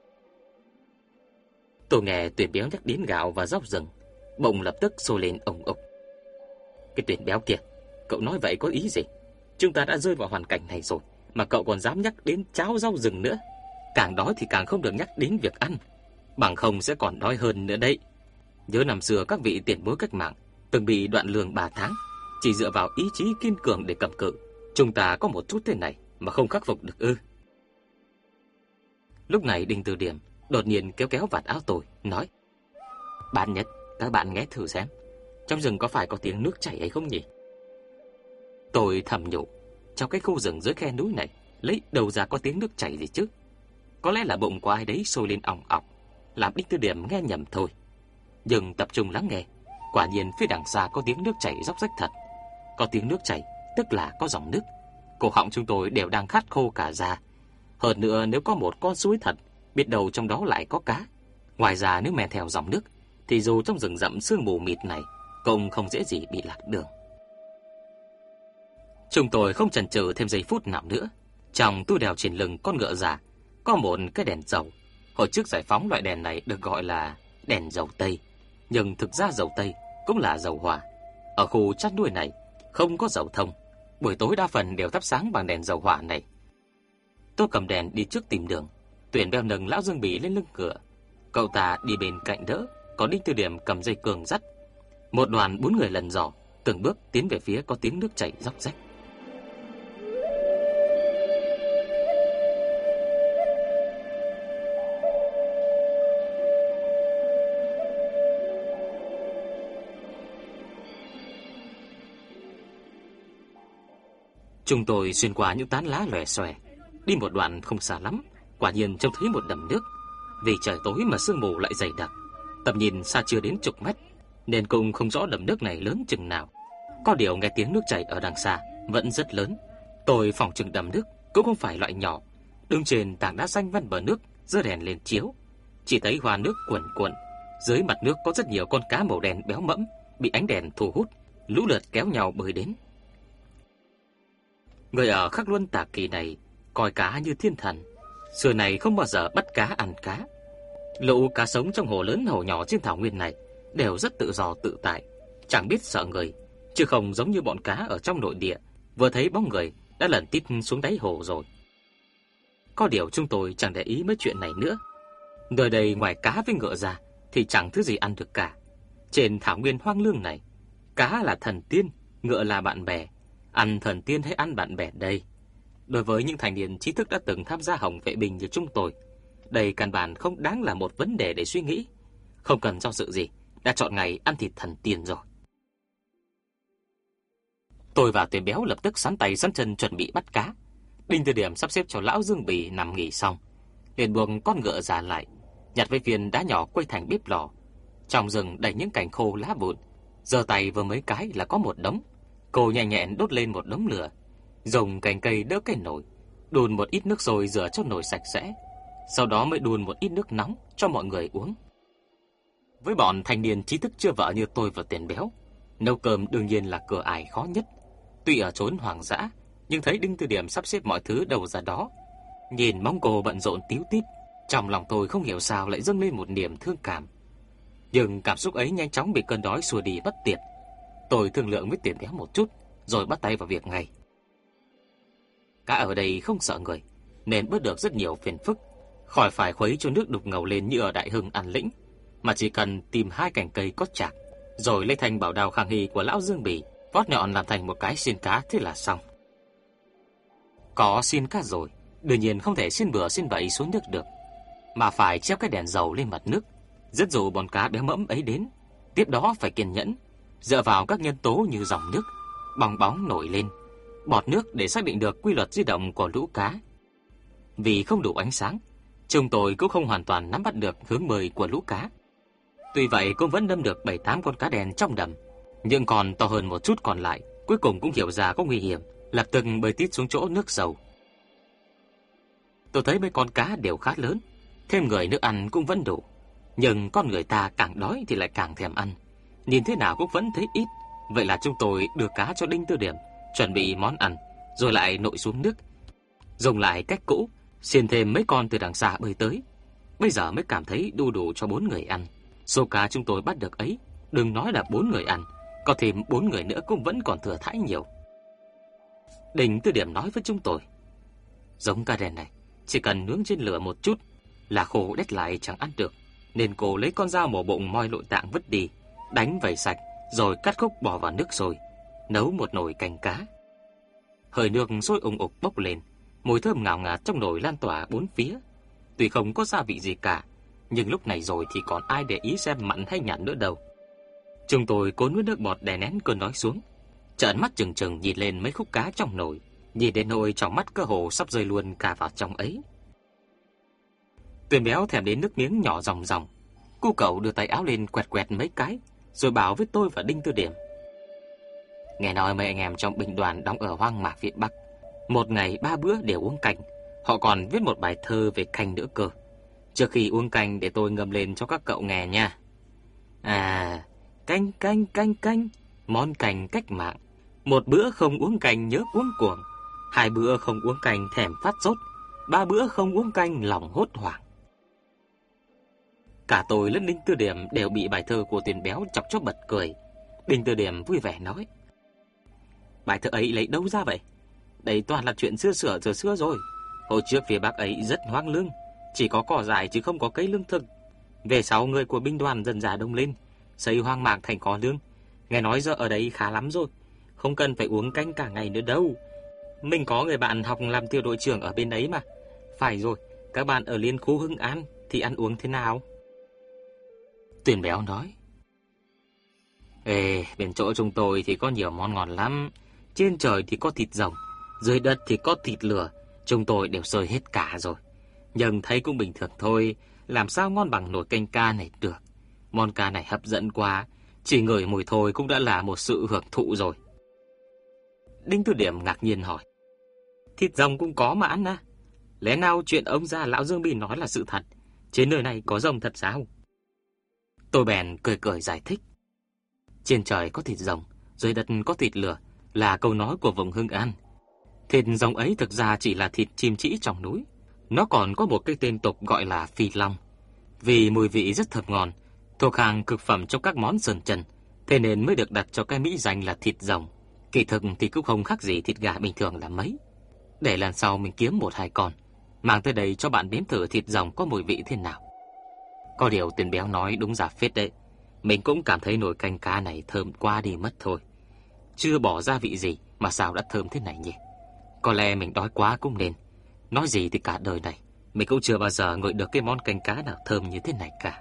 Speaker 1: Tôi nghe Tuyền Béo nhắc đến gạo và rau rừng, bụng lập tức sôi lên ồng ục. Cái Tuyền Béo kia, cậu nói vậy có ý gì? Chúng ta đã rơi vào hoàn cảnh này rồi mà cậu còn dám nhắc đến cháo rau rừng nữa. Càng đói thì càng không được nhắc đến việc ăn, bằng không sẽ còn đói hơn nữa đấy. Nhớ năm xưa các vị tiền bối cách mạng từng bị đoạn lương ba tháng, chỉ dựa vào ý chí kiên cường để cầm cự. Chúng ta có một chút thế này mà không khắc phục được ư? Lúc này Đinh Từ Điểm đột nhiên kéo kéo vạt áo tôi, nói: Bạn Nhất, các bạn nghe thử xem, trong rừng có phải có tiếng nước chảy hay không nhỉ? Tôi thầm nhủ, trong cái khu rừng dưới khe núi này lấy đâu ra có tiếng nước chảy gì chứ? Có lẽ là bụng của ai đấy sôi lên ỏng ọc, làm Đinh Tư Điểm nghe nhầm thôi. Nhưng tập trung lắng nghe, quả nhiên phía đằng xa có tiếng nước chảy róc rách thật. Có tiếng nước chảy tức là có dòng nước. Cổ họng chúng tôi đều đang khát khô cả ra. Hơn nữa nếu có một con suối thật, biết đâu trong đó lại có cá. Ngoài ra nếu men theo dòng nước thì dù trong rừng rậm sương mù mịt này cũng không dễ gì bị lạc đường. Chúng tôi không chần chừ thêm giây phút nào nữa. Trong túi đeo trên lưng con ngựa già có một cái đèn dầu. Hồi trước giải phóng loại đèn này được gọi là đèn dầu Tây, nhưng thực ra dầu Tây cũng là dầu hỏa. Ở khu chăn nuôi này không có dầu thông, buổi tối đa phần đều thắp sáng bằng đèn dầu hỏa này. Tôi cầm đèn đi trước tìm đường, Tuyền Béo nâng lão Dương Bỉ lên lưng ngựa, cậu ta đi bên cạnh đỡ, còn Đinh Tư Điểm cầm dây cương dắt. Một đoàn bốn người lần dò, từng bước tiến về phía có tiếng nước chảy róc rách. Chúng tôi xuyên qua những tán lá lòe xòe, đi một đoạn không xa lắm, quả nhiên trông thấy một đầm nước. Vì trời tối mà sương mù lại dày đặc, tầm nhìn xa chưa đến chục mét, nên cũng không rõ đầm nước này lớn chừng nào. Có điều nghe tiếng nước chảy ở đằng xa vẫn rất lớn. Tôi phỏng chừng đầm nước cũng không phải loại nhỏ. Đứng trên tảng đá xanh ven bờ nước, giơ đèn lên chiếu, chỉ thấy hoa nước cuồn cuộn. Dưới mặt nước có rất nhiều con cá màu đen béo mẫm bị ánh đèn thu hút, lũ lượt kéo nhau bơi đến. Người ở Khắc Luân Tả Kỳ này coi cá như thiên thần, xưa này không bao giờ bắt cá ăn cá. Lũ cá sống trong hồ lớn hồ nhỏ trên thảo nguyên này đều rất tự do tự tại, chẳng biết sợ người, chứ không giống như bọn cá ở trong nội địa, vừa thấy bóng người đã lẩn tít xuống đáy hồ rồi. Có điều chúng tôi chẳng để ý mấy chuyện này nữa. Nơi đây ngoài cá với ngựa ra thì chẳng thứ gì ăn được cả. Trên thảo nguyên hoang lương này, cá là thần tiên, ngựa là bạn bè. Ăn thần tiên hay ăn bạn bè đây? Đối với những thành niên trí thức đã từng tham gia Hồng Vệ Binh như chúng tôi, đây căn bản không đáng là một vấn đề để suy nghĩ. Không cần do dự gì, đã chọn ngày ăn thịt thần tiên rồi. Tôi và Tuyền Béo lập tức sắn tay sắn chân chuẩn bị bắt cá. Đinh Tư Điểm sắp xếp cho lão Dương Bỉ nằm nghỉ xong, liền buông con ngựa già lại, nhặt với viên đá nhỏ quây thành bếp lò. Trong rừng đầy những cành khô lá vụn, giơ tay vừa mấy cái là có một đống. Cô nhanh nhẹn đốt lên một đống lửa, dùng cành cây đỡ cái nồi, đun một ít nước sôi rửa cho nồi sạch sẽ, sau đó mới đun một ít nước nóng cho mọi người uống. Với bọn thanh niên trí thức chưa vợ như tôi và Tiền Béo, nấu cơm đương nhiên là cửa ải khó nhất. Tuy ở chốn hoang dã, nhưng thấy Đinh Tư Điểm sắp xếp mọi thứ đâu ra đó, nhìn mong cô bận rộn tíu tít, trong lòng tôi không hiểu sao lại dâng lên một niềm thương cảm. Nhưng cảm xúc ấy nhanh chóng bị cơn đói xua đi bất tiệt. Tôi thương lượng với Tiền Béo một chút, rồi bắt tay vào việc ngay. Cá ở đây không sợ người, nên bớt được rất nhiều phiền phức, khỏi phải khuấy cho nước đục ngầu lên như ở Đại Hưng An Lĩnh, mà chỉ cần tìm hai cành cây có chạc, rồi lấy thành bảo đao khang hy của lão Dương Bỉ, vót nhọn làm thành một cái xiên cá, thế là xong. Có xiên cá rồi, đương nhiên không thể xiên bừa xiên bậy xuống nước được, mà phải treo cái đèn dầu lên mặt nước, dẫn dụ bọn cá béo mẫm ấy đến. Tiếp đó phải kiên nhẫn, dựa vào các nhân tố như dòng nước, bong bóng nổi lên, bọt nước để xác định được quy luật di động của lũ cá. Vì không đủ ánh sáng, chúng tôi cũng không hoàn toàn nắm bắt được hướng bơi của lũ cá. Tuy vậy cũng vẫn đâm được bảy tám con cá đen trong đầm, nhưng còn to hơn một chút còn lại cuối cùng cũng hiểu ra có nguy hiểm, lập tức bơi tít xuống chỗ nước sâu. Tôi thấy mấy con cá đều khá lớn, thêm người nước ăn cũng vẫn đủ, nhưng con người ta càng đói thì lại càng thèm ăn, nhìn thế nào cũng vẫn thấy ít. Vậy là chúng tôi đưa cá cho Đinh Tư Điểm, chuẩn bị món ăn, rồi lại nội xuống nước, dùng lại cách cũ, xiên thêm mấy con từ đằng xa bơi tới. Bây giờ mới cảm thấy đủ đủ cho bốn người ăn. Số cá chúng tôi bắt được ấy, đừng nói là bốn người ăn, có thêm bốn người nữa cũng vẫn còn thừa thãi nhiều. Đinh Tư Điểm nói với chúng tôi, giống cá đen này chỉ cần nướng trên lửa một chút là khô đét lại chẳng ăn được, nên cô lấy con dao mổ bụng moi nội tạng vứt đi, đánh vẩy sạch, rồi cắt khúc bỏ vào nước sôi, nấu một nồi canh cá. Hơi nước sôi ùng ục bốc lên, mùi thơm ngào ngạt trong nồi lan tỏa bốn phía. Tuy không có gia vị gì cả, nhưng lúc này rồi thì còn ai để ý xem mặn hay nhạt nữa đâu. Chúng tôi cố nuốt nước bọt đè nén cơn đói xuống, trợn mắt trừng trừng nhìn lên mấy khúc cá trong nồi, nhìn đến nỗi trong mắt cơ hồ sắp rơi luôn cả vào trong ấy. Tuyền Béo thèm đến nước miếng nhỏ ròng ròng. Cô cậu đưa tay áo lên quẹt quẹt mấy cái, rồi bảo với tôi và Đinh Tư Điểm, nghe nói mấy anh em trong binh đoàn đóng ở hoang mạc phía Bắc, một ngày ba bữa đều uống canh. Họ còn viết một bài thơ về canh nữa cơ. Trước khi uống canh để tôi ngâm lên cho các cậu nghe nha. À, canh canh canh canh, món canh cách mạng. Một bữa không uống canh nhớ uống cuồng, hai bữa không uống canh thèm phát sốt, ba bữa không uống canh lòng hốt hoảng. Cả tôi lẫn Đinh Tư Điểm đều bị bài thơ của Tuyền Béo chọc cho bật cười. Đinh Tư Điểm vui vẻ nói, bài thơ ấy lấy đâu ra vậy? Đây toàn là chuyện xưa xưa giờ xưa rồi. Hồi trước phía Bắc ấy rất hoang lương, chỉ có cỏ dại chứ không có cây lương thực. Về sau người của binh đoàn dần dà đông lên, xây hoang mạc thành có lương. Nghe nói giờ ở đây khá lắm rồi, không cần phải uống canh cả ngày nữa đâu. Mình có người bạn học làm tiểu đội trưởng ở bên ấy mà. Phải rồi, các bạn ở liên khu Hưng An thì ăn uống thế nào? Tuyền Béo nói, ê, bên chỗ chúng tôi thì có nhiều món ngon lắm. Trên trời thì có thịt rồng, dưới đất thì có thịt lửa, chúng tôi đều sơi hết cả rồi. Nhưng thấy cũng bình thường thôi, làm sao ngon bằng nồi canh ca này được. Món cá này hấp dẫn quá, chỉ ngửi mùi thôi cũng đã là một sự hưởng thụ rồi. Đinh Tư Điểm ngạc nhiên hỏi, thịt rồng cũng có mà ăn à? Lẽ nào chuyện ông già lão Dương Bỉ nói là sự thật? Trên nơi này có rồng thật sao? Tôi bèn cười cười giải thích, trên trời có thịt rồng, dưới đất có thịt lửa là câu nói của vùng Hưng An. Thịt rồng ấy thực ra chỉ là thịt chim trĩ trong núi. Nó còn có một cái tên tục gọi là phi long, vì mùi vị rất thơm ngon, thuộc hàng cực phẩm trong các món sườn trần, thế nên mới được đặt cho cái mỹ danh là thịt rồng. Kỳ thực thì cũng không khác gì thịt gà bình thường là mấy. Để lần sau mình kiếm một hai con, mang tới đây cho bạn nếm thử thịt rồng có mùi vị thế nào. Có điều Tuyền Béo nói đúng giả phết đấy. Mình cũng cảm thấy nồi canh cá này thơm quá đi mất thôi. Chưa bỏ gia vị gì mà sao đã thơm thế này nhỉ? Có lẽ mình đói quá cũng nên. Nói gì thì cả đời này mình cũng chưa bao giờ ngửi được cái món canh cá nào thơm như thế này cả.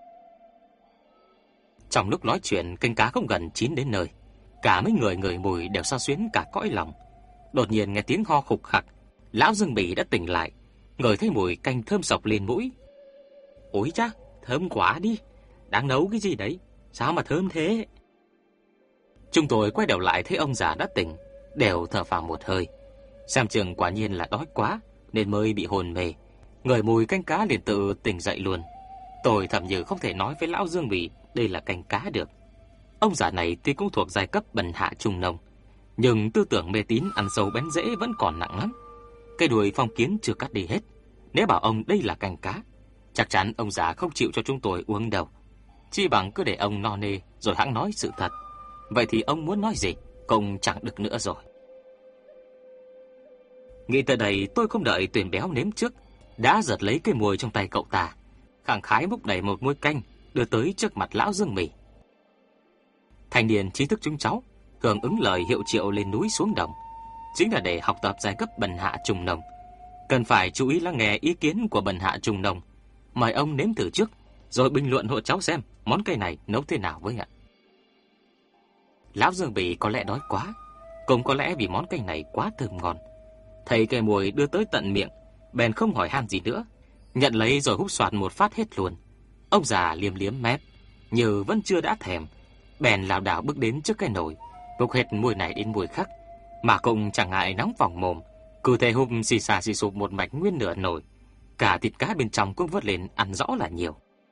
Speaker 1: Trong lúc nói chuyện, canh cá không gần chín đến nơi, cả mấy người ngửi mùi đều xao xuyến cả cõi lòng. Đột nhiên nghe tiếng ho khục khặc, lão Dương Bỉ đã tỉnh lại, ngửi thấy mùi canh thơm sộc lên mũi. Ôi cha, thơm quá đi, đang nấu cái gì đấy, sao mà thơm thế? Chúng tôi quay đầu lại thấy ông già đã tỉnh, đều thở phào một hơi. Xem chừng quả nhiên là đói quá nên mới bị hôn mê. Ngửi mùi canh cá liền tự tỉnh dậy luôn. Tôi thầm nhớ không thể nói với lão Dương Bỉ đây là canh cá được. Ông già này tuy cũng thuộc giai cấp bần hạ trung nông, nhưng tư tưởng mê tín ăn sâu bén rễ vẫn còn nặng lắm. Cây đuôi phong kiến chưa cắt đi hết. Nếu bảo ông đây là canh cá, chắc chắn ông già không chịu cho chúng tôi uống đâu. Chi bằng cứ để ông no nê rồi hẵng nói sự thật. Vậy thì ông muốn nói gì cũng chẳng được nữa rồi. Nghĩ tới đây, tôi không đợi Tuyền Béo nếm trước, đã giật lấy cái muôi trong tay cậu ta, khẳng khái múc đầy một muôi canh đưa tới trước mặt lão Dương Bỉ. Thanh niên trí thức chúng cháu hưởng ứng lời hiệu triệu lên núi xuống đồng, chính là để học tập giai cấp bần hạ trung nông. Cần phải chú ý lắng nghe ý kiến của bần hạ trung nông. Mời ông nếm thử trước, rồi bình luận hộ cháu xem món cây này nấu thế nào với ạ. Lão Dương Bỉ có lẽ đói quá, cũng có lẽ vì món cây này quá thơm ngon. Thấy cây mùi đưa tới tận miệng, bèn không hỏi han gì nữa, nhận lấy rồi húp xoạt một phát hết luôn. Ông già liếm liếm mép, như vẫn chưa đã thèm, bèn lảo đảo bước đến trước cái nồi, vục hết mùi này đến mùi khác, mà cũng chẳng ngại nóng vòng mồm, cứ thế húp xì xà xì sụp một mạch nguyên nửa nồi. Cả thịt cá bên trong cũng vớt lên ăn rõ là nhiều.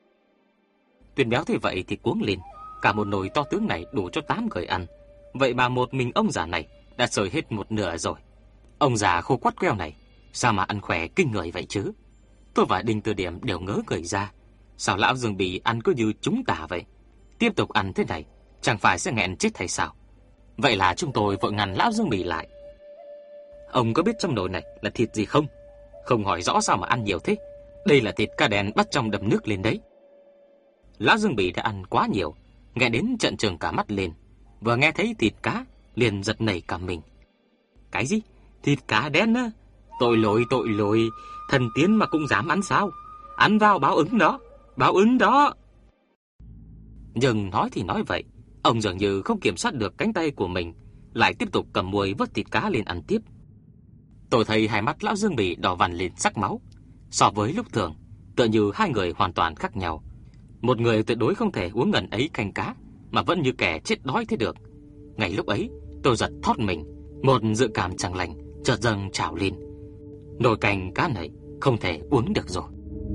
Speaker 1: Tuyền Béo thấy vậy thì cuống lên, cả một nồi to tướng này đủ cho tám người ăn. Vậy mà một mình ông già này đã sơi hết một nửa rồi. Ông già khô quắt queo này, sao mà ăn khỏe kinh người vậy chứ? Tôi và Đinh Tư Điểm đều ngớ người ra. Sao lão Dương Bỉ ăn cứ như chúng ta vậy? Tiếp tục ăn thế này, chẳng phải sẽ nghẹn chết hay sao? Vậy là chúng tôi vội ngăn lão Dương Bỉ lại. Ông có biết trong nồi này là thịt gì không? Không hỏi rõ sao mà ăn nhiều thế? Đây là thịt cá đen bắt trong đầm nước lên đấy. Lão Dương Bỉ đã ăn quá nhiều, nghe đến trợn trừng cả mắt lên. Vừa nghe thấy thịt cá, liền giật nảy cả mình. Cái gì? Thịt cá đen á? Tội lỗi, tội lỗi, thần tiên mà cũng dám ăn sao? Ăn vào báo ứng đó, báo ứng đó. Nhưng nói thì nói vậy, ông dường như không kiểm soát được cánh tay của mình, lại tiếp tục cầm muôi vớt thịt cá lên ăn tiếp. Tôi thấy hai mắt lão Dương Bỉ đỏ vằn lên sắc máu. So với lúc thường, tựa như hai người hoàn toàn khác nhau. Một người tuyệt đối không thể uống ngần ấy canh cá mà vẫn như kẻ chết đói thế được. Ngay lúc ấy, tôi giật thót mình, một dự cảm chẳng lành chợt dâng trào lên. Nồi canh cá này không thể uống được rồi.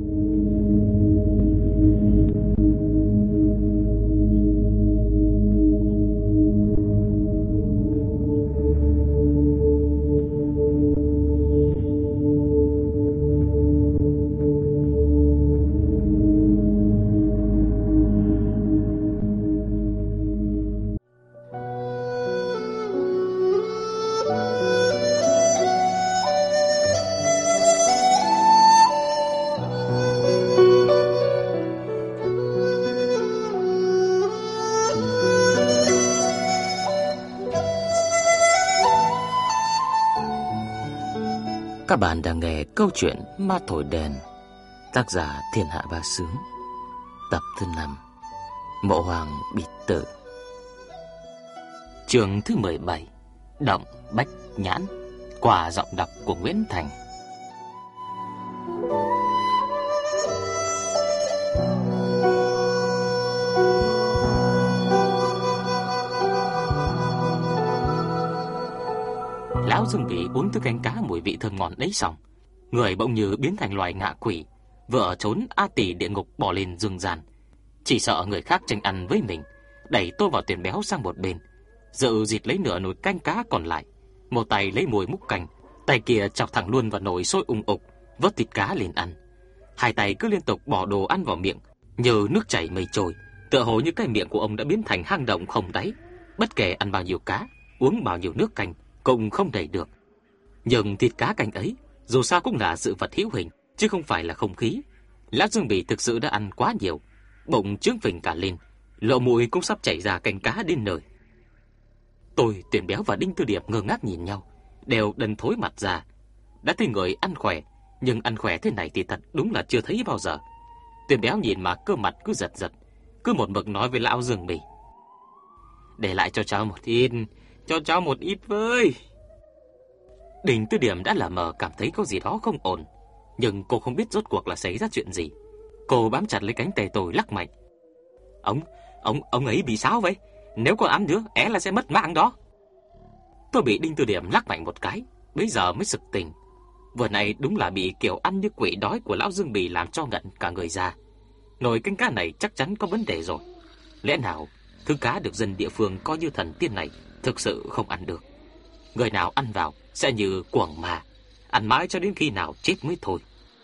Speaker 1: Các bạn đang nghe câu chuyện Ma Thổi Đèn, tác giả Thiên Hạ Bá Sướng, tập thứ năm, Mộ Hoàng Bịt Tử. Chương thứ mười bảy, Động Bách Nhãn, qua giọng đọc của Nguyễn Thành. Lão Dương Bỉ uống thức canh cá mùi vị thơm ngon đấy xong, người bỗng như biến thành loài ngạ quỷ, vừa ở trốn a tỳ địa ngục bỏ lên dương gian. Chỉ sợ người khác tranh ăn với mình, đẩy tôi vào Tuyền Béo sang một bên, dự dịt lấy nửa nồi canh cá còn lại, một tay lấy muôi múc canh, tay kia chọc thẳng luôn vào nồi sôi ùng ục, vớt thịt cá lên ăn. Hai tay cứ liên tục bỏ đồ ăn vào miệng, như nước chảy mây trôi, tựa hồ như cái miệng của ông đã biến thành hang động không đáy. Bất kể ăn bao nhiêu cá, uống bao nhiêu nước canh, cũng không đầy được. Nhưng thịt cá canh ấy dù sao cũng là sự vật hữu hình, chứ không phải là không khí. Lão Dương Bỉ thực sự đã ăn quá nhiều, bụng trướng phình cả lên, lỗ mũi cũng sắp chảy ra canh cá đến nơi. Tôi, Tuyền Béo và Đinh Tư Điệp ngơ ngác nhìn nhau, đều đần thối mặt ra. Đã thấy người ăn khỏe, nhưng ăn khỏe thế này thì thật đúng là chưa thấy bao giờ. Tuyền Béo nhìn mà cơ mặt cứ giật giật, cứ một mực nói với lão Dương Bỉ: "Để lại cho cháu một ít, cho cháu một ít với." Đinh Tư Điểm đã lờ mờ cảm thấy có gì đó không ổn, nhưng cô không biết rốt cuộc là xảy ra chuyện gì. Cô bám chặt lấy cánh tay tôi lắc mạnh: "Ông, ông, ông ấy bị sao vậy? Nếu còn ăn nữa, é là sẽ mất mạng đó. Tôi bị Đinh Tư Điểm lắc mạnh một cái, bây giờ mới sực tỉnh. Vừa nãy đúng là bị kiểu ăn như quỷ đói của lão Dương Bì làm cho ngẩn cả người ra. Nồi canh cá này chắc chắn có vấn đề rồi. Lẽ nào thứ cá được dân địa phương coi như thần tiên này thực sự không ăn được? Người nào ăn vào sẽ như cuồng mà, ăn mãi cho đến khi nào chết mới thôi.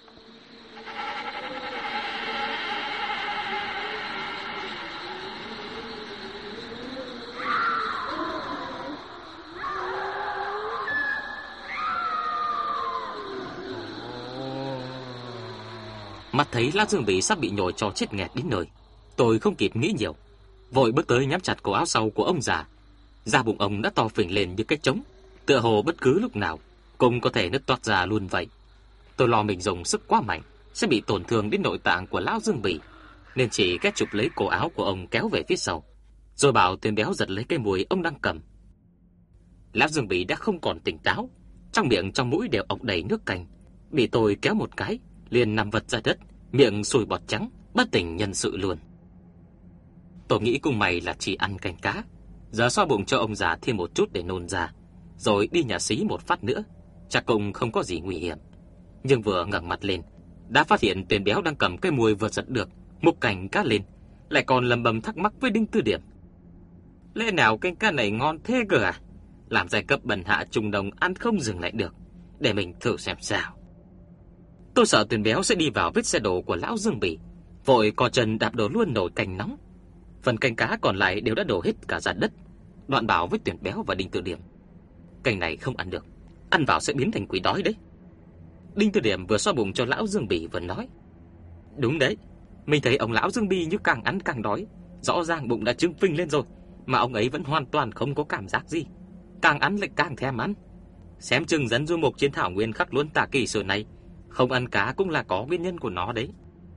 Speaker 1: Mắt thấy Lã Dương Bì sắp bị nhồi cho chết nghẹt đến nơi, tôi không kịp nghĩ nhiều, vội bước tới nhắm chặt cổ áo sau của ông già. Da bụng ông đã to phình lên như cái trống, tựa hồ bất cứ lúc nào cũng có thể nứt toác ra luôn vậy. Tôi lo mình dùng sức quá mạnh sẽ bị tổn thương đến nội tạng của lão Dương Bì, nên chỉ kết chụp lấy cổ áo của ông kéo về phía sau, rồi bảo Tuyền Béo giật lấy cái mùi ông đang cầm. Lão Dương Bì đã không còn tỉnh táo, trong miệng trong mũi đều ọc đầy nước canh, bị tôi kéo một cái liền nằm vật ra đất, miệng sùi bọt trắng, bất tỉnh nhân sự luôn. Tôi nghĩ cùng mày là chỉ ăn canh cá, giờ xoa bụng cho ông già thêm một chút để nôn ra, rồi đi nhà xí một phát nữa, chắc cũng không có gì nguy hiểm. Nhưng vừa ngẩng mặt lên, đã phát hiện Tuyền Béo đang cầm cái mùi vừa giật được, múc canh cá lên, lại còn lầm bầm thắc mắc với Đinh Tư Điểm. Lẽ nào canh cá này ngon thế cơ à? Làm giai cấp bần hạ trùng đồng ăn không dừng lại được, để mình thử xem sao. Tôi sợ Tuyền Béo sẽ đi vào vết xe đổ của lão Dương Bì, vội co chân đạp đổ luôn nồi canh nóng. Phần canh cá còn lại đều đã đổ hết cả ra đất, đoạn bảo với Tuyền Béo và Đinh Tư Điểm: canh này không ăn được, ăn vào sẽ biến thành quỷ đói đấy. Đinh Tư Điểm vừa xoa bụng cho lão Dương Bì vừa nói: đúng đấy, mình thấy ông lão Dương Bì như càng ăn càng đói, rõ ràng bụng đã trưng phình lên rồi, mà ông ấy vẫn hoàn toàn không có cảm giác gì, càng ăn lại càng thèm ăn. Xem chừng dân du mục trên thảo nguyên khắc luôn tà kỳ sử này không ăn cá cũng là có nguyên nhân của nó đấy.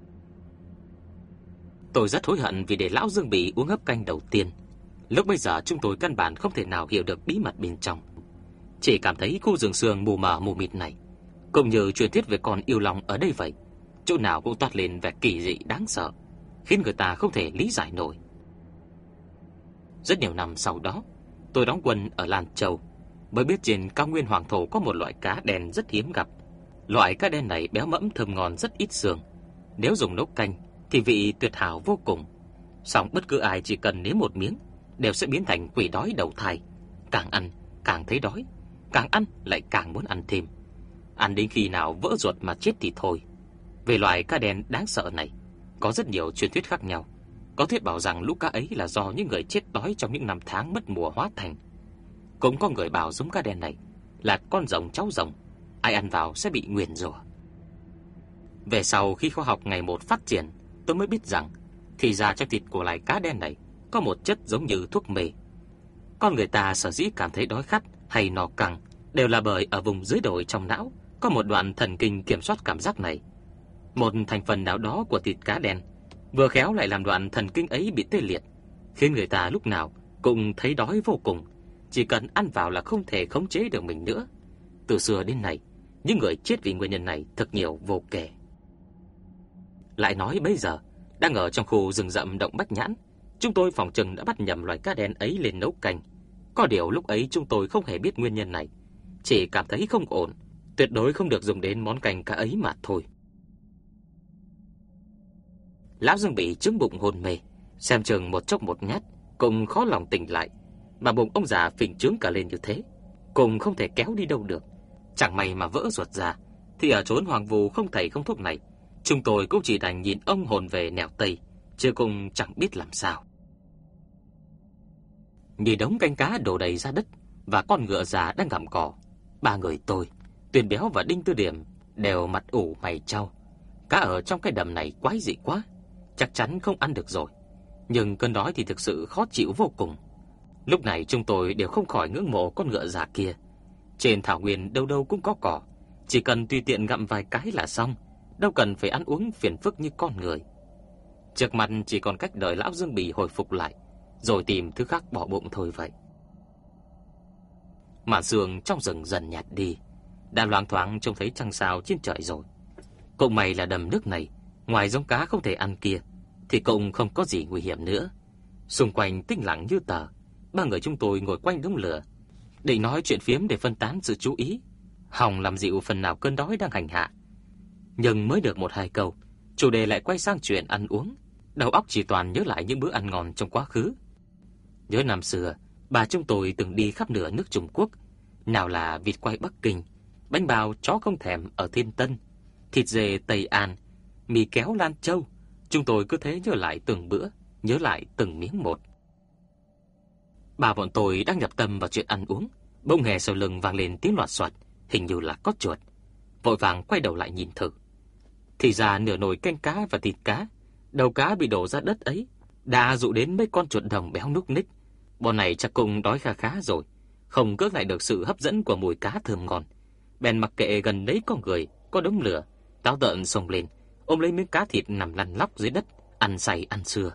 Speaker 1: Tôi rất hối hận vì để lão Dương Bì uống hớp canh đầu tiên. Lúc bây giờ chúng tôi căn bản không thể nào hiểu được bí mật bên trong, chỉ cảm thấy khu rừng sương mù mờ mù mịt này, cũng như truyền thuyết về con yêu long ở đây vậy, chỗ nào cũng toát lên vẻ kỳ dị đáng sợ, khiến người ta không thể lý giải nổi. Rất nhiều năm sau đó, tôi đóng quân ở Lan Châu, mới biết trên cao nguyên Hoàng Thổ có một loại cá đen rất hiếm gặp. Loại cá đen này béo mẫm thơm ngon, rất ít xương, nếu dùng nấu canh thì vị tuyệt hảo vô cùng. Song bất cứ ai chỉ cần nếm một miếng đều sẽ biến thành quỷ đói đầu thai, càng ăn càng thấy đói, càng ăn lại càng muốn ăn thêm, ăn đến khi nào vỡ ruột mà chết thì thôi. Về loài cá đen đáng sợ này, có rất nhiều truyền thuyết khác nhau. Có thuyết bảo rằng lũ cá ấy là do những người chết đói trong những năm tháng mất mùa hóa thành. Cũng có người bảo giống cá đen này là con rồng cháu rồng, ai ăn vào sẽ bị nguyền rủa. Về sau khi khoa học ngày một phát triển, tôi mới biết rằng thì ra trong thịt của loài cá đen này có một chất giống như thuốc mê. Con người ta sở dĩ cảm thấy đói khát hay no căng đều là bởi ở vùng dưới đồi trong não có một đoạn thần kinh kiểm soát cảm giác này. Một thành phần nào đó của thịt cá đen vừa khéo lại làm đoạn thần kinh ấy bị tê liệt, khiến người ta lúc nào cũng thấy đói vô cùng, chỉ cần ăn vào là không thể khống chế được mình nữa. Từ xưa đến nay, những người chết vì nguyên nhân này thật nhiều vô kể. Lại nói bây giờ, đang ở trong khu rừng rậm động Bách Nhãn, chúng tôi phòng chừng đã bắt nhầm loài cá đen ấy lên nấu canh. Có điều lúc ấy chúng tôi không hề biết nguyên nhân này, chỉ cảm thấy không ổn, tuyệt đối không được dùng đến món canh cá ấy mà thôi. Lão Dương bị chứng bụng hôn mê, xem chừng một chốc một nhát cũng khó lòng tỉnh lại, mà bụng ông già phình trướng cả lên như thế, cũng không thể kéo đi đâu được. Chẳng may mà vỡ ruột ra, thì ở chốn hoang vu không thầy không thuốc này, chúng tôi cũng chỉ đành nhìn ông hồn về nẻo tây, chứ cũng chẳng biết làm sao. Nhìn đống canh cá đổ đầy ra đất và con ngựa già đang gặm cỏ, ba người tôi, Tuyền Béo và Đinh Tư Điểm đều mặt ủ mày chau. Cá ở trong cái đầm này quái dị quá, chắc chắn không ăn được rồi, nhưng cơn đói thì thực sự khó chịu vô cùng. Lúc này chúng tôi đều không khỏi ngưỡng mộ con ngựa già kia. Trên thảo nguyên đâu đâu cũng có cỏ, chỉ cần tùy tiện gặm vài cái là xong, đâu cần phải ăn uống phiền phức như con người. Trước mặt chỉ còn cách đợi lão Dương Bì hồi phục lại, rồi tìm thứ khác bỏ bụng thôi vậy. Màn sương trong rừng dần nhạt đi, đã loáng thoáng trông thấy trăng sao trên trời rồi. Cũng may là đầm nước này, ngoài giống cá không thể ăn kia, thì cũng không có gì nguy hiểm nữa. Xung quanh tĩnh lặng như tờ. Ba người chúng tôi ngồi quanh đống lửa, định nói chuyện phiếm để phân tán sự chú ý, hòng làm dịu phần nào cơn đói đang hành hạ. Nhưng mới được một hai câu, chủ đề lại quay sang chuyện ăn uống. Đầu óc chỉ toàn nhớ lại những bữa ăn ngon trong quá khứ. Nhớ năm xưa, bà chúng tôi từng đi khắp nửa nước Trung Quốc. Nào là vịt quay Bắc Kinh, bánh bao chó không thèm ở Thiên Tân, thịt dê Tây An, mì kéo Lan Châu. Chúng tôi cứ thế nhớ lại từng bữa, nhớ lại từng miếng một. Bà bọn tôi đang nhập tâm vào chuyện ăn uống, bỗng nghe sau lưng vang lên tiếng loạt soạt, hình như là có chuột. Vội vàng quay đầu lại nhìn thử. Thì ra nửa nồi canh cá và thịt cá, đầu cá bị đổ ra đất ấy đã dụ đến mấy con chuột đồng béo núc ních. Bọn này chắc cũng đói khá khá rồi, không cưỡng lại được sự hấp dẫn của mùi cá thơm ngon. Bèn mặc kệ gần đấy có người, có đống lửa, táo tợn xông lên, ôm lấy miếng cá thịt nằm lăn lóc dưới đất, ăn say ăn sưa.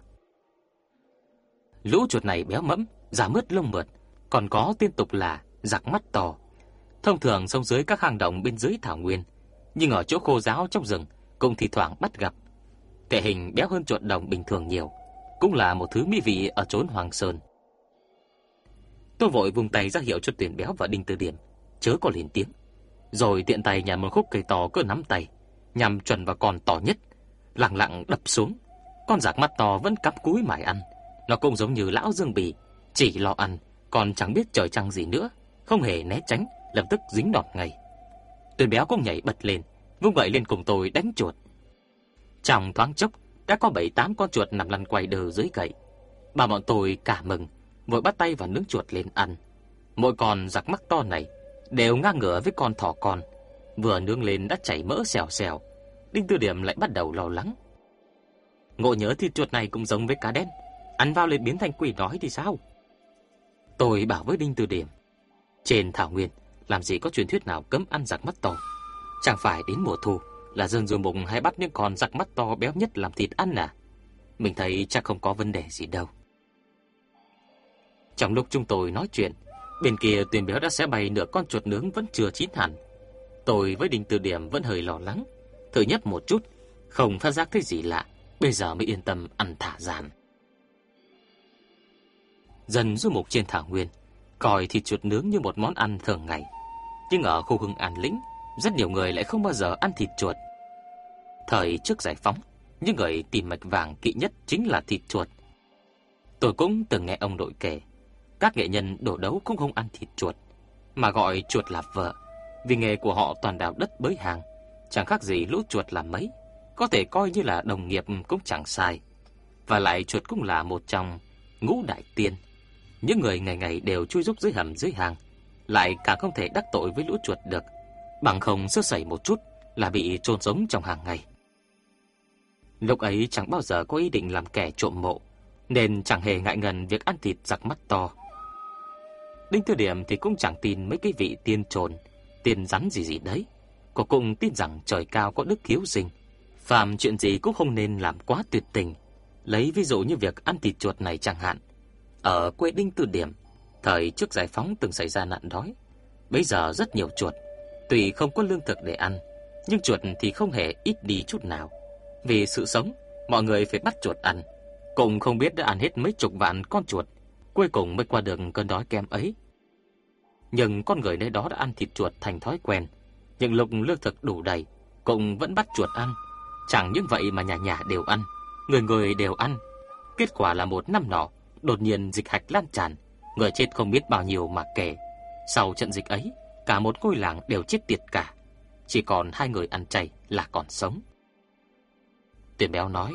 Speaker 1: Lũ chuột này béo mẫm, da mướt lông mượt, còn có tên tục là giặc mắt to. Thông thường sống dưới các hang động bên dưới thảo nguyên, nhưng ở chỗ khô ráo trong rừng cũng thi thoảng bắt gặp. Thể hình béo hơn chuột đồng bình thường nhiều, cũng là một thứ mỹ vị ở chốn hoang sơn. Tôi vội vùng tay ra hiệu cho Tuyền Béo và Đinh Tư Điểm chớ có lên tiếng, rồi tiện tay nhặt một khúc cây to cỡ nắm tay, nhằm chuẩn vào con to nhất, lặng lặng đập xuống. Con giặc mắt to vẫn cắm cúi mải ăn. Nó cũng giống như lão Dương Bì, chỉ lo ăn, còn chẳng biết trời trăng gì nữa, không hề né tránh, lập tức dính đòn ngay. Tuyền Béo cũng nhảy bật lên, vung gậy lên cùng tôi đánh chuột. Trong thoáng chốc đã có bảy tám con chuột nằm lăn quay đờ dưới gậy. Bà bọn tôi cả mừng, vội bắt tay vào nướng chuột lên ăn. Mỗi con giặc mắt to này đều ngang ngửa với con thỏ con, vừa nướng lên đã chảy mỡ xèo xèo. Đinh Tư Điểm lại bắt đầu lo lắng. Ngộ nhớ thịt chuột này cũng giống với cá đen, ăn vào liền biến thành quỷ đói thì sao? Tôi bảo với Đinh Tư Điểm, trên thảo nguyên làm gì có truyền thuyết nào cấm ăn giặc mắt to. Chẳng phải đến mùa thu là dân du mục hay bắt những con giặc mắt to béo nhất làm thịt ăn à? Mình thấy chắc không có vấn đề gì đâu. Trong lúc chúng tôi nói chuyện, bên kia Tuyền Béo đã xé bay nửa con chuột nướng vẫn chưa chín hẳn. Tôi với Đinh Tư Điểm vẫn hơi lo lắng, thử nhấp một chút, không phát giác thấy gì lạ, bây giờ mới yên tâm ăn thả dàn. Dân du mục trên thảo nguyên coi thịt chuột nướng như một món ăn thường ngày, nhưng ở khu Hưng An Lĩnh, rất nhiều người lại không bao giờ ăn thịt chuột. Thời trước giải phóng, những người tìm mạch vàng kỵ nhất chính là thịt chuột. Tôi cũng từng nghe ông đội kể, các nghệ nhân đổ đấu cũng không ăn thịt chuột, mà gọi chuột là vợ, vì nghề của họ toàn đào đất bới hàng, chẳng khác gì lũ chuột làm mấy, có thể coi như là đồng nghiệp cũng chẳng sai. Và lại chuột cũng là một trong ngũ đại tiên, những người ngày ngày đều chui rúc dưới hầm dưới hang, lại càng không thể đắc tội với lũ chuột được, bằng không sơ sẩy một chút là bị chôn sống trong hàng ngày. Lúc ấy chẳng bao giờ có ý định làm kẻ trộm mộ, nên chẳng hề ngại ngần việc ăn thịt giặc mắt to. Đinh Tư Điểm thì cũng chẳng tin mấy cái vị tiên trồn, tiên rắn gì gì đấy. Cô cũng tin rằng trời cao có đức hiếu sinh, phàm chuyện gì cũng không nên làm quá tuyệt tình. Lấy ví dụ như việc ăn thịt chuột này chẳng hạn. Ở quê Đinh Tư Điểm, thời trước giải phóng từng xảy ra nạn đói. Bây giờ rất nhiều chuột, tuy không có lương thực để ăn, nhưng chuột thì không hề ít đi chút nào. Vì sự sống, mọi người phải bắt chuột ăn, cũng không biết đã ăn hết mấy chục vạn con chuột, cuối cùng mới qua được cơn đói kém ấy. Nhưng con người nơi đó đã ăn thịt chuột thành thói quen, những lúc lương thực đủ đầy cũng vẫn bắt chuột ăn. Chẳng những vậy mà nhà nhà đều ăn, người người đều ăn. Kết quả là một năm nọ, đột nhiên dịch hạch lan tràn, người chết không biết bao nhiêu mà kể. Sau trận dịch ấy, cả một ngôi làng đều chết tiệt cả, chỉ còn hai người ăn chay là còn sống. Tuyền Béo nói,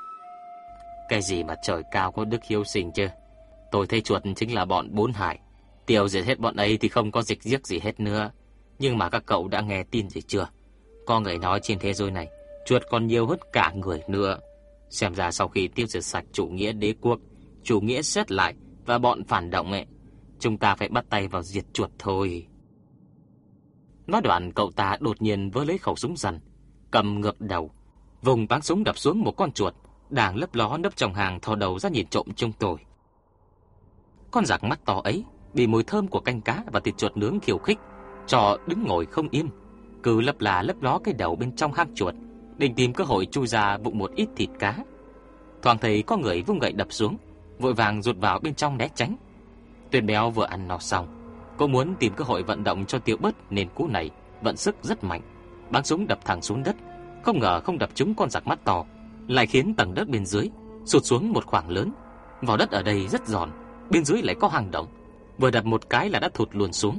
Speaker 1: cái gì mà trời cao có đức hiếu sinh chứ? Tôi thấy chuột chính là bọn bốn hải, tiêu diệt hết bọn ấy thì không có dịch giết gì hết nữa. Nhưng mà các cậu đã nghe tin gì chưa? Có người nói trên thế giới này chuột còn nhiều hơn cả người nữa. Xem ra sau khi tiêu diệt sạch chủ nghĩa đế quốc, chủ nghĩa xét lại và bọn phản động ấy, chúng ta phải bắt tay vào diệt chuột thôi. Nói đoạn cậu ta đột nhiên vớ lấy khẩu súng rằn, cầm ngược đầu, vùng bắn súng đập xuống một con chuột đang lấp ló nấp trong hàng thò đầu ra nhìn trộm chúng tôi. Con giặc mắt to ấy bị mùi thơm của canh cá và thịt chuột nướng khiêu khích, cho đứng ngồi không yên, cứ lấp là lấp ló cái đầu bên trong hang chuột, định tìm cơ hội chui ra vụng một ít thịt cá. Thoáng thấy có người vung gậy đập xuống, vội vàng rụt vào bên trong né tránh. Tuyền Béo vừa ăn no xong, cô muốn tìm cơ hội vận động cho tiêu bớt, nên cú này vận sức rất mạnh, bắn súng đập thẳng xuống đất. Không ngờ không đập trúng con giặc mắt to, lại khiến tầng đất bên dưới sụt xuống một khoảng lớn. Vỏ đất ở đây rất giòn, bên dưới lại có hang động, vừa đập một cái là đã thụt luôn xuống.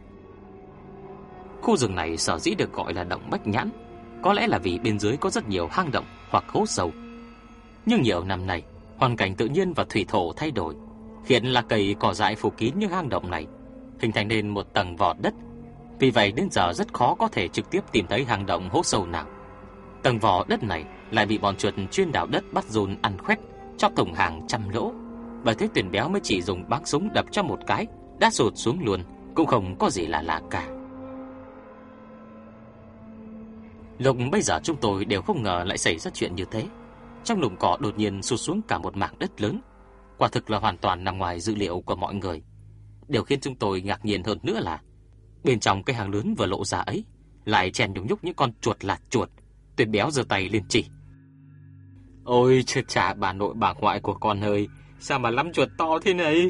Speaker 1: Khu rừng này sở dĩ được gọi là động Bách Nhãn, có lẽ là vì bên dưới có rất nhiều hang động hoặc hố sâu. Nhưng nhiều năm nay, hoàn cảnh tự nhiên và thủy thổ thay đổi, khiến là cây cỏ dại phủ kín những hang động này, hình thành nên một tầng vỏ đất. Vì vậy đến giờ rất khó có thể trực tiếp tìm thấy hang động hố sâu nào. Tầng vỏ đất này lại bị bọn chuột chuyên đào đất bắt dồn ăn khoét, cho tổng hàng trăm lỗ. Bởi thế Tuyền Béo mới chỉ dùng bắn súng đập cho một cái đã sụt xuống luôn, cũng không có gì là lạ cả. Lúc bây giờ chúng tôi đều không ngờ lại xảy ra chuyện như thế. Trong lùm cỏ đột nhiên sụt xuống cả một mảng đất lớn, quả thực là hoàn toàn nằm ngoài dữ liệu của mọi người. Điều khiến chúng tôi ngạc nhiên hơn nữa là bên trong cái hang lớn vừa lộ ra ấy lại chen nhúc nhúc những con chuột lạt chuột. Tuyền Béo giơ tay lên chỉ: "Ôi chết chà, bà nội bà ngoại của con ơi, sao mà lắm chuột to thế này?"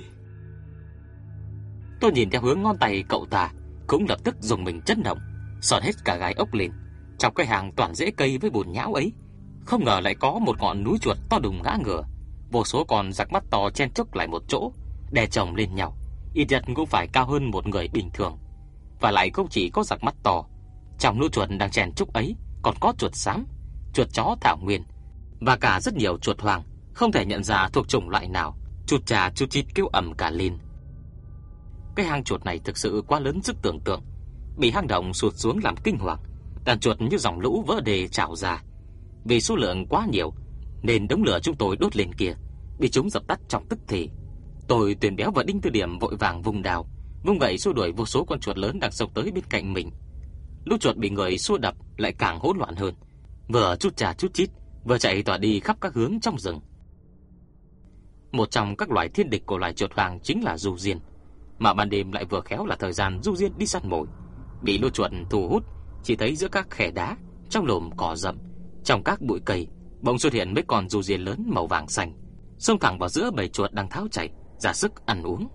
Speaker 1: Tôi nhìn theo hướng ngón tay cậu ta, cũng lập tức dùng mình chấn động, sọt hết cả gai ốc lên. Trong cái hang toàn rễ cây với bùn nhão ấy, không ngờ lại có một ngọn núi chuột to đùng ngã ngửa. Vô số con giặc mắt to chen chúc lại một chỗ, đè chồng lên nhau, ít nhất cũng phải cao hơn một người bình thường. Và lại không chỉ có giặc mắt to, trong lũ chuột đang chen chúc ấy còn có chuột xám, chuột chó thảo nguyên và cả rất nhiều chuột hoàng, không thể nhận ra thuộc chủng loại nào. Chuột chà chuột chít kêu ầm cả lên. Cái hang chuột này thực sự quá lớn sức tưởng tượng, bị hang động sụt xuống làm kinh hoàng. Đàn chuột như dòng lũ vỡ đê trào ra. Vì số lượng quá nhiều nên đống lửa chúng tôi đốt lên kia bị chúng dập tắt trong tức thì. Tôi, Tuyền Béo và Đinh Tư Điểm vội vàng vùng đào, vung gậy xua đuổi vô số con chuột lớn đang xông tới bên cạnh mình. Lũ chuột bị người xua đập lại càng hỗn loạn hơn, vừa chút chà chút chít, vừa chạy tỏa đi khắp các hướng trong rừng. Một trong các loài thiên địch của loài chuột hoàng chính là du diên, mà ban đêm lại vừa khéo là thời gian du diên đi săn mồi. Bị lũ chuột thu hút, chỉ thấy giữa các khe đá, trong lùm cỏ rậm, trong các bụi cây, bỗng xuất hiện mấy con du diên lớn màu vàng xanh, xông thẳng vào giữa bầy chuột đang tháo chạy, ra sức ăn uống.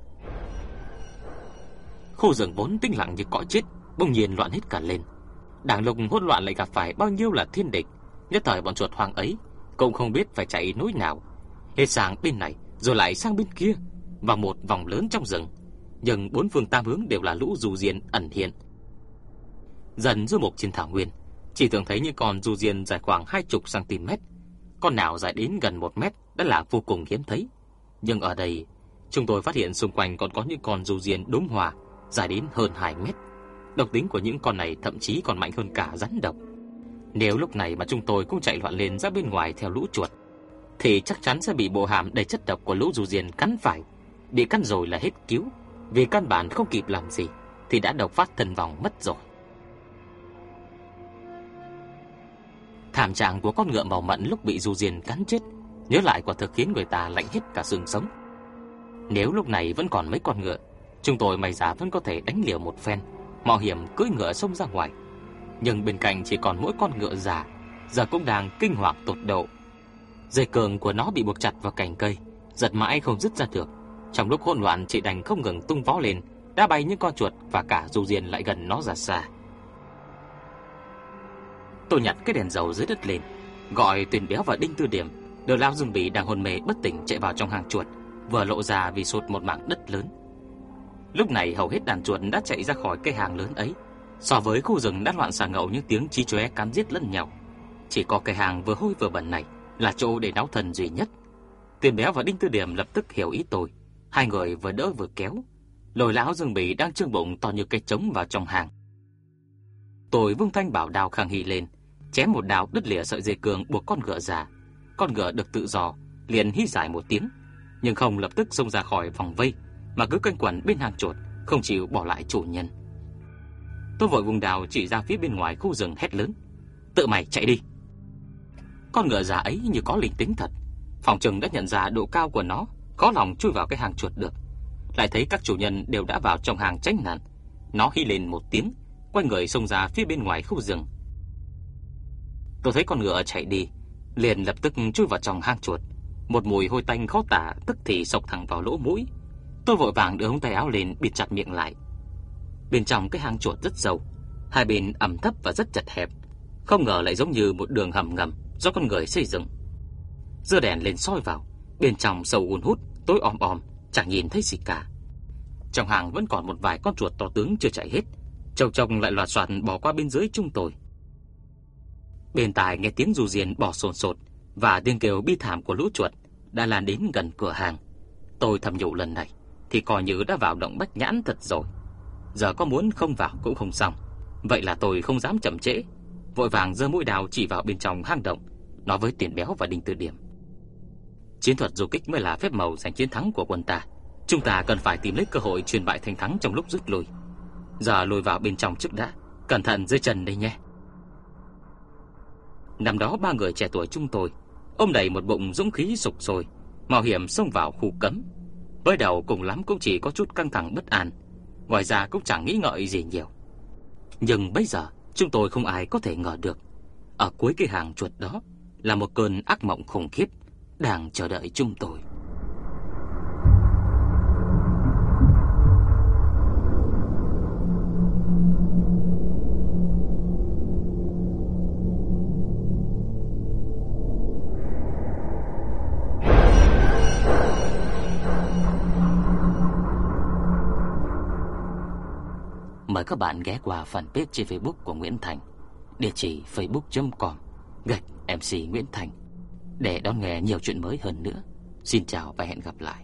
Speaker 1: Khu rừng vốn tĩnh lặng như cõi chết bỗng nhiên loạn hết cả lên. Đảng lục hỗn loạn lại gặp phải bao nhiêu là thiên địch, nhất thời bọn chuột hoang ấy cũng không biết phải chạy núi nào, hết sang bên này rồi lại sang bên kia, vào một vòng lớn trong rừng, nhưng bốn phương tám hướng đều là lũ du diên ẩn hiện. Dần du mục trên thảo nguyên, chỉ thường thấy những con du diên dài khoảng hai chục cm, con nào dài đến gần một mét đã là vô cùng hiếm thấy. Nhưng ở đây, chúng tôi phát hiện xung quanh còn có những con du diên đốm hòa dài đến hơn hai mét. Độc tính của những con này thậm chí còn mạnh hơn cả rắn độc. Nếu lúc này mà chúng tôi cũng chạy loạn lên ra bên ngoài theo lũ chuột, thì chắc chắn sẽ bị bộ hàm đầy chất độc của lũ du diên cắn phải. Bị cắn rồi là hết cứu, vì căn bản không kịp làm gì thì đã độc phát thân vong mất rồi. Thảm trạng của con ngựa màu mận lúc bị du diên cắn chết, nhớ lại quả thực khiến người ta lạnh hết cả xương sống. Nếu lúc này vẫn còn mấy con ngựa, chúng tôi may ra vẫn có thể đánh liều một phen, mạo hiểm cưỡi ngựa xông ra ngoài. Nhưng bên cạnh chỉ còn mỗi con ngựa già, giờ cũng đang kinh hoàng tột độ. Dây cương của nó bị buộc chặt vào cành cây, giật mãi không dứt ra được. Trong lúc hỗn loạn, chị đành không ngừng tung vó lên, đá bay những con chuột và cả du diên lại gần nó ra xa. Tôi nhặt cái đèn dầu dưới đất lên, gọi Tuyền Béo và Đinh Tư Điểm. Đồ lao Dương Bì đang hôn mê bất tỉnh chạy vào trong hang chuột, vừa lộ ra vì sụt một mảng đất lớn. Lúc này hầu hết đàn chuột đã chạy ra khỏi cái hang lớn ấy. So với khu rừng đã loạn xà ngầu những tiếng chí chóe cắn giết lẫn nhau, chỉ có cái hang vừa hôi vừa bẩn này là chỗ để náo thần duy nhất. Tuyền Béo và Đinh Tư Điểm lập tức hiểu ý tôi. Hai người vừa đỡ vừa kéo, lôi lão Dương Bì đang trương bụng to như cây trống vào trong hang. Tôi vung thanh bảo đao khang hy lên, chém một đao đứt lìa sợi dây cương buộc con ngựa già. Con ngựa được tự do liền hí dài một tiếng, nhưng không lập tức xông ra khỏi vòng vây, mà cứ quanh quẩn bên hang chuột, không chịu bỏ lại chủ nhân. Tôi vội vùng đào chỉ ra phía bên ngoài khu rừng hét lớn: "Tự mày chạy đi!" Con ngựa già ấy như có linh tính thật, phòng chừng đã nhận ra độ cao của nó, khó lòng chui vào cái hang chuột được. Lại thấy các chủ nhân đều đã vào trong hang tránh nạn, nó hí lên một tiếng, quay người xông ra phía bên ngoài khu rừng. Tôi thấy con ngựa chạy đi, liền lập tức chui vào trong hang chuột. Một mùi hôi tanh khó tả tức thì xộc thẳng vào lỗ mũi. Tôi vội vàng đưa ống tay áo lên bịt chặt miệng lại. Bên trong cái hang chuột rất sâu, hai bên ẩm thấp và rất chật hẹp, không ngờ lại giống như một đường hầm ngầm do con người xây dựng. Giơ đèn lên soi vào, bên trong sâu hun hút, tối om om, chẳng nhìn thấy gì cả. Trong hang vẫn còn một vài con chuột to tướng chưa chạy hết, chồng chồng lại loạt soạt bỏ qua bên dưới chúng tôi. Bên tai nghe tiếng ru riêng bò sồn sột và tiếng kêu bi thảm của lũ chuột đã lan đến gần cửa hàng. Tôi thầm nhủ lần này thì coi như đã vào động bách nhãn thật rồi. Giờ có muốn không vào cũng không xong. Vậy là tôi không dám chậm trễ, vội vàng giơ mũi đao chỉ vào bên trong hang động, nói với Tiền Béo và Đinh Tư Điểm: chiến thuật du kích mới là phép màu giành chiến thắng của quân ta. Chúng ta cần phải tìm lấy cơ hội truyền bại thành thắng trong lúc rút lui. Giờ lùi vào bên trong trước đã, cẩn thận dưới chân đây nhé. Năm đó ba người trẻ tuổi chúng tôi ôm đầy một bụng dũng khí sục sôi, mạo hiểm xông vào khu cấm. Với đầu cùng lắm cũng chỉ có chút căng thẳng bất an, ngoài ra cũng chẳng nghĩ ngợi gì nhiều. Nhưng bây giờ chúng tôi không ai có thể ngờ được, ở cuối cái hàng chuột đó là một cơn ác mộng khủng khiếp đang chờ đợi chúng tôi. Mời các bạn ghé qua fanpage trên Facebook của Nguyễn Thành, địa chỉ facebook chấm com gạch em xê Nguyễn Thành để đón nghe nhiều chuyện mới hơn nữa. Xin chào và hẹn gặp lại.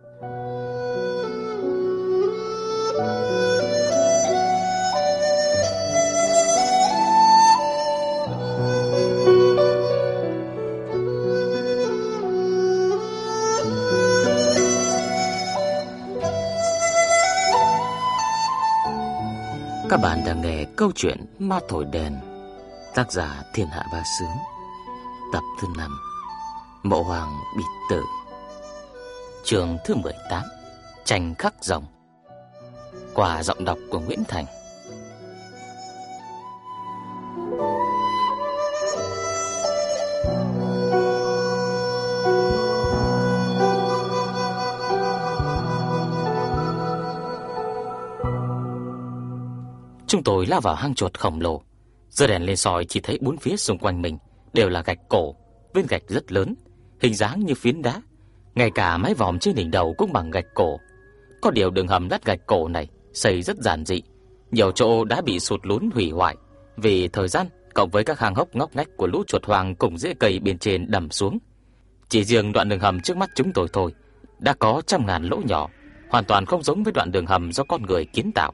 Speaker 1: Các bạn đang nghe câu chuyện Ma Thổi Đèn, tác giả Thiên Hạ Ba Sướng, tập thứ năm, Mộ Hoàng Bị Tử, chương thứ mười tám, Tranh Khắc Rồng, qua giọng đọc của Nguyễn Thành. Chúng tôi lao vào hang chuột khổng lồ, giơ đèn lên soi chỉ thấy bốn phía xung quanh mình đều là gạch cổ, viên gạch rất lớn, hình dáng như phiến đá, ngay cả mái vòm trên đỉnh đầu cũng bằng gạch cổ. Có điều đường hầm lát gạch cổ này xây rất giản dị, nhiều chỗ đã bị sụt lún hủy hoại vì thời gian cộng với các hang hốc ngóc ngách của lũ chuột hoang cùng rễ cây bên trên đầm xuống. Chỉ riêng đoạn đường hầm trước mắt chúng tôi thôi đã có trăm ngàn lỗ nhỏ, hoàn toàn không giống với đoạn đường hầm do con người kiến tạo.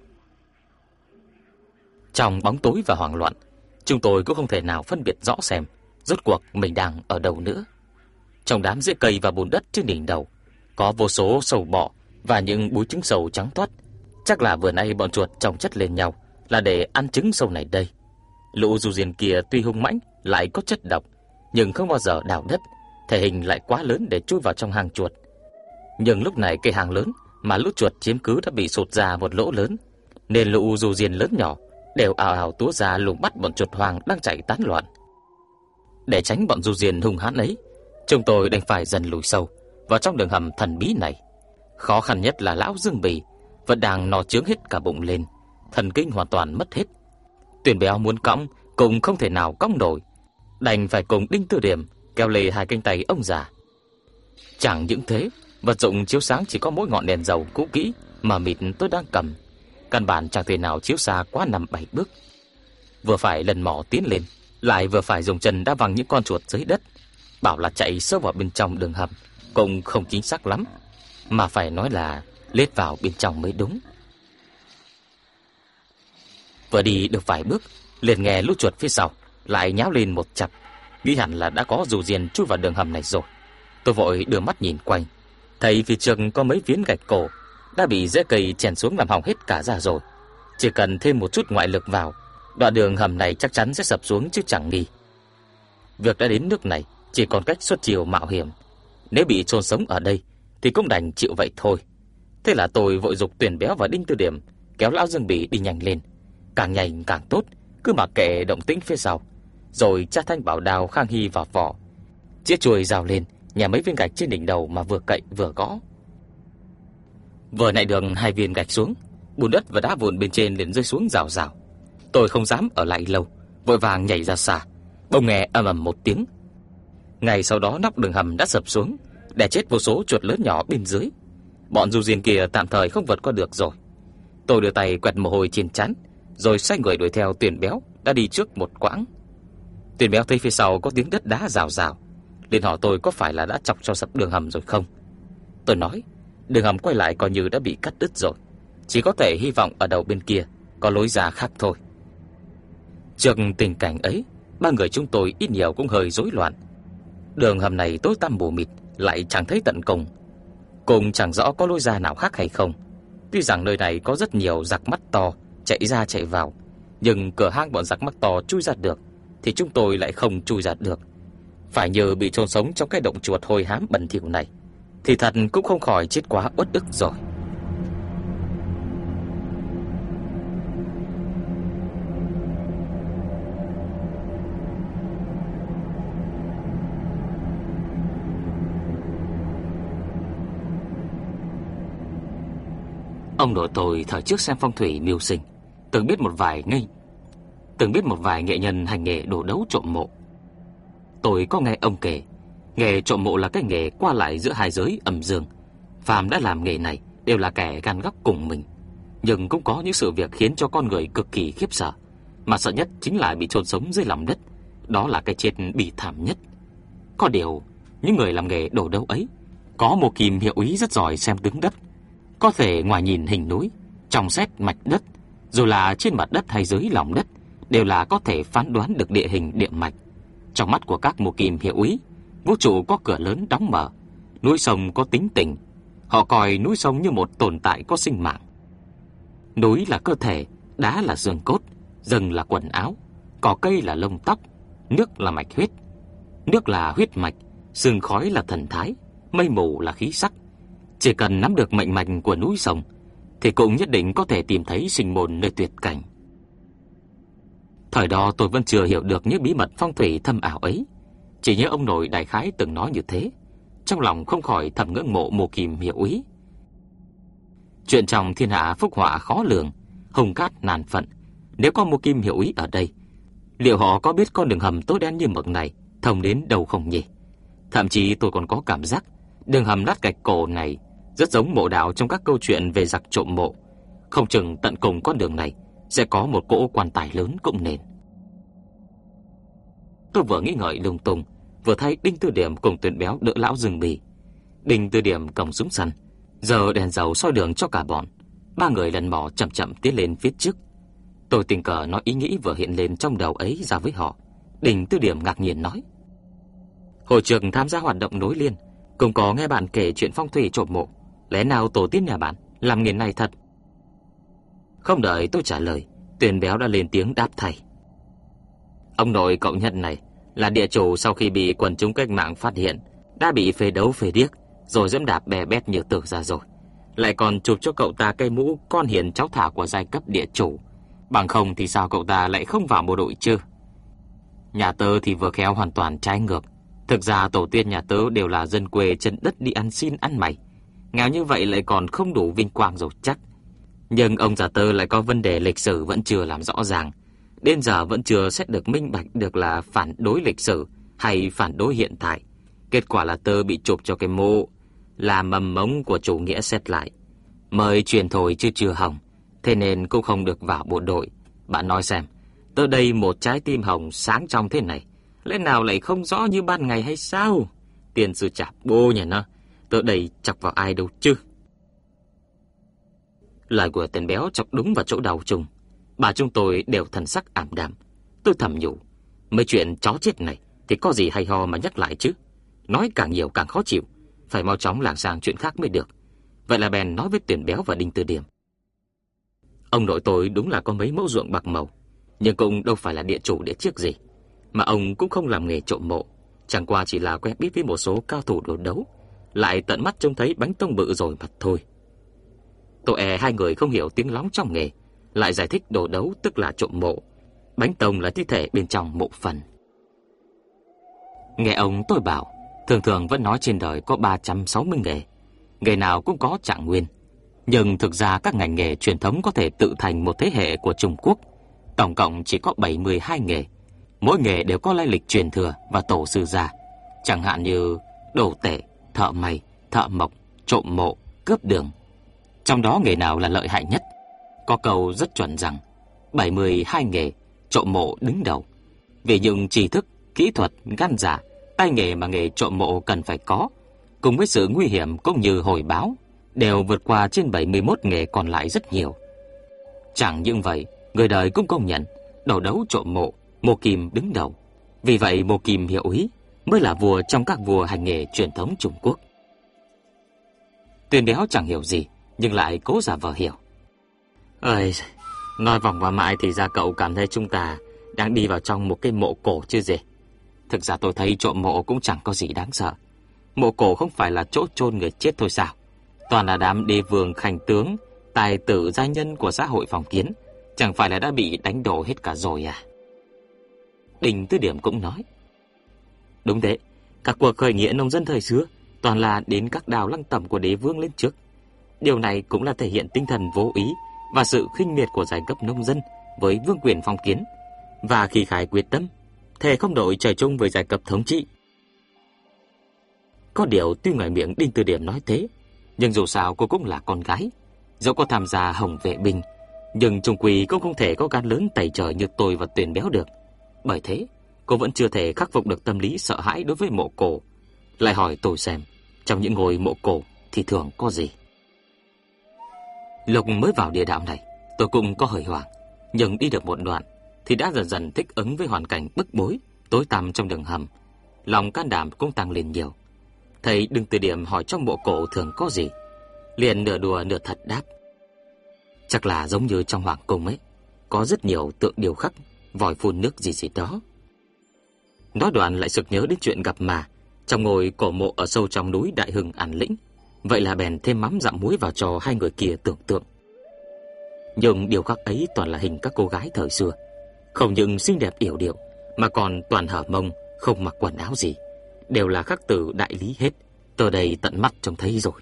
Speaker 1: Trong bóng tối và hoảng loạn, chúng tôi cũng không thể nào phân biệt rõ xem rốt cuộc mình đang ở đâu nữa. Trong đám rễ cây và bùn đất trên đỉnh đầu có vô số sâu bọ và những búi trứng sâu trắng toát. Chắc là vừa nay bọn chuột chồng chất lên nhau là để ăn trứng sâu này đây. Lũ du diền kia tuy hung mãnh lại có chất độc, nhưng không bao giờ đào đất, thể hình lại quá lớn để chui vào trong hang chuột. Nhưng lúc này cái hang lớn mà lũ chuột chiếm cứ đã bị sụt ra một lỗ lớn, nên lũ du diền lớn nhỏ đều ào ào túa ra lùng bắt bọn chuột hoang đang chạy tán loạn. Để tránh bọn du diền hung hãn ấy, chúng tôi đành phải dần lùi sâu vào trong đường hầm thần bí này. Khó khăn nhất là lão Dương Bì vẫn đang no chướng hết cả bụng lên, thần kinh hoàn toàn mất hết. Tuyển Béo muốn cõng cũng không thể nào cõng nổi, đành phải cùng Đinh Tư Điểm kéo lê hai cánh tay ông già. Chẳng những thế, vật dụng chiếu sáng chỉ có mỗi ngọn đèn dầu cũ kỹ mà mịt tôi đang cầm, căn bản chẳng thể nào chiếu xa quá năm bảy bước. Vừa phải lần mò tiến lên, lại vừa phải dùng chân đá văng những con chuột dưới đất. Bảo là chạy sâu vào bên trong đường hầm cũng không chính xác lắm, mà phải nói là lết vào bên trong mới đúng. Vừa đi được vài bước, liền nghe lũ chuột phía sau lại nháo lên một chặp, nghĩ hẳn là đã có dù diền chui vào đường hầm này rồi. Tôi vội đưa mắt nhìn quanh, thấy phía trước có mấy phiến gạch cổ đã bị rễ cây chèn xuống làm hỏng hết cả ra rồi. Chỉ cần thêm một chút ngoại lực vào, đoạn đường hầm này chắc chắn sẽ sập xuống chứ chẳng nghi. Việc đã đến nước này chỉ còn cách xuất chiêu mạo hiểm. Nếu bị chôn sống ở đây thì cũng đành chịu vậy thôi. Thế là tôi vội giục Tuyển Béo và Đinh Tư Điểm kéo lão Dương Bì đi nhanh lên, càng nhanh càng tốt, cứ mặc kệ động tĩnh phía sau. Rồi cha thanh bảo đao Khang Hy vào vỏ, chiếc chuôi rào lên, nhà mấy viên gạch trên đỉnh đầu mà vừa cậy vừa gõ. Vừa nạy đường hai viên gạch xuống, bùn đất và đá vụn bên trên liền rơi xuống rào rào. Tôi không dám ở lại lâu, vội vàng nhảy ra xa. Bỗng nghe ầm ầm một tiếng. Ngay sau đó nóc đường hầm đã sập xuống, đè chết vô số chuột lớn nhỏ bên dưới. Bọn du diên kia tạm thời không vượt qua được rồi. Tôi đưa tay quẹt mồ hôi trên trán, rồi xoay người đuổi theo Tuyền Béo đã đi trước một quãng. Tuyền Béo thấy phía sau có tiếng đất đá rào rào, liền hỏi tôi có phải là đã chọc cho sập đường hầm rồi không. Tôi nói đường hầm quay lại coi như đã bị cắt đứt rồi, chỉ có thể hy vọng ở đầu bên kia có lối ra khác thôi. Trước tình cảnh ấy, ba người chúng tôi ít nhiều cũng hơi rối loạn. Đường hầm này tối tăm mù mịt, lại chẳng thấy tận cùng, cũng chẳng rõ có lối ra nào khác hay không. Tuy rằng nơi này có rất nhiều giặc mắt to chạy ra chạy vào, nhưng cửa hang bọn giặc mắt to chui ra được thì chúng tôi lại không chui ra được, phải như bị chôn sống trong cái động chuột hôi hám bẩn thỉu này, thì thật cũng không khỏi chết quá uất ức rồi. Ông nội tôi thời trước xem phong thủy mưu sinh, từng biết một vài ngây, từng biết một vài nghệ nhân hành nghề đổ đấu trộm mộ. Tôi có nghe ông kể, nghề trộm mộ là cái nghề qua lại giữa hai giới âm dương. Phàm đã làm nghề này đều là kẻ gan góc cùng mình, nhưng cũng có những sự việc khiến cho con người cực kỳ khiếp sợ, mà sợ nhất chính là bị chôn sống dưới lòng đất. Đó là cái chết bi thảm nhất. Có điều, những người làm nghề đổ đấu ấy có một kim hiệu úy rất giỏi xem tướng đất, có thể ngoài nhìn hình núi, trong xét mạch đất, dù là trên mặt đất hay dưới lòng đất, đều là có thể phán đoán được địa hình địa mạch. Trong mắt của các mô kim hiệu úy, vũ trụ có cửa lớn đóng mở, núi sông có tính tình. Họ coi núi sông như một tồn tại có sinh mạng. Núi là cơ thể, đá là xương cốt, rừng là quần áo, cỏ cây là lông tóc, nước là mạch huyết. Nước là huyết mạch, sương khói là thần thái, mây mù là khí sắc. Chỉ cần nắm được mệnh mạch của núi sông thì cũng nhất định có thể tìm thấy sinh môn nơi tuyệt cảnh. Thời đó tôi vẫn chưa hiểu được những bí mật phong thủy thâm ảo ấy, chỉ nhớ ông nội đại khái từng nói như thế, trong lòng không khỏi thầm ngưỡng mộ mô kim hiệu úy. Chuyện trong thiên hạ phúc họa khó lường, hung cát nan phận, nếu có mô kim hiệu úy ở đây, liệu họ có biết con đường hầm tối đen như mực này thông đến đâu không nhỉ? Thậm chí tôi còn có cảm giác đường hầm lát gạch cổ này rất giống mộ đạo trong các câu chuyện về giặc trộm mộ. Không chừng tận cùng con đường này sẽ có một cỗ quan tài lớn cũng nên. Tôi vừa nghĩ ngợi lung tung, vừa thấy Đinh Tư Điểm cùng Tuyền Béo đỡ lão rừng bì. Đinh Tư Điểm cầm súng săn, giờ đèn dầu soi đường cho cả bọn. Ba người lần mò chậm chậm tiến lên phía trước. Tôi tình cờ nói ý nghĩ vừa hiện lên trong đầu ấy ra với họ. Đinh Tư Điểm ngạc nhiên nói: hồi trường tham gia hoạt động nối liên, cũng có nghe bạn kể chuyện phong thủy trộm mộ, lẽ nào tổ tiên nhà bạn làm nghề này thật? Không đợi tôi trả lời, Tuyền Béo đã lên tiếng đáp thay: ông nội cậu Nhân này là địa chủ sau khi bị quần chúng cách mạng phát hiện, đã bị phê đấu phê điếc, rồi dẫm đạp bè bét như tử ra rồi, lại còn chụp cho cậu ta cây mũ con hiền cháu thả của giai cấp địa chủ. Bằng không thì sao cậu ta lại không vào bộ đội chứ? Nhà tớ thì vừa khéo hoàn toàn trái ngược. Thực ra tổ tiên nhà tớ đều là dân quê chân đất đi ăn xin ăn mày, nghèo như vậy lại còn không đủ vinh quang rồi chắc. Nhưng ông già tớ lại có vấn đề lịch sử vẫn chưa làm rõ ràng, đến giờ vẫn chưa xét được minh bạch được là phản đối lịch sử hay phản đối hiện tại. Kết quả là tớ bị chụp cho cái mộ là mầm mống của chủ nghĩa xét lại, mới truyền thôi chứ chưa hỏng, thế nên cũng không được vào bộ đội. Bạn nói xem, tớ đây một trái tim hồng sáng trong thế này, lẽ nào lại không rõ như ban ngày hay sao? Tiền sư chạp bô nhà nó, tớ đây chọc vào ai đâu chứ? Lời của Tên Béo chọc đúng vào chỗ đầu chung. Bà chúng tôi đều thần sắc ảm đạm. Tôi thầm nhủ, mấy chuyện chó chết này thì có gì hay ho mà nhắc lại chứ? Nói càng nhiều càng khó chịu, phải mau chóng lảng sang chuyện khác mới được. Vậy là bèn nói với Tên Béo và Đinh Tư Điểm: ông nội tôi đúng là có mấy mẫu ruộng bạc màu, nhưng cũng đâu phải là địa chủ địa chiếc gì, mà ông cũng không làm nghề trộm mộ, chẳng qua chỉ là quen biết với một số cao thủ đồ đấu, lại tận mắt trông thấy bánh tông bự rồi mà thôi. Tôi e hai người không hiểu tiếng lóng trong nghề, lại giải thích đồ đấu tức là trộm mộ, bánh tông là thi thể bên trong mộ phần. Nghe ông tôi bảo, Thường thường vẫn nói trên đời có ba trăm sáu mươi nghề, nghề nào cũng có trạng nguyên. Nhưng thực ra các ngành nghề truyền thống có thể tự thành một thế hệ của Trung Quốc. Tổng cộng chỉ có bảy mươi hai nghề. Mỗi nghề đều có lai lịch truyền thừa và tổ sư gia. Chẳng hạn như đồ tể, thợ may, thợ mộc, trộm mộ, cướp đường. Trong đó nghề nào là lợi hại nhất? Có câu rất chuẩn rằng bảy mươi hai nghề, trộm mộ đứng đầu. Vì những tri thức, kỹ thuật, gan dạ, tay nghề mà nghề trộm mộ cần phải có, cùng với sự nguy hiểm cũng như hồi báo, đều vượt qua trên bảy mươi mốt nghề còn lại rất nhiều. Chẳng những vậy, người đời cũng công nhận đầu đấu trộm mộ, Mộ Kim đứng đầu. Vì vậy Mộ Kim hiệu úy mới là vua trong các vua hành nghề truyền thống Trung Quốc. Tuyền Béo chẳng hiểu gì, nhưng lại cố giả vờ hiểu. Ơi, nói vòng qua mãi thì ra cậu cảm thấy chúng ta đang đi vào trong một cái mộ cổ chứ gì. Thực ra tôi thấy trộm mộ cũng chẳng có gì đáng sợ. Mộ cổ không phải là chỗ chôn người chết thôi sao? Toàn là đám đế vương khanh tướng, tài tử gia nhân của xã hội phong kiến, chẳng phải là đã bị đánh đổ hết cả rồi à? Đinh Tư Điểm cũng nói. Đúng thế, các cuộc khởi nghĩa nông dân thời xưa toàn là đến các đào lăng tẩm của đế vương lên trước. Điều này cũng là thể hiện tinh thần vô ý và sự khinh miệt của giai cấp nông dân với vương quyền phong kiến, và khi khái quyết tâm thề không đội trời chung với giai cấp thống trị. Có điều tuy ngoài miệng Đinh Tư Điểm nói thế, nhưng dù sao cô cũng là con gái. Dẫu có tham gia Hồng vệ binh, nhưng chung quy cũng không thể có gan lớn tày trời như tôi và Tuyền Béo được. Bởi thế, cô vẫn chưa thể khắc phục được tâm lý sợ hãi đối với mộ cổ. Lại hỏi tôi xem, trong những ngôi mộ cổ thì thường có gì? Lúc mới vào địa đạo này, tôi cũng có hơi hoảng, nhưng đi được một đoạn thì đã dần dần thích ứng với hoàn cảnh bức bối, tối tăm trong đường hầm. Lòng can đảm cũng tăng lên nhiều. Thầy Đinh Tư Điểm hỏi trong mộ cổ thường có gì, liền nửa đùa nửa thật đáp. Chắc là giống như trong hoàng cung ấy, có rất nhiều tượng điêu khắc, vòi phun nước gì gì đó. Nói đoạn lại sực nhớ đến chuyện gặp mà trong ngôi cổ mộ ở sâu trong núi Đại Hưng An Lĩnh. Vậy là bèn thêm mắm dặm muối vào cho hai người kia tưởng tượng. Nhưng điều khắc ấy toàn là hình các cô gái thời xưa, không những xinh đẹp yểu điệu mà còn toàn hở mông, không mặc quần áo gì, đều là khắc từ đại lý hết. Tôi đây tận mắt trông thấy rồi.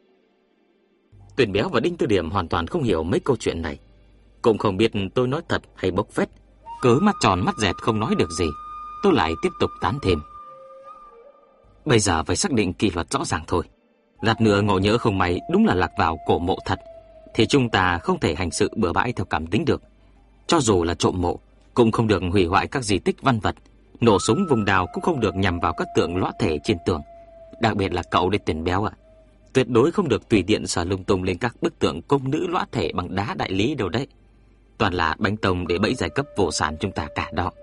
Speaker 1: Tuyền Béo và Đinh Tư Điểm hoàn toàn không hiểu mấy câu chuyện này, cũng không biết tôi nói thật hay bốc phét. Cớ mắt tròn mắt dẹt không nói được gì, tôi lại tiếp tục tán thêm. Bây giờ phải xác định kỷ luật rõ ràng thôi. Lát nữa ngộ nhỡ không may đúng là lạc vào cổ mộ thật, thì chúng ta không thể hành sự bừa bãi theo cảm tính được. Cho dù là trộm mộ, cũng không được hủy hoại các di tích văn vật. Nổ súng vùng đào cũng không được nhằm vào các tượng lõa thể trên tường. Đặc biệt là cậu đây Tuyền Béo ạ, tuyệt đối không được tùy tiện sờ lung tung lên các bức tượng công nữ lõa thể bằng đá đại lý đâu đấy. Toàn là bánh tông để bẫy giai cấp vô sản chúng ta cả đó.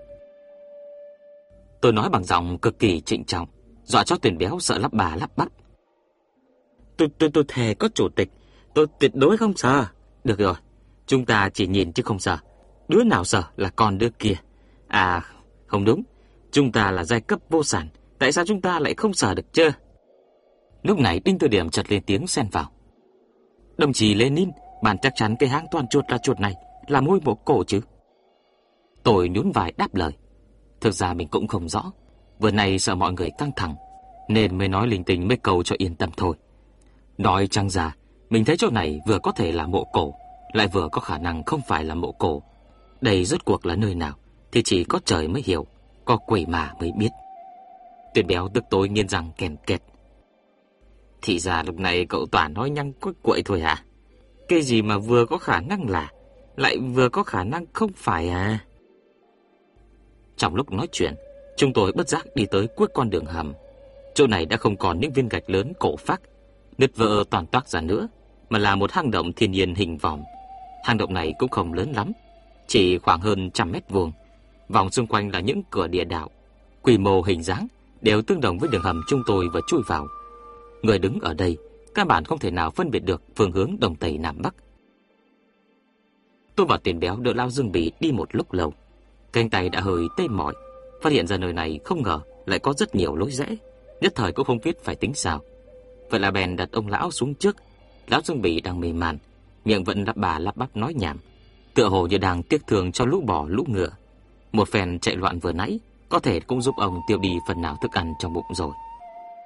Speaker 1: Tôi nói bằng giọng cực kỳ trịnh trọng, dọa cho Tuyền Béo sợ lắp bà lắp bắp. Tôi tôi tôi thề có chủ tịch, tôi tuyệt đối không sợ. Được rồi, chúng ta chỉ nhìn chứ không sợ. Đứa nào sợ là con đứa kia. À, không đúng, chúng ta là giai cấp vô sản, tại sao chúng ta lại không sợ được chứ? Lúc này Đinh Tư Điểm chợt lên tiếng xen vào. Đồng chí Lenin, bạn chắc chắn cái hang toàn chuột là chuột này là ngôi mộ cổ chứ? Tôi nhún vai đáp lời. Thực ra mình cũng không rõ, vừa nay sợ mọi người căng thẳng nên mới nói linh tinh mấy câu cho yên tâm thôi. Nói chăng ra, mình thấy chỗ này vừa có thể là mộ cổ, lại vừa có khả năng không phải là mộ cổ. Đây rốt cuộc là nơi nào thì chỉ có trời mới hiểu, có quỷ mà mới biết. Tuyền Béo tức tối nghiến răng kèn kẹt. Thì ra lúc này cậu toàn nói nhăng quắc quậy thôi hả? Cái gì mà vừa có khả năng là, lại vừa có khả năng không phải à? Trong lúc nói chuyện, chúng tôi bất giác đi tới cuối con đường hầm. Chỗ này đã không còn những viên gạch lớn cổ phác, nứt vỡ toàn toác ra nữa, mà là một hang động thiên nhiên hình vòm. Hang động này cũng không lớn lắm, chỉ khoảng hơn trăm mét vuông. Vòng xung quanh là những cửa địa đạo, quy mô hình dáng đều tương đồng với đường hầm chúng tôi vừa chui vào. Người đứng ở đây căn bản không thể nào phân biệt được phương hướng đông tây nam bắc. Tôi và Tuyền Béo đỡ Lão Dương Bỉ đi một lúc lâu, cánh tay đã hơi tê mỏi. Phát hiện ra nơi này không ngờ lại có rất nhiều lối rẽ, nhất thời cũng không biết phải tính sao. Vậy là bèn đặt ông lão xuống trước. Lão Dương Bỉ đang mê man, miệng vẫn lắp bà lắp bắp nói nhảm, tựa hồ như đang tiếc thương cho lũ bò lũ ngựa. Một phen chạy loạn vừa nãy có thể cũng giúp ông tiêu đi phần nào thức ăn trong bụng rồi.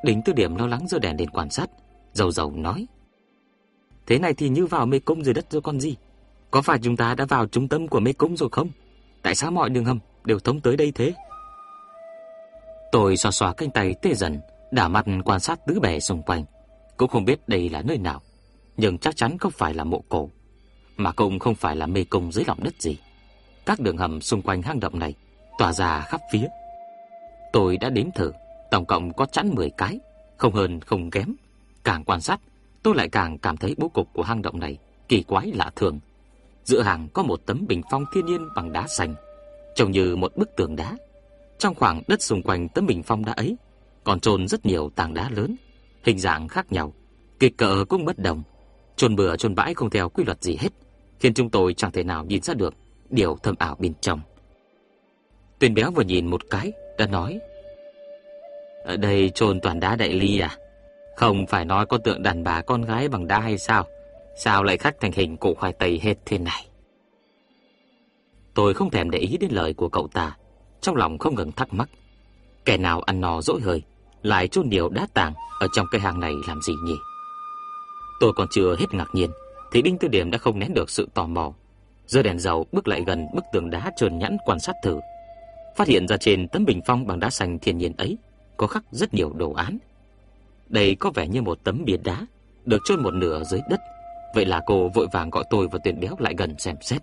Speaker 1: Đinh Tư Điểm lo lắng giơ đèn lên quan sát, dầu dầu nói: Thế này thì như vào mê cung dưới đất rồi con gì. Có phải chúng ta đã vào trung tâm của mê cung rồi không? Tại sao mọi đường hầm đều thông tới đây thế? Tôi xoa xoa cánh tay tê dần, đảo mặt quan sát tứ bề xung quanh. Cũng không biết đây là nơi nào, nhưng chắc chắn không phải là mộ cổ, mà cũng không phải là mê cung dưới lòng đất gì. Các đường hầm xung quanh hang động này tỏa ra khắp phía. Tôi đã đếm thử, tổng cộng có chẵn mười cái, không hơn không kém. Càng quan sát, tôi lại càng cảm thấy bố cục của hang động này kỳ quái lạ thường. Giữa hàng có một tấm bình phong thiên nhiên bằng đá xanh, trông như một bức tường đá. Trong khoảng đất xung quanh tấm bình phong đá ấy còn chôn rất nhiều tảng đá lớn, hình dạng khác nhau, kích cỡ cũng bất đồng, chôn bừa chôn bãi không theo quy luật gì hết, khiến chúng tôi chẳng thể nào nhìn ra được điều thâm ảo bên trong. Tuyền Béo vừa nhìn một cái đã nói: Ở đây chôn toàn đá đại ly à? Không phải nói có tượng đàn bà con gái bằng đá hay sao? Sao lại khắc thành hình củ khoai tây hết thế này? Tôi không thèm để ý đến lời của cậu ta, trong lòng không ngừng thắc mắc, kẻ nào ăn no dỗi hơi lại chôn nhiều đá tảng ở trong cái hang này làm gì nhỉ? Tôi còn chưa hết ngạc nhiên thì Đinh Tư Điểm đã không nén được sự tò mò, giơ đèn dầu bước lại gần bức tường đá trơn nhẵn quan sát thử. Phát hiện ra trên tấm bình phong bằng đá xanh thiên nhiên ấy có khắc rất nhiều đồ án. Đây có vẻ như một tấm bia đá được chôn một nửa dưới đất. Vậy là cô vội vàng gọi tôi và Tuyền Béo lại gần xem xét.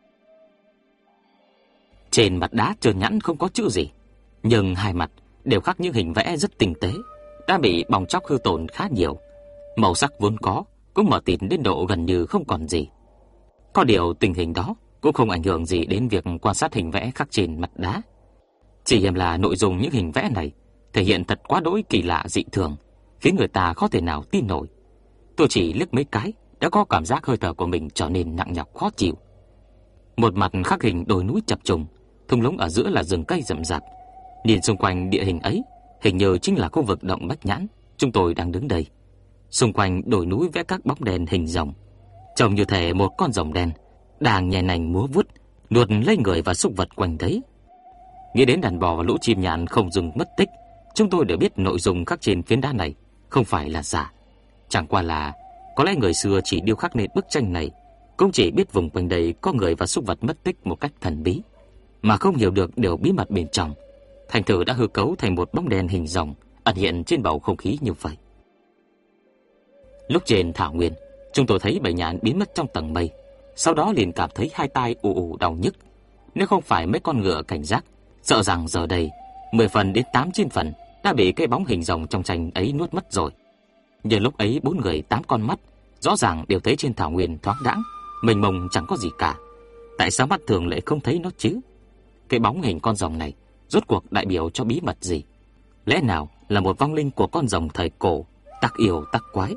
Speaker 1: Trên mặt đá trơn nhẵn không có chữ gì, nhưng hai mặt đều khắc những hình vẽ rất tinh tế, đã bị bong tróc hư tổn khá nhiều. Màu sắc vốn có cũng mờ tịt đến độ gần như không còn gì. Có điều tình hình đó cũng không ảnh hưởng gì đến việc quan sát hình vẽ khắc trên mặt đá. Chỉ hiềm là nội dung những hình vẽ này thể hiện thật quá đỗi kỳ lạ dị thường, khiến người ta khó thể nào tin nổi. Tôi chỉ liếc mấy cái đã có cảm giác hơi thở của mình trở nên nặng nhọc khó chịu. Một mặt khắc hình đồi núi chập trùng, thung lũng ở giữa là rừng cây rậm rạp. Nhìn xung quanh địa hình ấy, hình như chính là khu vực động Bách Nhãn chúng tôi đang đứng đây. Xung quanh đồi núi vẽ các bóng đèn hình rồng, trông như thể một con rồng đen đang nhè nành múa vuốt, nuốt lấy người và súc vật quanh đấy. Nghĩ đến đàn bò và lũ chim nhạn không dừng mất tích, chúng tôi đều biết nội dung khắc trên phiến đá này không phải là giả. Chẳng qua là có lẽ người xưa chỉ điêu khắc nên bức tranh này cũng chỉ biết vùng quanh đây có người và súc vật mất tích một cách thần bí, mà không hiểu được điều bí mật bên trong, thành thử đã hư cấu thành một bóng đèn hình rồng ẩn hiện trên bầu không khí như vậy. Lúc trên thảo nguyên, chúng tôi thấy bầy nhạn biến mất trong tầng mây, sau đó liền cảm thấy hai tai ù ù đau nhức. Nếu không phải mấy con ngựa cảnh giác, sợ rằng giờ đây mười phần đến tám chín phần đã bị cái bóng hình rồng trong tranh ấy nuốt mất rồi. Nhưng lúc ấy bốn người tám con mắt rõ ràng đều thấy trên thảo nguyên thoáng đãng, mênh mông chẳng có gì cả. Tại sao mắt thường lại không thấy nó chứ? Cái bóng hình con rồng này rốt cuộc đại biểu cho bí mật gì? Lẽ nào là một vong linh của con rồng thời cổ, tắc yêu tắc quái?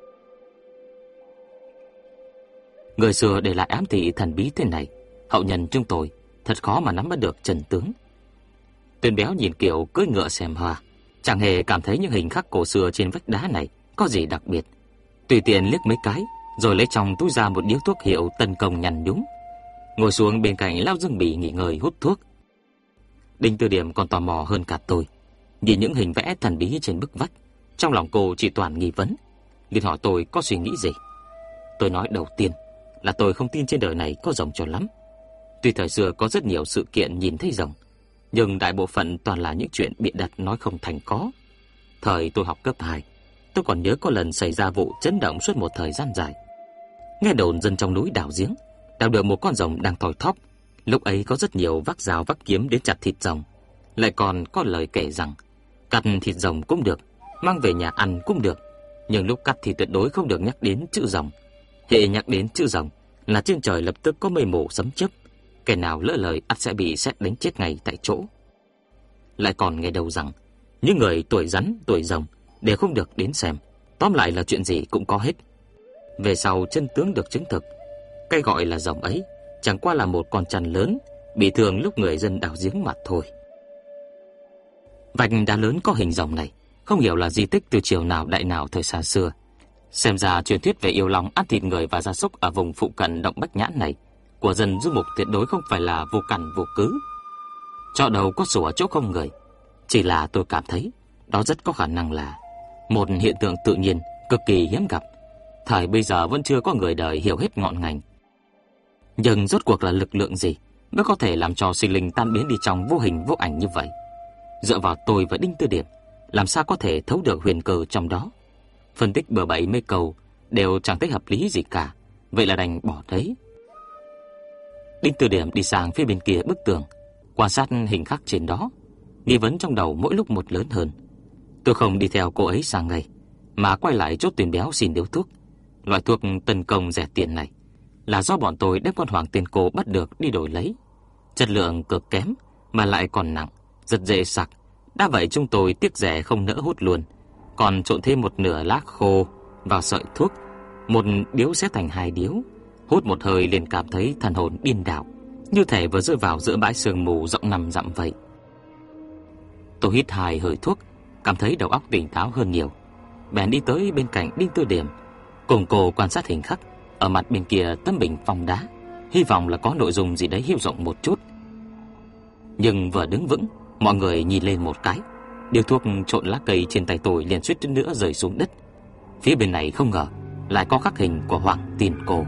Speaker 1: Người xưa để lại ám thị thần bí thế này, hậu nhân chúng tôi thật khó mà nắm bắt được chân tướng. Tuyền Béo nhìn kiểu cưỡi ngựa xem hoa, chẳng hề cảm thấy những hình khắc cổ xưa trên vách đá này có gì đặc biệt. Tùy tiện liếc mấy cái, rồi lấy trong túi ra một điếu thuốc hiệu Tân Công nhăn nhúm, ngồi xuống bên cạnh Lão Dương Bỉ nghỉ ngơi hút thuốc. Đinh Tư Điểm còn tò mò hơn cả tôi, nhìn những hình vẽ thần bí trên bức vách, trong lòng cô chỉ toàn nghi vấn, liền hỏi tôi có suy nghĩ gì. Tôi nói đầu tiên là tôi không tin trên đời này có rồng cho lắm. Tuy thời xưa có rất nhiều sự kiện nhìn thấy rồng, nhưng đại bộ phận toàn là những chuyện bịa đặt nói không thành có. Thời tôi học cấp hai, tôi còn nhớ có lần xảy ra vụ chấn động suốt một thời gian dài. Nghe đồn dân trong núi đào giếng đào được một con rồng đang thoi thóp. Lúc ấy có rất nhiều vác dao vác kiếm đến chặt thịt rồng. Lại còn có lời kể rằng cắt thịt rồng cũng được, mang về nhà ăn cũng được, nhưng lúc cắt thì tuyệt đối không được nhắc đến chữ rồng. Hệ nhắc đến chữ rồng là trên trời lập tức có mây mù sấm chớp, kẻ nào lỡ lời ắt sẽ bị sét đánh chết ngay tại chỗ. Lại còn nghe đâu rằng những người tuổi rắn tuổi rồng đều không được đến xem. Tóm lại là chuyện gì cũng có hết. Về sau chân tướng được chứng thực, cái gọi là rồng ấy chẳng qua là một con chăn lớn bị thương lúc người dân đào giếng mà thôi. Vạch đá lớn có hình rồng này không hiểu là di tích từ triều nào đại nào thời xa xưa. Xem ra truyền thuyết về yêu long ăn thịt người và gia súc ở vùng phụ cận động Bách Nhãn này của dân du mục tuyệt đối không phải là vô căn vô cứ. Chọ đầu có sủa chỗ không người. Chỉ là tôi cảm thấy đó rất có khả năng là một hiện tượng tự nhiên cực kỳ hiếm gặp. Thời bây giờ vẫn chưa có người đời hiểu hết ngọn ngành. Nhưng rốt cuộc là lực lượng gì mới có thể làm cho sinh linh tan biến đi trong vô hình vô ảnh như vậy? Dựa vào tôi và Đinh Tư Điểm, làm sao có thể thấu được huyền cơ trong đó? Phân tích bừa bãi mấy câu đều chẳng thấy hợp lý gì cả, vậy là đành bỏ đấy. Đinh Tư Điểm đi sang phía bên kia bức tường, quan sát hình khắc trên đó, nghi vấn trong đầu mỗi lúc một lớn hơn. Tôi không đi theo cô ấy sang ngay, mà quay lại chốt tuyển béo xin điếu thuốc. Loại thuốc tấn công rẻ tiền này là do bọn tôi đem con Hoàng Tiên Cô bắt được đi đổi lấy. Chất lượng cực kém mà lại còn nặng, rất dễ sặc. Đã vậy chúng tôi tiếc rẻ không nỡ hút luôn, còn trộn thêm một nửa lá khô vào sợi thuốc. Một điếu xếp thành hai điếu, hút một hơi liền cảm thấy thần hồn điên đảo, như thể vừa rơi vào giữa bãi sương mù rộng năm dặm vậy. Tôi hít hai hơi thuốc, cảm thấy đầu óc tỉnh táo hơn nhiều. Bèn đi tới bên cạnh Đinh Tư Điểm, cùng cô quan sát hình khắc ở mặt bên kia tấm bình phong đá, hy vọng là có nội dung gì đấy hữu dụng một chút. Nhưng vừa đứng vững, mọi người nhìn lên một cái, điếu thuốc trộn lá cây trên tay tôi liền suýt chút nữa rơi xuống đất. Phía bên này không ngờ lại có khắc hình của Hoàng Tiên Cô.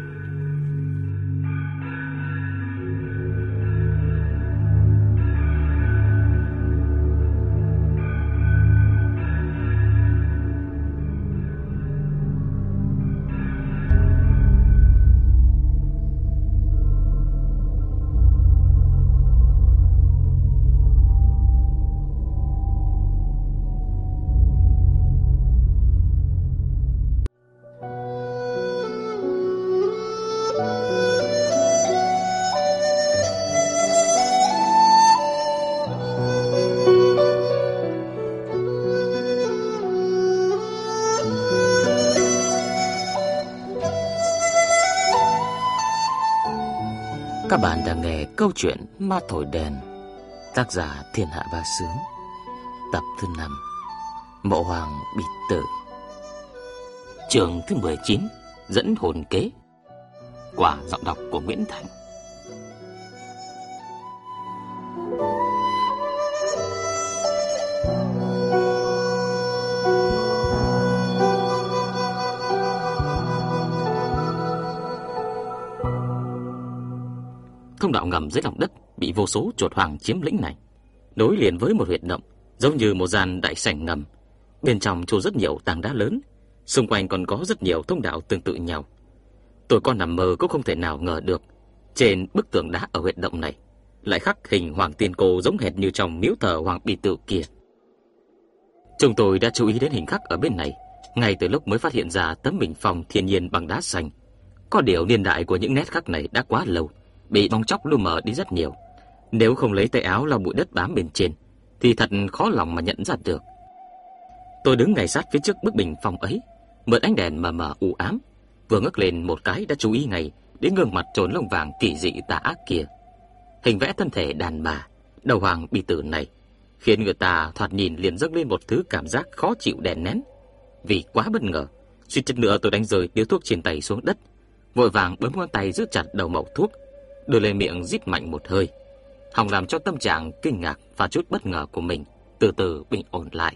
Speaker 1: Các bạn đang nghe câu chuyện Ma Thổi Đèn, tác giả Thiên Hạ Ba Sướng, tập thứ năm, Mộ Hoàng Bị Tử, chương thứ mười chín, Dẫn Hồn Kế, qua giọng đọc của Nguyễn Thành. Thông đạo ngầm dưới lòng đất bị vô số chuột hoàng chiếm lĩnh này, nối liền với một huyệt động, giống như một gian đại sảnh ngầm. Bên trong chôn rất nhiều tảng đá lớn, xung quanh còn có rất nhiều thông đạo tương tự nhau. Tôi còn nằm mơ cũng không thể nào ngờ được, trên bức tường đá ở huyệt động này lại khắc hình Hoàng Tiên Cô giống hệt như trong miếu thờ Hoàng Bì Tự kia. Chúng tôi đã chú ý đến hình khắc ở bên này ngay từ lúc mới phát hiện ra tấm bình phong thiên nhiên bằng đá xanh. Có điều niên đại của những nét khắc này đã quá lâu, bị bong chóc lu mờ đi rất nhiều. Nếu không lấy tay áo lau bụi đất bám bên trên thì thật khó lòng mà nhận ra được. Tôi đứng ngay sát phía trước bức bình phong ấy, mượn ánh đèn mờ mờ u ám, vừa ngước lên một cái đã chú ý ngay đến gương mặt trồn lông vàng kỳ dị tà ác kia. Hình vẽ thân thể đàn bà, đầu Hoàng Bì Tử này khiến người ta thoạt nhìn liền dâng lên một thứ cảm giác khó chịu đè nén. Vì quá bất ngờ, suýt chút nữa tôi đánh rơi điếu thuốc trên tay xuống đất, vội vàng bấm ngón tay giữ chặt đầu mẩu thuốc, đưa lên miệng rít mạnh một hơi, hòng làm cho tâm trạng kinh ngạc và chút bất ngờ của mình từ từ bình ổn lại.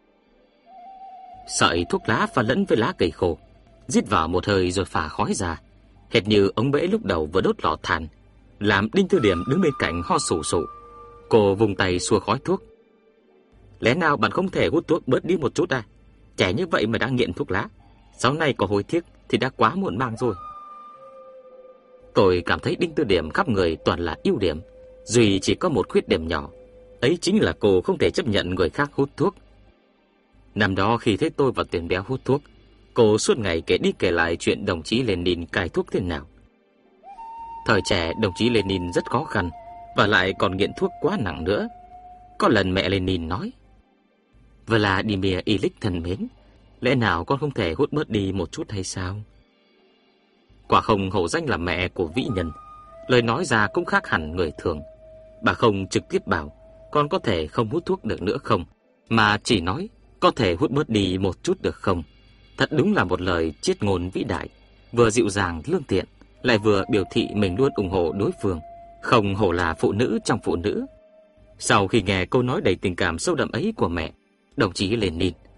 Speaker 1: Sợi thuốc lá pha lẫn với lá cây khô, rít vào một hơi rồi phả khói ra, hệt như ống bể lúc đầu vừa đốt lò than, làm Đinh Tư Điểm đứng bên cạnh ho sù sụ. Cô vùng tay xua khói thuốc. Lẽ nào bạn không thể hút thuốc bớt đi một chút à? Trẻ như vậy mà đã nghiện thuốc lá, sau này có hối tiếc thì đã quá muộn màng rồi. Tôi cảm thấy Đinh Tư Điểm khắp người toàn là ưu điểm, duy chỉ có một khuyết điểm nhỏ, ấy chính là cô không thể chấp nhận người khác hút thuốc. Năm đó khi thấy tôi và Tiền Béo hút thuốc, cô suốt ngày kể đi kể lại chuyện đồng chí Lenin cai thuốc thế nào. Thời trẻ đồng chí Lenin rất khó khăn, và lại còn nghiện thuốc quá nặng nữa. Có lần mẹ Lenin nói: "Vladimir Ilyich thân mến, lẽ nào con không thể hút bớt đi một chút hay sao?" Quả không hổ danh là mẹ của vĩ nhân, lời nói ra cũng khác hẳn người thường. Bà không trực tiếp bảo con có thể không hút thuốc được nữa không, mà chỉ nói có thể hút bớt đi một chút được không. Thật đúng là một lời chiết ngôn vĩ đại, vừa dịu dàng lương thiện, lại vừa biểu thị mình luôn ủng hộ đối phương, không hổ là phụ nữ trong phụ nữ. Sau khi nghe câu nói đầy tình cảm sâu đậm ấy của mẹ, đồng chí Lenin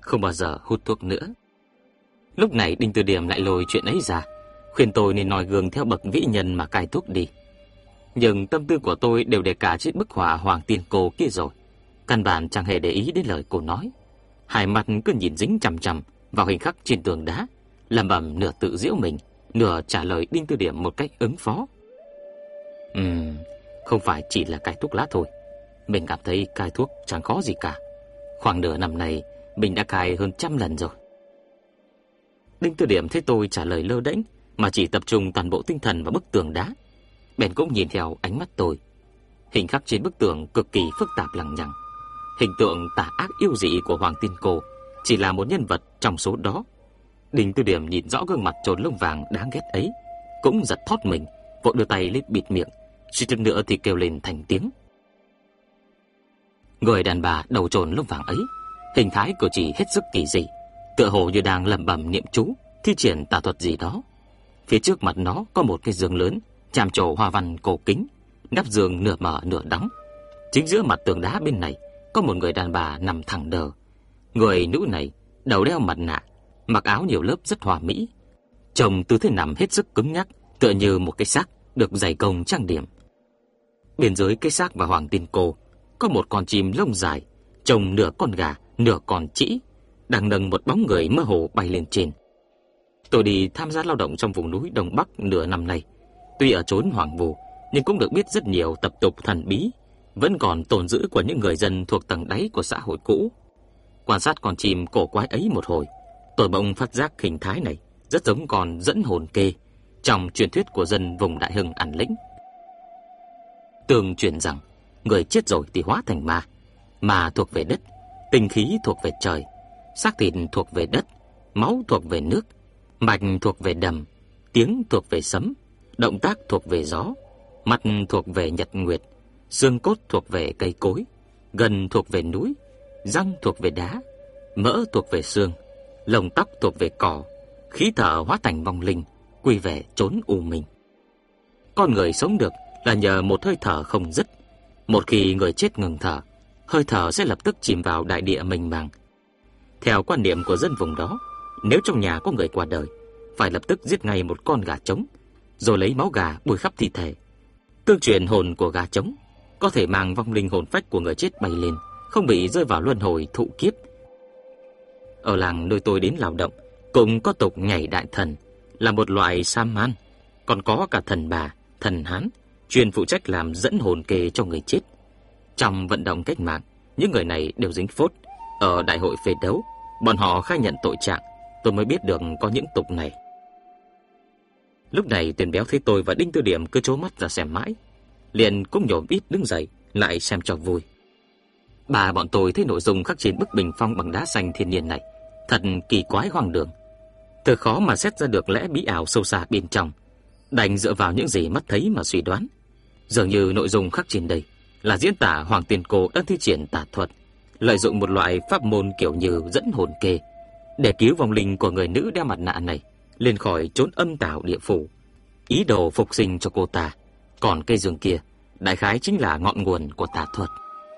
Speaker 1: không bao giờ hút thuốc nữa. Lúc này Đinh Tư Điểm lại lôi chuyện ấy ra, khuyên tôi nên noi gương theo bậc vĩ nhân mà cai thuốc đi. Nhưng tâm tư của tôi đều để cả trên bức họa Hoàng Tiên Cô kia rồi, căn bản chẳng hề để ý đến lời cô nói. Hai mắt cứ nhìn dính chằm chằm vào hình khắc trên tường đá, lẩm bẩm nửa tự giễu mình, nửa trả lời Đinh Tư Điểm một cách ứng phó. Ừm, không phải chỉ là cai thuốc lá thôi. Mình cảm thấy cai thuốc chẳng khó gì cả. Khoảng nửa năm này mình đã cai hơn trăm lần rồi. Đinh Tư Điểm thấy tôi trả lời lơ đễnh mà chỉ tập trung toàn bộ tinh thần vào bức tường đá, bèn cũng nhìn theo ánh mắt tôi. Hình khắc trên bức tường cực kỳ phức tạp lằng nhằng. Hình tượng tà ác yêu dị của Hoàng Tiên Cô chỉ là một nhân vật trong số đó. Đinh Tư Điểm nhìn rõ gương mặt trồn lông vàng đáng ghét ấy, cũng giật thót mình, vội đưa tay lên bịt miệng, suýt chút nữa thì kêu lên thành tiếng. Người đàn bà đầu trồn lông vàng ấy, hình thái của chị hết sức kỳ dị, tựa hồ như đang lẩm bẩm niệm chú, thi triển tà thuật gì đó. Phía trước mặt nó có một cái giường lớn, chạm trổ hoa văn cổ kính, nắp giường nửa mở nửa đóng. Chính giữa mặt tường đá bên này có một người đàn bà nằm thẳng đờ. Người nữ này đầu đeo mặt nạ, mặc áo nhiều lớp rất hoa mỹ, trông tư thế nằm hết sức cứng nhắc, tựa như một cái xác được dày công trang điểm. Bên dưới cái xác và Hoàng Tiên Cô có một con chim lông dài, trông nửa con gà, nửa con trĩ, đang nâng một bóng người mơ hồ bay lên trên. Tôi đi tham gia lao động trong vùng núi Đông Bắc nửa năm nay, tuy ở chốn hoang vu nhưng cũng được biết rất nhiều tập tục thần bí vẫn còn tồn giữ của những người dân thuộc tầng đáy của xã hội cũ. Quan sát con chim cổ quái ấy một hồi, tôi bỗng phát giác hình thái này rất giống con dẫn hồn kê trong truyền thuyết của dân vùng Đại Hưng An Lĩnh. Tương truyền rằng người chết rồi thì hóa thành ma, ma thuộc về đất, tinh khí thuộc về trời, xác thịt thuộc về đất, máu thuộc về nước, mạch thuộc về đầm, tiếng thuộc về sấm, động tác thuộc về gió, mắt thuộc về nhật nguyệt, xương cốt thuộc về cây cối, gân thuộc về núi, răng thuộc về đá, mỡ thuộc về xương, lông tóc thuộc về cỏ, khí thở hóa thành vong linh, quy về chốn u minh. Con người sống được là nhờ một hơi thở không dứt. Một khi người chết ngừng thở, hơi thở sẽ lập tức chìm vào đại địa mênh mang. Theo quan niệm của dân vùng đó, nếu trong nhà có người qua đời, phải lập tức giết ngay một con gà trống, rồi lấy máu gà bôi khắp thi thể. Tương truyền hồn của gà trống có thể mang vong linh hồn phách của người chết bay lên, không bị rơi vào luân hồi thụ kiếp. Ở làng nơi tôi đến lao động cũng có tục nhảy đại thần, là một loại sa man, còn có cả thần bà, thần hán chuyên phụ trách làm dẫn hồn kê cho người chết. Trong vận động cách mạng, những người này đều dính phốt. Ở đại hội phê đấu, bọn họ khai nhận tội trạng, tôi mới biết được có những tục này. Lúc này Tuyền Béo thấy tôi và Đinh Tư Điểm cứ trố mắt ra xem mãi, liền cũng nhổm ít đứng dậy lại xem cho vui. Bà bọn tôi thấy nội dung khắc trên bức bình phong bằng đá xanh thiên nhiên này thật kỳ quái hoang đường, thật khó mà xét ra được lẽ bí ảo sâu xa bên trong, đành dựa vào những gì mắt thấy mà suy đoán. Dường như nội dung khắc trên đây là diễn tả Hoàng Tiên Cô đang thi triển tà thuật, lợi dụng một loại pháp môn kiểu như dẫn hồn kê để cứu vong linh của người nữ đeo mặt nạ này lên khỏi chốn âm tào địa phủ, ý đồ phục sinh cho cô ta. Còn cây giường kia đại khái chính là ngọn nguồn của tà thuật.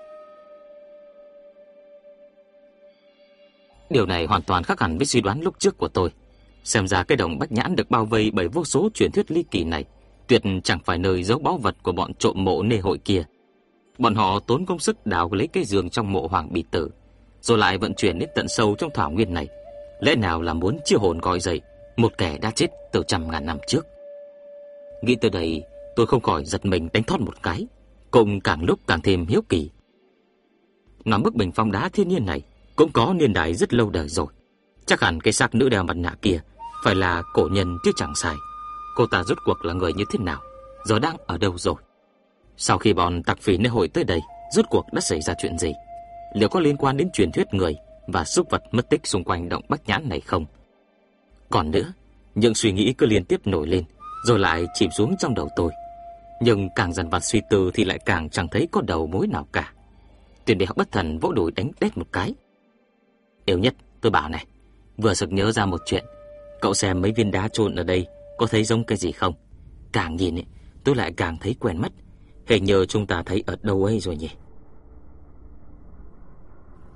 Speaker 1: Điều này hoàn toàn khác hẳn với suy đoán lúc trước của tôi. Xem ra cái đồng Bách Nhãn được bao vây bởi vô số truyền thuyết ly kỳ này tuyệt chẳng phải nơi giấu báu vật của bọn trộm mộ nê hội kia. Bọn họ tốn công sức đào lấy cái giường trong mộ Hoàng Bì Tử, rồi lại vận chuyển đến tận sâu trong thảo nguyên này. Lẽ nào là muốn chiêu hồn gọi dậy một kẻ đã chết từ trăm ngàn năm trước? Nghĩ tới đây, tôi không khỏi giật mình đánh thót một cái, cũng càng lúc càng thêm hiếu kỳ. Ngắm bức bình phong đá thiên nhiên này cũng có niên đại rất lâu đời rồi. Chắc hẳn cái xác nữ đeo mặt nạ kia phải là cổ nhân chứ chẳng sai. Cô ta rốt cuộc là người như thế nào, giờ đang ở đâu rồi? Sau khi bọn tặc phỉ nê hội tới đây, rốt cuộc đã xảy ra chuyện gì? Liệu có liên quan đến truyền thuyết người và súc vật mất tích xung quanh động Bách Nhãn này không? Còn nữa, những suy nghĩ cứ liên tiếp nổi lên, rồi lại chìm xuống trong đầu tôi. Nhưng càng dần vặt suy tư thì lại càng chẳng thấy có đầu mối nào cả. Tuyền Béo bất thần vỗ đùi đánh đét một cái. Yếu nhất, tôi bảo này, vừa sực nhớ ra một chuyện. Cậu xem mấy viên đá chôn ở đây có thấy giống cái gì không? Càng nhìn ấy, tôi lại càng thấy quen mắt. Hình như chúng ta thấy ở đâu ấy rồi nhỉ?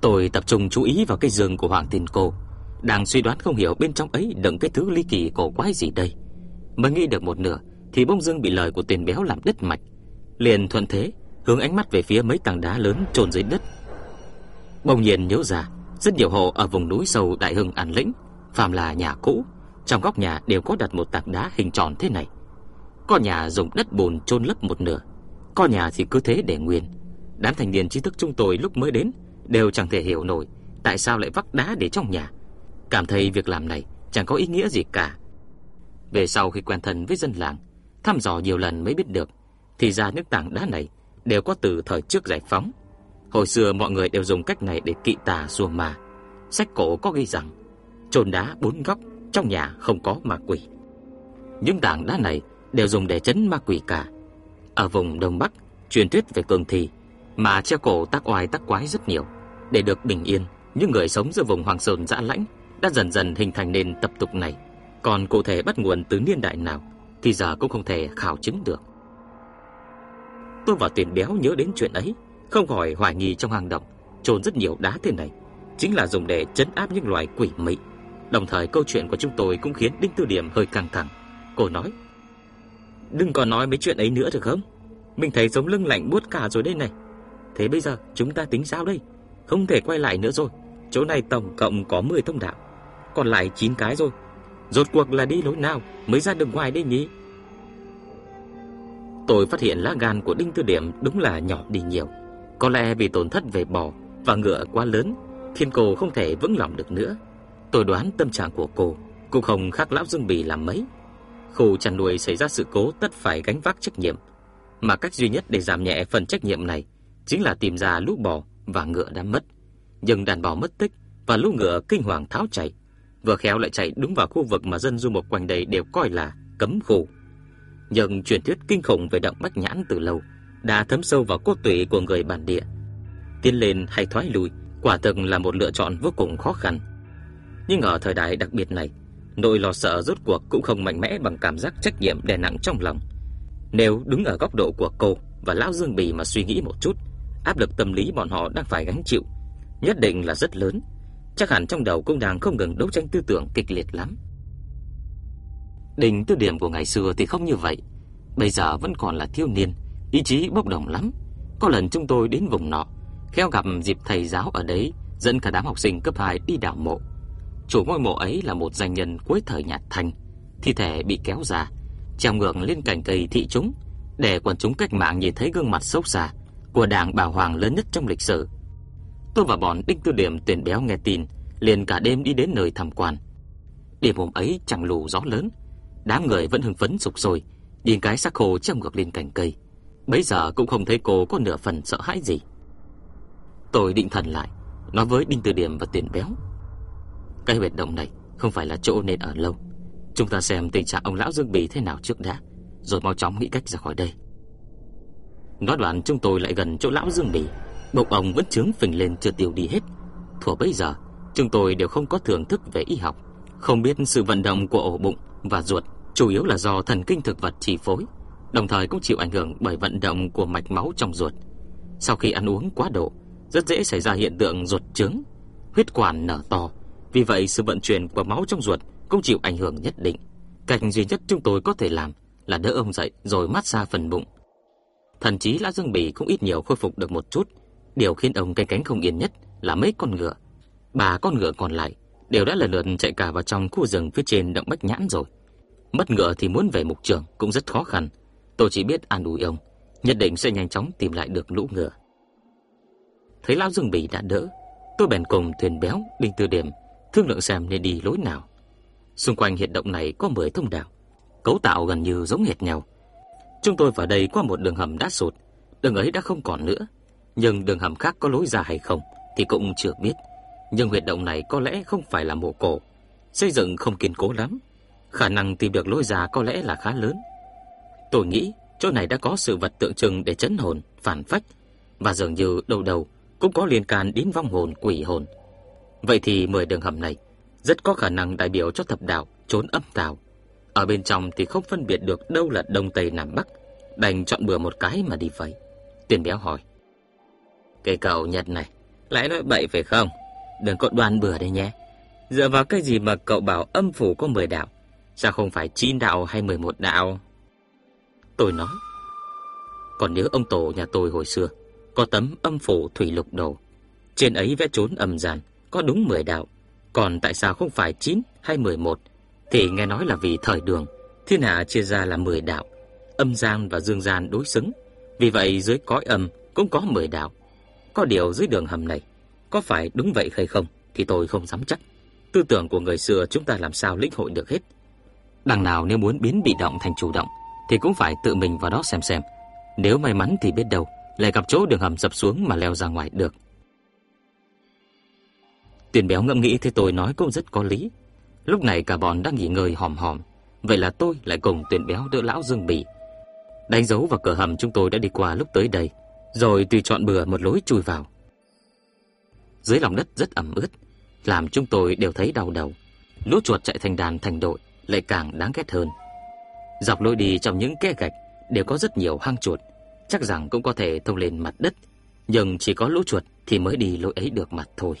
Speaker 1: Tôi tập trung chú ý vào cái giường của Hoàng Tiên Cô, đang suy đoán không hiểu bên trong ấy đựng cái thứ ly kỳ cổ quái gì đây. Mới nghĩ được một nửa thì bỗng dưng bị lời của Tiền Béo làm đứt mạch, liền thuận thế hướng ánh mắt về phía mấy tảng đá lớn chôn dưới đất. Bỗng nhiên nhớ ra, rất nhiều hộ ở vùng núi sâu Đại Hưng An Lĩnh, phàm là nhà cũ, trong góc nhà đều có đặt một tảng đá hình tròn thế này. Có nhà dùng đất bùn chôn lấp một nửa, có nhà thì cứ thế để nguyên. Đám thanh niên trí thức chúng tôi lúc mới đến đều chẳng thể hiểu nổi tại sao lại vác đá để trong nhà, cảm thấy việc làm này chẳng có ý nghĩa gì cả. Về sau khi quen thân với dân làng, thăm dò nhiều lần mới biết được, thì ra những tảng đá này đều có từ thời trước giải phóng. Hồi xưa mọi người đều dùng cách này để kỵ tà xua ma. Sách cổ có ghi rằng chôn đá bốn góc, trong nhà không có ma quỷ. Những tảng đá này đều dùng để trấn ma quỷ cả. Ở vùng Đông Bắc, truyền thuyết về cương thi mà treo cổ tác oai tác quái rất nhiều. Để được bình yên, những người sống giữa vùng hoang sơn dã lãnh đã dần dần hình thành nên tập tục này. Còn cụ thể bắt nguồn từ niên đại nào thì giờ cũng không thể khảo chứng được. Tôi và Tiền Béo nhớ đến chuyện ấy, không khỏi hoài nghi trong hang động chôn rất nhiều đá thế này chính là dùng để trấn áp những loài quỷ mị. Đồng thời câu chuyện của chúng tôi cũng khiến Đinh Tư Điểm hơi căng thẳng. Cô nói: "Đừng có nói mấy chuyện ấy nữa được không? Mình thấy sống lưng lạnh buốt cả rồi đây này. Thế bây giờ chúng ta tính sao đây? Không thể quay lại nữa rồi. Chỗ này tổng cộng có mười thông đạo, còn lại chín cái rồi. Rốt cuộc là đi lối nào mới ra được ngoài đây nhỉ?" Tôi phát hiện lá gan của Đinh Tư Điểm đúng là nhỏ đi nhiều. Có lẽ vì tổn thất về bò và ngựa quá lớn khiến cô không thể vững lòng được nữa. Tôi đoán tâm trạng của cô cũng không khác lão Dương Bì làm mấy. Khu chăn nuôi xảy ra sự cố tất phải gánh vác trách nhiệm, mà cách duy nhất để giảm nhẹ phần trách nhiệm này chính là tìm ra lũ bò và ngựa đã mất. Nhưng đàn bò mất tích và lũ ngựa kinh hoàng tháo chạy, vừa khéo lại chạy đúng vào khu vực mà dân du mục quanh đây đều coi là cấm khu. Nhưng truyền thuyết kinh khủng về động Bách Nhãn từ lâu đã thấm sâu vào cốt tủy của người bản địa. Tiến lên hay thoái lui quả thực là một lựa chọn vô cùng khó khăn. Nhưng ở thời đại đặc biệt này, nỗi lo sợ rốt cuộc cũng không mạnh mẽ bằng cảm giác trách nhiệm đè nặng trong lòng. Nếu đứng ở góc độ của cô và lão Dương Bì mà suy nghĩ một chút, áp lực tâm lý bọn họ đang phải gánh chịu nhất định là rất lớn. Chắc hẳn trong đầu cũng đang không ngừng đấu tranh tư tưởng kịch liệt lắm. Đinh Tư Điểm của ngày xưa thì không như vậy. Bây giờ vẫn còn là thiếu niên, ý chí bốc đồng lắm. Có lần chúng tôi đến vùng nọ, khéo gặp dịp thầy giáo ở đấy dẫn cả đám học sinh cấp hai đi đào mộ. Chủ ngôi mộ ấy là một danh nhân cuối thời nhà Thanh. Thi thể bị kéo ra, treo ngược lên cành cây thị chúng, để quần chúng cách mạng nhìn thấy gương mặt xấu xa của đảng Bảo Hoàng lớn nhất trong lịch sử. Tôi và bọn Đinh Tư Điểm, Tiền Béo nghe tin, liền cả đêm đi đến nơi tham quan. Đêm hôm ấy chẳng lù gió lớn, đám người vẫn hưng phấn sục sôi, nhìn cái xác khô treo ngược lên cành cây. Bấy giờ cũng không thấy cô có nửa phần sợ hãi gì. Tôi định thần lại, nói với Đinh Tư Điểm và Tiền Béo: "Cái huyệt động này không phải là chỗ nên ở lâu. Chúng ta xem tình trạng ông lão Dương Bì thế nào trước đã, rồi mau chóng nghĩ cách ra khỏi đây." Nói đoạn chúng tôi lại gần chỗ lão Dương Bì, bụng ông vẫn trướng phình lên chưa tiêu đi hết. Thuở bấy giờ chúng tôi đều không có thưởng thức về y học, không biết sự vận động của ổ bụng và ruột chủ yếu là do thần kinh thực vật chi phối, đồng thời cũng chịu ảnh hưởng bởi vận động của mạch máu trong ruột. Sau khi ăn uống quá độ, rất dễ xảy ra hiện tượng ruột trướng, huyết quản nở to. Vì vậy sự vận chuyển của máu trong ruột cũng chịu ảnh hưởng nhất định. Cách duy nhất chúng tôi có thể làm là đỡ ông dậy rồi massage phần bụng. Thậm chí lão Dương Bì cũng ít nhiều khôi phục được một chút. Điều khiến ông canh cánh không yên nhất là mấy con ngựa. Ba con ngựa còn lại đều đã lần lượt chạy cả vào trong khu rừng phía trên động Bách Nhãn rồi. Mất ngựa thì muốn về mục trường cũng rất khó khăn. Tôi chỉ biết an ủi ông, nhất định sẽ nhanh chóng tìm lại được lũ ngựa. Thấy lão Dương Bì đã đỡ, tôi bèn cùng Thuyền Béo, Đinh Tư Điểm thương lượng xem nên đi lối nào. Xung quanh hiện động này có mười thông đạo, cấu tạo gần như giống hệt nhau. Chúng tôi vào đây qua một đường hầm đã sụt, đường ấy đã không còn nữa. Nhưng đường hầm khác có lối ra hay không thì cũng chưa biết. Nhưng huyệt động này có lẽ không phải là mộ cổ, xây dựng không kiên cố lắm, khả năng tìm được lối ra có lẽ là khá lớn. Tôi nghĩ chỗ này đã có sự vật tượng trưng để trấn hồn, phản phách, và dường như đâu đâu cũng có liên can đến vong hồn, quỷ hồn. Vậy thì mười đường hầm này rất có khả năng đại biểu cho thập đạo trốn âm tào. Ở bên trong thì không phân biệt được đâu là đông tây nam bắc, đành chọn bừa một cái mà đi vậy. Tiền Béo hỏi: "Cái cậu Nhật này, Lại nói bậy phải không? Đừng có đoan bừa đây nhé. Dựa vào cái gì mà cậu bảo âm phủ có mười đạo? Sao không phải chín đạo hay mười một đạo? Tôi nói. Còn nhớ ông tổ nhà tôi hồi xưa có tấm âm phủ thủy lục đồ, trên ấy vẽ trốn âm gian, có đúng mười đạo. Còn tại sao không phải chín hay mười một? Thì nghe nói là vì thời Đường thiên hạ chia ra là mười đạo, âm gian và dương gian đối xứng. Vì vậy dưới cõi âm cũng có mười đạo. Có điều dưới đường hầm này có phải đúng vậy hay không thì tôi không dám chắc. Tư tưởng của người xưa chúng ta làm sao lĩnh hội được hết. Đằng nào nếu muốn biến bị động thành chủ động thì cũng phải tự mình vào đó xem xem. Nếu may mắn thì biết đâu lại gặp chỗ đường hầm sập xuống mà leo ra ngoài được. Tuyền Béo ngẫm nghĩ thấy tôi nói cũng rất có lý. Lúc này cả bọn đang nghỉ ngơi hòm hòm, vậy là tôi lại cùng Tuyền Béo đỡ lão Dương Bỉ. Đánh dấu vào cửa hầm chúng tôi đã đi qua lúc tới đây, rồi tùy chọn bừa một lối chui vào. Dưới lòng đất rất ẩm ướt, làm chúng tôi đều thấy đau đầu. Lũ chuột chạy thành đàn thành đội lại càng đáng ghét hơn. Dọc lối đi trong những kẽ gạch đều có rất nhiều hang chuột, chắc rằng cũng có thể thông lên mặt đất, nhưng chỉ có lũ chuột thì mới đi lối ấy được mặt thôi.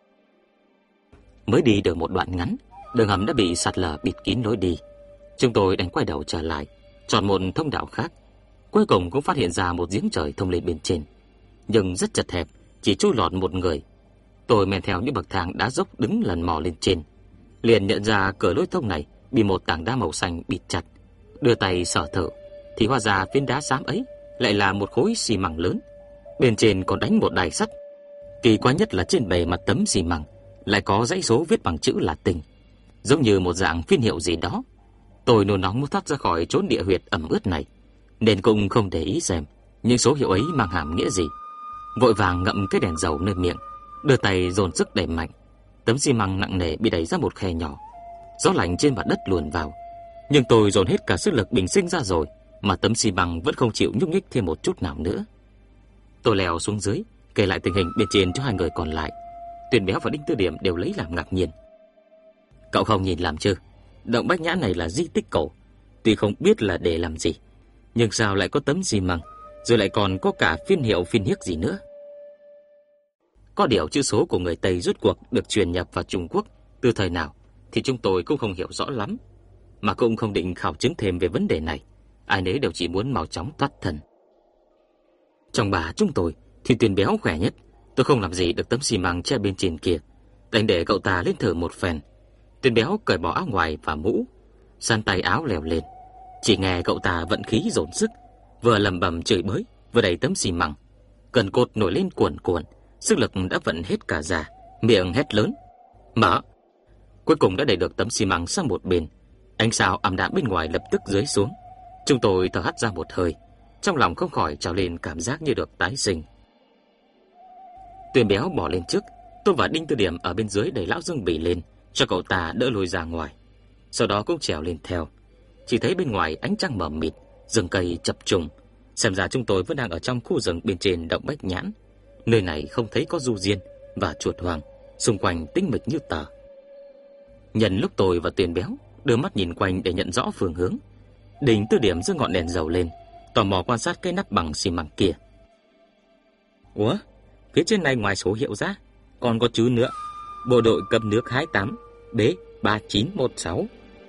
Speaker 1: Mới đi được một đoạn ngắn, đường hầm đã bị sạt lở bịt kín lối đi. Chúng tôi đành quay đầu trở lại, chọn một thông đạo khác. Cuối cùng cũng phát hiện ra một giếng trời thông lên bên trên, nhưng rất chật hẹp, chỉ chui lọt một người. Tôi men theo những bậc thang đá dốc đứng lần mò lên trên, liền nhận ra cửa lối thông này bị một tảng đá màu xanh bịt chặt. Đưa tay sờ thử thì hóa ra phiến đá xám ấy lại là một khối xi măng lớn, bên trên còn đánh một đài sắt. Kỳ quái nhất là trên bề mặt tấm xi măng lại có dãy số viết bằng chữ Latin, giống như một dạng phiên hiệu gì đó. Tôi nôn nóng muốn thoát ra khỏi chốn địa huyệt ẩm ướt này, nên cũng không để ý xem những số hiệu ấy mang hàm nghĩa gì. Vội vàng ngậm cái đèn dầu nơi miệng, đưa tay dồn sức đẩy mạnh. Tấm xi măng nặng nề bị đẩy ra một khe nhỏ, gió lạnh trên mặt đất luồn vào. Nhưng tôi dồn hết cả sức lực bình sinh ra rồi mà tấm xi măng vẫn không chịu nhúc nhích thêm một chút nào nữa. Tôi leo xuống dưới, kể lại tình hình bên trên cho hai người còn lại. Tuyền Béo và Đinh Tư Điểm đều lấy làm ngạc nhiên. Cậu không nhìn làm chứ? Động Bách Nhã này là di tích cổ, tuy không biết là để làm gì, nhưng sao lại có tấm xi măng, rồi lại còn có cả phiên hiệu phiên hiếc gì nữa? Có điều chữ số của người Tây rút cuộc được truyền nhập vào Trung Quốc từ thời nào thì chúng tôi cũng không hiểu rõ lắm, mà cũng không định khảo chứng thêm về vấn đề này. Ai nấy đều chỉ muốn mau chóng thoát thân. Trong bà chúng tôi thì Tuyền Béo khỏe nhất. Tôi không làm gì được tấm xi măng che bên trên kia, đành để cậu ta lên thử một phen. Tuyền Béo cởi bỏ áo ngoài và mũ, sắn tay áo leo lên. Chỉ nghe cậu ta vận khí dồn sức, vừa lẩm bẩm chửi bới, vừa đẩy tấm xi măng. Cần cột nổi lên cuồn cuộn, sức lực đã vận hết cả ra, miệng hét lớn: "Mở!" Cuối cùng đã đẩy được tấm xi măng sang một bên. Ánh sao ảm đạm bên ngoài lập tức dưới xuống. Chúng tôi thở hắt ra một hơi, trong lòng không khỏi trào lên cảm giác như được tái sinh. Tuyền Béo bỏ lên trước, tôi và Đinh Tư Điểm ở bên dưới đẩy lão Dương Bỉ lên, cho cậu ta đỡ lùi ra ngoài. Sau đó cũng trèo lên theo. Chỉ thấy bên ngoài ánh trăng mờ mịt, rừng cây chập trùng. Xem ra chúng tôi vẫn đang ở trong khu rừng bên trên động Bách Nhãn. Nơi này không thấy có du diên và chuột hoàng, xung quanh tĩnh mịch như tờ. Nhân lúc tôi và Tuyền Béo đưa mắt nhìn quanh để nhận rõ phương hướng, Đinh Tư Điểm giơ ngọn đèn dầu lên, tò mò quan sát cái nắp bằng xi măng kia. Ủa, phía trên này ngoài số hiệu ra còn có chữ nữa: bộ đội cấp nước hai tám B ba chín một sáu.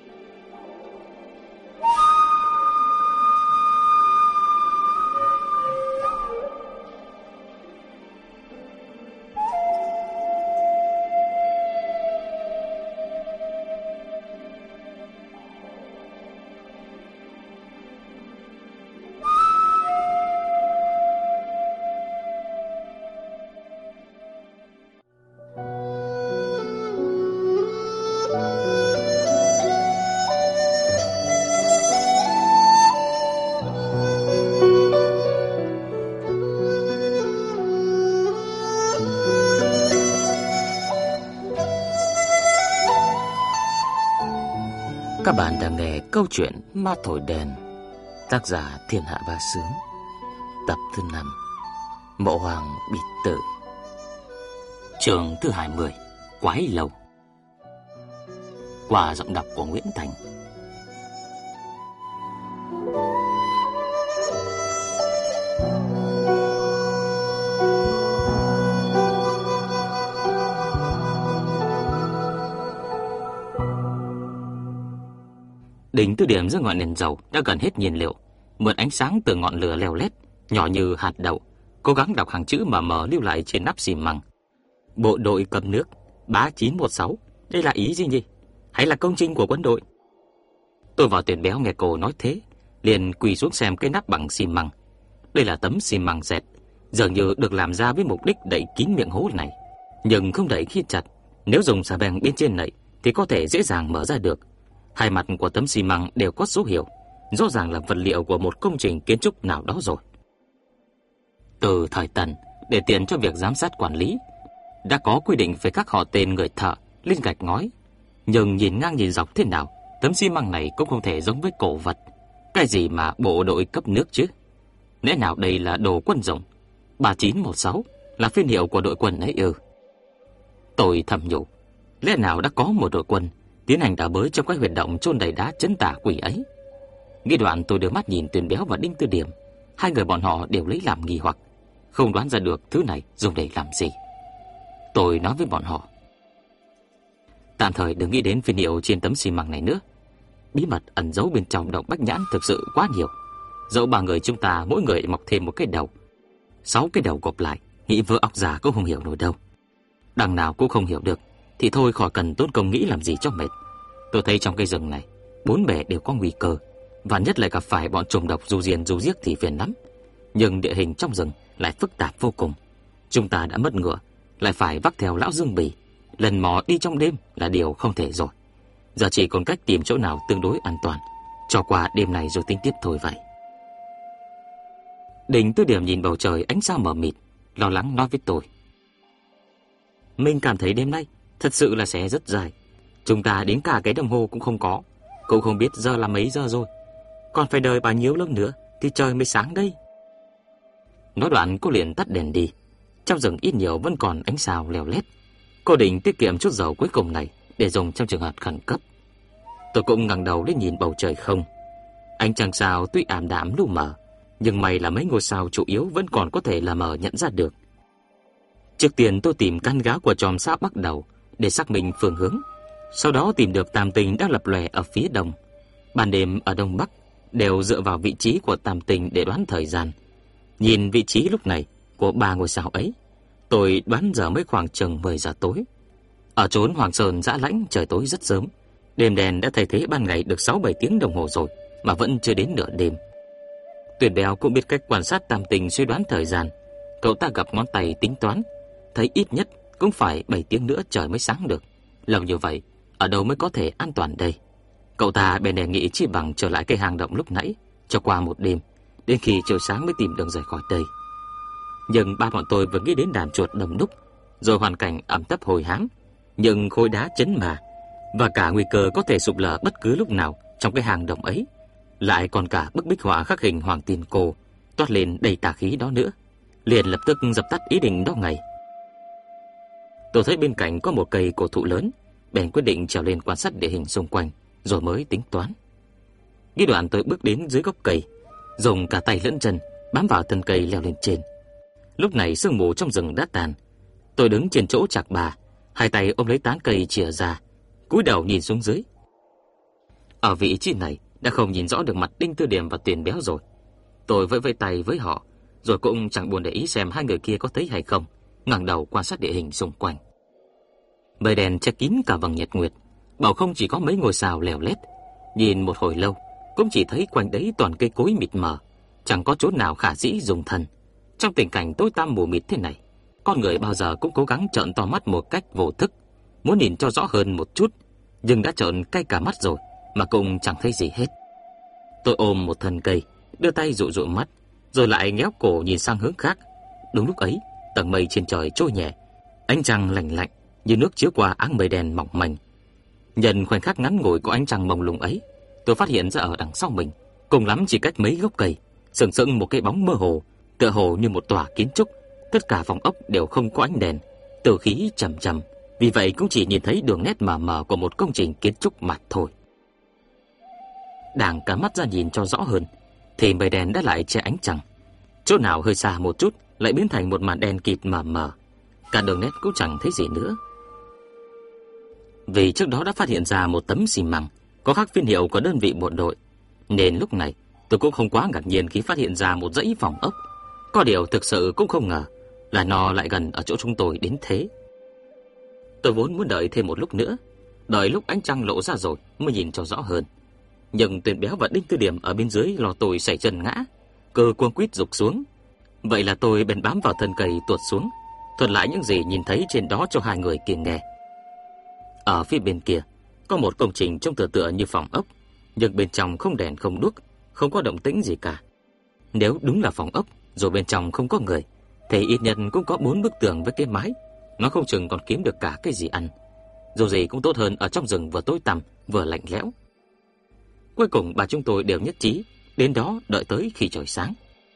Speaker 1: Các bạn đang nghe câu chuyện Ma Thổi Đèn, tác giả Thiên Hạ Bá Sướng, tập thứ năm, Mộ Hoàng Biệt Tử, chương thứ hai mươi, Quái Lầu. Qua giọng đọc của Nguyễn Thành. Đỉnh Tư Điểm dưới ngọn đèn dầu đã gần hết nhiên liệu, mượn ánh sáng từ ngọn lửa leo lét nhỏ như hạt đậu, cố gắng đọc hàng chữ mờ mờ lưu lại trên nắp xi măng. Bộ đội cầm nước ba chín một sáu, đây là ý gì nhỉ? Hay là công trình của quân đội? Tôi vào Tuyển Béo nghe cô nói thế, liền quỳ xuống xem cái nắp bằng xi măng. Đây là tấm xi măng dẹt, dường như được làm ra với mục đích đậy kín miệng hố này, nhưng không đậy khít chặt. Nếu dùng xà beng bên trên nậy thì có thể dễ dàng mở ra được. Hai mặt của tấm xi măng đều có số hiệu, rõ ràng là vật liệu của một công trình kiến trúc nào đó rồi. Từ thời Tần, để tiện cho việc giám sát quản lý, đã có quy định về các họ tên người thợ lên gạch ngói. Nhưng nhìn ngang nhìn dọc thế nào, tấm xi măng này cũng không thể giống với cổ vật. Cái gì mà bộ đội cấp nước chứ? Lẽ nào đây là đồ quân dụng? ba chín một sáu là phiên hiệu của đội quân ấy ư? Tôi thầm nhủ, lẽ nào đã có một đội quân tiến hành đào bới trong cái huyệt động chôn đầy đá trấn tà quỷ ấy? Nghĩ đoạn tôi đưa mắt nhìn Tuyển Béo và Đinh Tư Điểm. Hai người bọn họ đều lấy làm nghi hoặc, không đoán ra được thứ này dùng để làm gì. Tôi nói với bọn họ, tạm thời đừng nghĩ đến phiên hiệu trên tấm xi măng này nữa. Bí mật ẩn giấu bên trong động Bách Nhãn thực sự quá nhiều. Dẫu ba người chúng ta mỗi người mọc thêm một cái đầu, sáu cái đầu gộp lại, nghĩ vỡ óc già cũng không hiểu nổi đâu. Đằng nào cũng không hiểu được thì thôi, khỏi cần tốn công nghĩ làm gì cho mệt. Tôi thấy trong cây rừng này bốn bề đều có nguy cơ, và nhất là gặp phải bọn trùng độc du diền du giết thì phiền lắm. Nhưng địa hình trong rừng lại phức tạp vô cùng. Chúng ta đã mất ngựa, lại phải vác theo lão Dương Bì, lần mò đi trong đêm là điều không thể rồi. Giờ chỉ còn cách tìm chỗ nào tương đối an toàn, cho qua đêm này rồi tính tiếp thôi vậy. Đinh Tư Điểm nhìn bầu trời ánh sao mờ mịt, lo lắng nói với tôi, mình cảm thấy đêm nay thật sự là sẽ rất dài. Chúng ta đến cả cái đồng hồ cũng không có, cũng không biết giờ là mấy giờ rồi. Còn phải đợi bao nhiêu lâu nữa thì trời mới sáng đây. Nói đoạn cô liền tắt đèn đi. Trong rừng ít nhiều vẫn còn ánh sao leo lét. Cô định tiết kiệm chút dầu cuối cùng này để dùng trong trường hợp khẩn cấp. Tôi cũng ngẩng đầu lên nhìn bầu trời không. Ánh trăng sao tuy ảm đạm lu mờ, nhưng may là mấy ngôi sao chủ yếu vẫn còn có thể là mờ nhận ra được. Trước tiên tôi tìm căn gác của chòm sao bắc đầu để xác minh phương hướng. Sau đó tìm được Tam Tinh đang lập lòe ở phía đông. Ban đêm ở đông bắc đều dựa vào vị trí của Tam Tinh để đoán thời gian. Nhìn vị trí lúc này của ba ngôi sao ấy, tôi đoán giờ mới khoảng chừng mười giờ tối. Ở chốn Hoàng Sơn dã lãnh trời tối rất sớm, đêm đen đã thay thế ban ngày được sáu bảy tiếng đồng hồ rồi mà vẫn chưa đến nửa đêm. Tuyển Béo cũng biết cách quan sát Tam Tinh suy đoán thời gian. Cậu ta gập ngón tay tính toán, thấy ít nhất cũng phải bảy tiếng nữa trời mới sáng được. Lâu như vậy, ở đâu mới có thể an toàn đây? Cậu ta bèn đề nghị chỉ bằng trở lại cái hang động lúc nãy, cho qua một đêm, đến khi trời sáng mới tìm đường rời khỏi đây. Nhưng ba bọn tôi vừa nghĩ đến đàn chuột đông đúc, rồi hoàn cảnh ẩm thấp hồi hám, nhưng khối đá chấn mà, và cả nguy cơ có thể sụp lở bất cứ lúc nào trong cái hang động ấy, lại còn cả bức bích họa khắc hình Hoàng Tiên Cô toát lên đầy tà khí đó nữa, liền lập tức dập tắt ý định đó ngay. Tôi thấy bên cạnh có một cây cổ thụ lớn, bèn quyết định trèo lên quan sát địa hình xung quanh, rồi mới tính toán. Nghĩ đoạn tôi bước đến dưới gốc cây, dùng cả tay lẫn chân bám vào thân cây leo lên trên. Lúc này sương mù trong rừng đã tàn. Tôi đứng trên chỗ chạc bà, hai tay ôm lấy tán cây chìa ra, cúi đầu nhìn xuống dưới. Ở vị trí này đã không nhìn rõ được mặt Đinh Tư Điểm và Tuyển Béo rồi. Tôi vẫy vẫy tay với họ, rồi cũng chẳng buồn để ý xem hai người kia có thấy hay không, ngẩng đầu quan sát địa hình xung quanh. Mây đèn che kín cả vầng nhật nguyệt, bầu không chỉ có mấy ngôi sao leo lét. Nhìn một hồi lâu, cũng chỉ thấy quanh đấy toàn cây cối mịt mờ, chẳng có chỗ nào khả dĩ dùng thân. Trong tình cảnh tối tăm mù mịt thế này, con người bao giờ cũng cố gắng trợn to mắt một cách vô thức, muốn nhìn cho rõ hơn một chút, nhưng đã trợn cay cả mắt rồi mà cũng chẳng thấy gì hết. Tôi ôm một thân cây, đưa tay dụi dụi mắt, rồi lại ngéo cổ nhìn sang hướng khác. Đúng lúc ấy, tầng mây trên trời trôi nhẹ, ánh trăng lạnh lạnh như nước chiếu qua áng mây đen mỏng manh. Nhân khoảnh khắc ngắn ngủi của ánh trăng mông lung ấy, tôi phát hiện ra ở đằng sau mình, cùng lắm chỉ cách mấy gốc cây, sừng sững một cái bóng mơ hồ, tựa hồ như một tòa kiến trúc. Tất cả phòng ốc đều không có ánh đèn, tử khí trầm trầm, vì vậy cũng chỉ nhìn thấy đường nét mờ mờ của một công trình kiến trúc mà thôi. Đang cả mắt ra nhìn cho rõ hơn, thì mây đen đã lại che ánh trăng. Chỗ nào hơi xa một chút lại biến thành một màn đen kịt mờ mờ, cả đường nét cũng chẳng thấy gì nữa. Vì trước đó đã phát hiện ra một tấm xi măng có khắc phiên hiệu của đơn vị bộ đội, nên lúc này tôi cũng không quá ngạc nhiên khi phát hiện ra một dãy phòng ốc. Có điều thực sự cũng không ngờ là nó lại gần ở chỗ chúng tôi đến thế. Tôi vốn muốn đợi thêm một lúc nữa, đợi lúc ánh trăng lộ ra rồi mới nhìn cho rõ hơn. Nhưng Tuyền Béo và Đinh Tư Điểm ở bên dưới lo tôi sẩy chân ngã, cơ cuống quýt rục xuống. Vậy là tôi bèn bám vào thân cây tuột xuống, thuật lại những gì nhìn thấy trên đó cho hai người kia nghe. Ở phía bên kia có một công trình trông tựa tựa như phòng ốc, nhưng bên trong không đèn không đuốc, không có động tĩnh gì cả. Nếu đúng là phòng ốc rồi bên trong không có người, thì ít nhất cũng có bốn bức tường với cái mái, nó không chừng còn kiếm được cả cái gì ăn. Dù gì cũng tốt hơn ở trong rừng vừa tối tăm vừa lạnh lẽo. Cuối cùng bà chúng tôi đều nhất trí đến đó đợi tới khi trời sáng.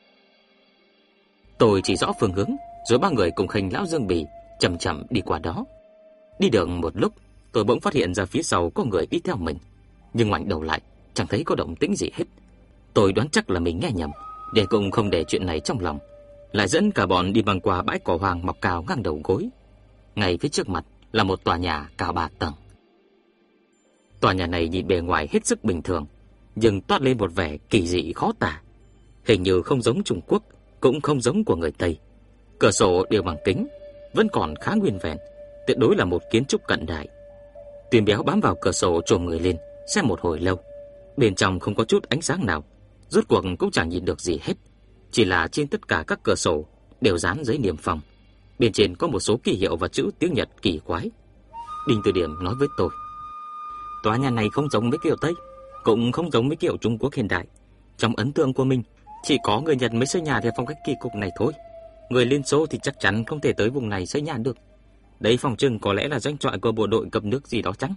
Speaker 1: Tôi chỉ rõ phương hướng, rồi ba người cùng khênh lão Dương Bì chậm chậm đi qua đó. Đi được một lúc, tôi bỗng phát hiện ra phía sau có người đi theo mình, nhưng ngoảnh đầu lại chẳng thấy có động tĩnh gì hết. Tôi đoán chắc là mình nghe nhầm, để cũng không để chuyện này trong lòng, lại dẫn cả bọn đi băng qua bãi cỏ hoang mọc cao ngang đầu gối. Ngay phía trước mặt là một tòa nhà cao ba tầng. Tòa nhà này nhìn bề ngoài hết sức bình thường, nhưng toát lên một vẻ kỳ dị khó tả. Hình như không giống Trung Quốc, cũng không giống của người Tây. Cửa sổ đều bằng kính, vẫn còn khá nguyên vẹn, tuyệt đối là một kiến trúc cận đại. Tuyền Béo bám vào cửa sổ chồm người lên xem một hồi lâu. Bên trong không có chút ánh sáng nào, rốt cuộc cũng chẳng nhìn được gì hết. Chỉ là trên tất cả các cửa sổ đều dán giấy niêm phong, bên trên có một số ký hiệu và chữ tiếng Nhật kỳ quái. Đinh Từ Điểm nói với tôi: "Tòa nhà này không giống mấy kiểu Tây, cũng không giống mấy kiểu Trung Quốc hiện đại. Trong ấn tượng của mình, chỉ có người Nhật mới xây nhà theo phong cách kỳ cục này thôi. Người Liên Xô thì chắc chắn không thể tới vùng này xây nhà được. Đây phòng trừng có lẽ là doanh trại của bộ đội cấp nước gì đó chăng?"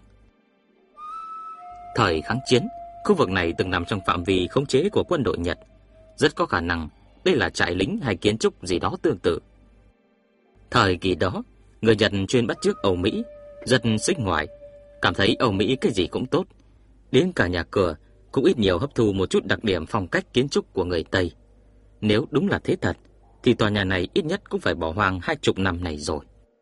Speaker 1: Thời kháng chiến, khu vực này từng nằm trong phạm vi khống chế của quân đội Nhật. Rất có khả năng đây là trại lính hay kiến trúc gì đó tương tự. Thời kỳ đó, người Nhật chuyên bắt chước Âu Mỹ, rất xích ngoại, cảm thấy Âu Mỹ cái gì cũng tốt. Đến cả nhà cửa cũng ít nhiều hấp thu một chút đặc điểm phong cách kiến trúc của người Tây. Nếu đúng là thế thật, thì tòa nhà này ít nhất cũng phải bỏ hoang hai chục năm này rồi.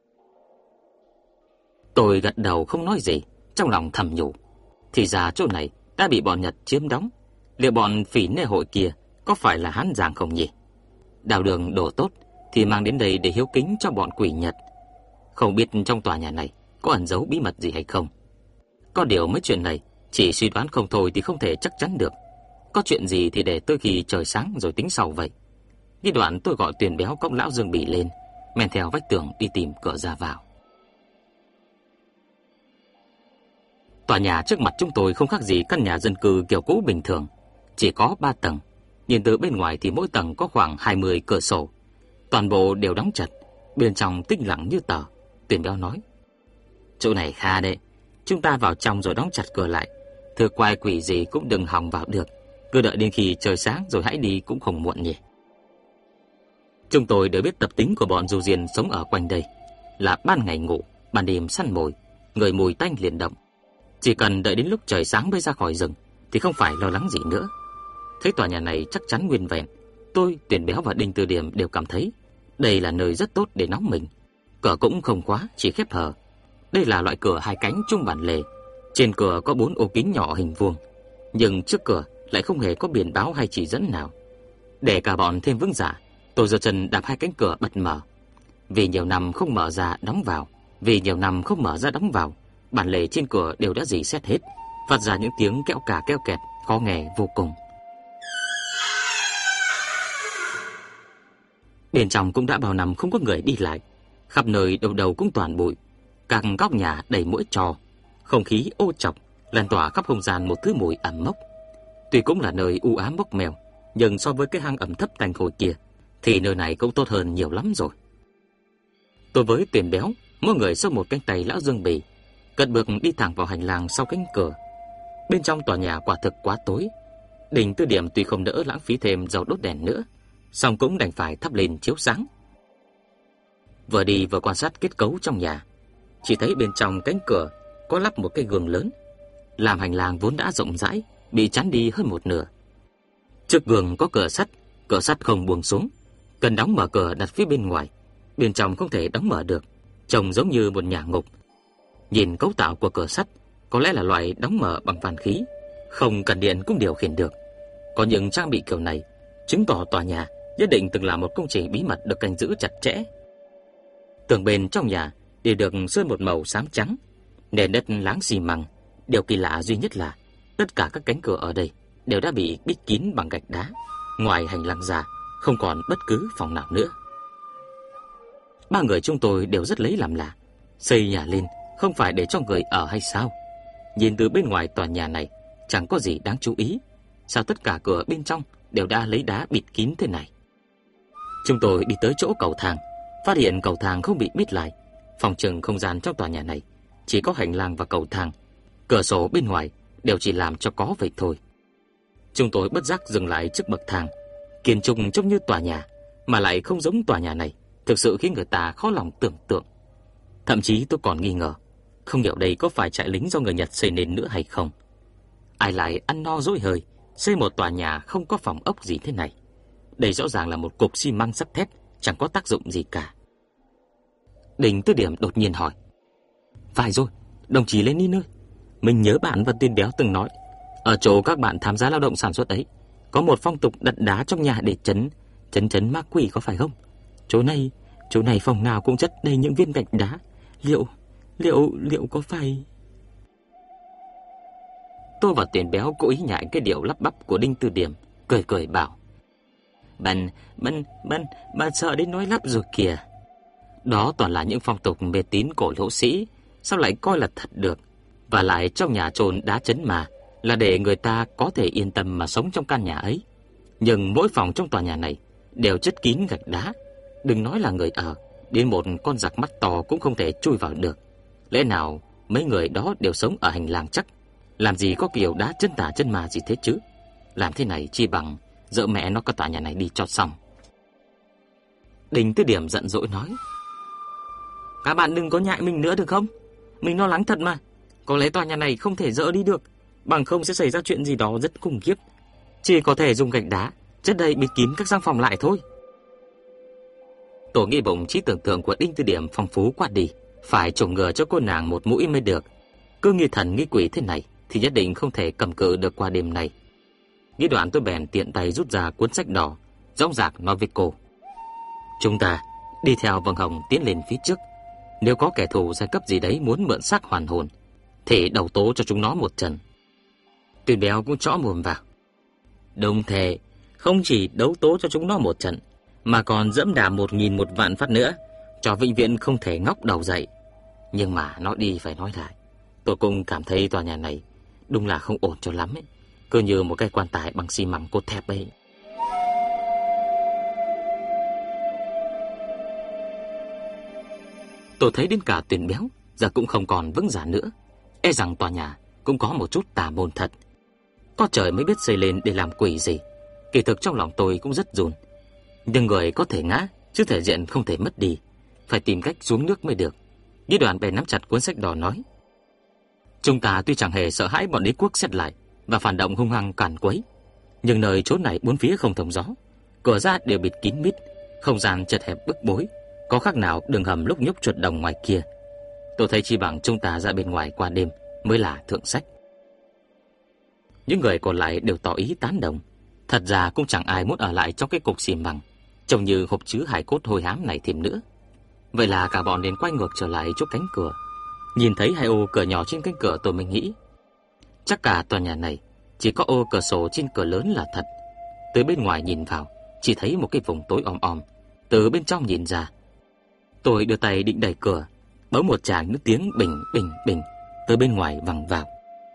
Speaker 1: Tôi gật đầu không nói gì, trong lòng thầm nhủ. Thì ra chỗ này đã bị bọn Nhật chiếm đóng. Liệu bọn phỉ nê hội kia có phải là Hán Giang không nhỉ? Đào đường đồ tốt thì mang đến đây để hiếu kính cho bọn quỷ Nhật. Không biết trong tòa nhà này có ẩn giấu bí mật gì hay không. Có điều mấy chuyện này chỉ suy đoán không thôi thì không thể chắc chắn được. Có chuyện gì thì để tới khi trời sáng rồi tính sau vậy. Đi đoạn tôi gọi Tuyền Béo cõng lão Dương Bì lên, men theo vách tường đi tìm cửa ra vào. Tòa nhà trước mặt chúng tôi không khác gì căn nhà dân cư kiểu cũ bình thường, chỉ có ba tầng. Nhìn từ bên ngoài thì mỗi tầng có khoảng hai mươi cửa sổ, toàn bộ đều đóng chặt, bên trong tĩnh lặng như tờ. Tuyền Béo nói: "Chỗ này kha đấy, chúng ta vào trong rồi đóng chặt cửa lại, thưa quái quỷ gì cũng đừng hòng vào được, cứ đợi đến khi trời sáng rồi hãy đi cũng không muộn nhỉ." Chúng tôi đều biết tập tính của bọn du diên sống ở quanh đây, là ban ngày ngủ, ban đêm săn mồi, người mùi tanh liền động. Chỉ cần đợi đến lúc trời sáng mới ra khỏi rừng thì không phải lo lắng gì nữa. Thấy tòa nhà này chắc chắn nguyên vẹn, tôi, Tuyền Béo và Đinh Từ Điểm đều cảm thấy đây là nơi rất tốt để nóng mình. Cửa cũng không khóa, chỉ khép hờ. Đây là loại cửa hai cánh trung bản lề. Trên cửa có bốn ô kính nhỏ hình vuông, nhưng trước cửa lại không hề có biển báo hay chỉ dẫn nào. Để cả bọn thêm vững dạ, tôi giơ chân đạp hai cánh cửa bật mở. Vì nhiều năm không mở ra đóng vào, vì nhiều năm không mở ra đóng vào, bản lề trên cửa đều đã rỉ sét hết, phát ra những tiếng kẽo cả kẽo kẹt khó nghe vô cùng. Bên trong cũng đã bao năm không có người đi lại, khắp nơi đầu đầu cũng toàn bụi, các góc nhà đầy muỗi trò, không khí ô trọc lan tỏa khắp không gian một thứ mùi ẩm mốc. Tuy cũng là nơi u ám mốc mèo, nhưng so với cái hang ẩm thấp tanh hôi kia thì nơi này cũng tốt hơn nhiều lắm rồi. Tôi với Tuyền Béo, mỗi người xốc một cánh tay lão Dương Bì, cất bước đi thẳng vào hành lang sau cánh cửa. Bên trong tòa nhà quả thực quá tối. Đinh Từ Điểm tuy không đỡ lãng phí thêm dầu đốt đèn nữa, song cũng đành phải thắp lên chiếu sáng. Vừa đi vừa quan sát kết cấu trong nhà, chỉ thấy bên trong cánh cửa có lắp một cái gương lớn, làm hành lang vốn đã rộng rãi bị chắn đi hơn một nửa. Trước gương có cửa sắt, cửa sắt không buông xuống, cần đóng mở cửa đặt phía bên ngoài, bên trong không thể đóng mở được, trông giống như một nhà ngục. Nhìn cấu tạo của cửa sắt có lẽ là loại đóng mở bằng van khí, không cần điện cũng điều khiển được. Có những trang bị kiểu này chứng tỏ tòa nhà nhất định từng là một công trình bí mật được canh giữ chặt chẽ. Tường bên trong nhà đều được sơn một màu xám trắng, nền đất láng xi măng. Điều kỳ lạ duy nhất là tất cả các cánh cửa ở đây đều đã bị bít kín bằng gạch đá. Ngoài hành lang ra không còn bất cứ phòng nào nữa. Ba người chúng tôi đều rất lấy làm lạ. Xây nhà lên không phải để cho người ở hay sao? Nhìn từ bên ngoài tòa nhà này chẳng có gì đáng chú ý. Sao tất cả cửa bên trong đều đã lấy đá bịt kín thế này? Chúng tôi đi tới chỗ cầu thang, phát hiện cầu thang không bị bít lại. Phòng trừng không gian trong tòa nhà này chỉ có hành lang và cầu thang. Cửa sổ bên ngoài đều chỉ làm cho có vậy thôi. Chúng tôi bất giác dừng lại trước bậc thang. Kiến trúc trông như tòa nhà mà lại không giống tòa nhà này, thực sự khiến người ta khó lòng tưởng tượng. Thậm chí tôi còn nghi ngờ, không hiểu đây có phải trại lính do người Nhật xây nên nữa hay không. Ai lại ăn no dỗi hơi xây một tòa nhà không có phòng ốc gì thế này? Đây rõ ràng là một cục xi măng sắt thép, chẳng có tác dụng gì cả. Đình Tư Điểm đột nhiên hỏi: "Phải rồi, đồng chí Lenin ơi, mình nhớ bạn và Tuyên Béo từng nói, ở chỗ các bạn tham gia lao động sản xuất ấy, có một phong tục đặt đá trong nhà để chấn chấn chấn ma quỷ có phải không? Chỗ này, chỗ này phòng nào cũng chất đầy những viên gạch đá. Liệu, liệu, liệu có phải?" Tôi và Tuyên Béo cố ý nhại cái điệu lắp bắp của Đinh Tư Điểm, cười cười bảo: "Bạn, bạn, bạn, bạn sợ đến nói lắp rồi kìa. Đó toàn là những phong tục mê tín cổ lỗ sĩ, sao lại coi là thật được? Và lại trong nhà chôn đá chấn mà, là để người ta có thể yên tâm mà sống trong căn nhà ấy. Nhưng mỗi phòng trong tòa nhà này đều chất kín gạch đá, đừng nói là người ở, đến một con giặc mắt to cũng không thể chui vào được. Lẽ nào mấy người đó đều sống ở hành lang chắc? Làm gì có kiểu đá chân tả chân mà gì thế chứ? Làm thế này chi bằng dợ mẹ nó cái tòa nhà này đi cho xong." Đinh Tư Điểm giận dỗi nói: "Các bạn đừng có nhại mình nữa được không? Mình lo lắng thật mà. Có lẽ tòa nhà này không thể dỡ đi được, bằng không sẽ xảy ra chuyện gì đó rất khủng khiếp. Chỉ có thể dùng gạch đá chất đầy bịt kín các gian phòng lại thôi." Tôi nghĩ bụng trí tưởng tượng của Đinh Tư Điểm phong phú quá đi, phải chủng ngừa cho cô nàng một mũi mới được. Cứ nghi thần nghi quỷ thế này thì nhất định không thể cầm cự được qua đêm này. Nghĩ đoạn tôi bèn tiện tay rút ra cuốn sách đỏ, dõng dạc nói với cô: "Chúng ta đi theo vầng hồng tiến lên phía trước. Nếu có kẻ thù giai cấp gì đấy muốn mượn xác hoàn hồn thì đầu tố cho chúng nó một trận." Tuyên Béo cũng chõ mồm vào: "Đúng thế, không chỉ đấu tố cho chúng nó một trận, mà còn dẫm đạp một nghìn một vạn phát nữa, cho vĩnh viễn không thể ngóc đầu dậy." Nhưng mà nói đi phải nói lại, tôi cũng cảm thấy tòa nhà này đúng là không ổn cho lắm ấy. Cứ như một cái quan tài bằng xi măng cốt thép ấy. Tôi thấy đến cả Tuyên Béo giờ cũng không còn vững giả nữa. E rằng tòa nhà cũng có một chút tà môn thật. Có trời mới biết xây lên để làm quỷ gì. Kỳ thực trong lòng tôi cũng rất run. Nhưng người có thể ngã, chứ thể diện không thể mất đi. Phải tìm cách xuống nước mới được. Nghĩ đoạn bèn nắm chặt cuốn sách đỏ nói: "Chúng ta tuy chẳng hề sợ hãi bọn đế quốc xét lại và phản động hung hăng càn quấy, nhưng nơi chốn này bốn phía không thông gió, cửa ra đều bịt kín mít, không gian chật hẹp bức bối, có khác nào đường hầm lúc nhúc chuột đồng ngoài kia. Tôi thấy chi bằng chúng ta ra bên ngoài qua đêm mới là thượng sách." Những người còn lại đều tỏ ý tán đồng. Thật ra cũng chẳng ai muốn ở lại trong cái cục xi măng trông như hộp chứa hài cốt hôi hám này thêm nữa. Vậy là cả bọn liền quay ngược trở lại chỗ cánh cửa. Nhìn thấy hai ô cửa nhỏ trên cánh cửa, tôi mới nghĩ chắc cả tòa nhà này chỉ có ô cửa sổ trên cửa lớn là thật. Từ bên ngoài nhìn vào chỉ thấy một cái vùng tối om om. Từ bên trong nhìn ra, tôi đưa tay định đẩy cửa, bỗng một tràng nước tiếng bình bình bình từ bên ngoài vang vào.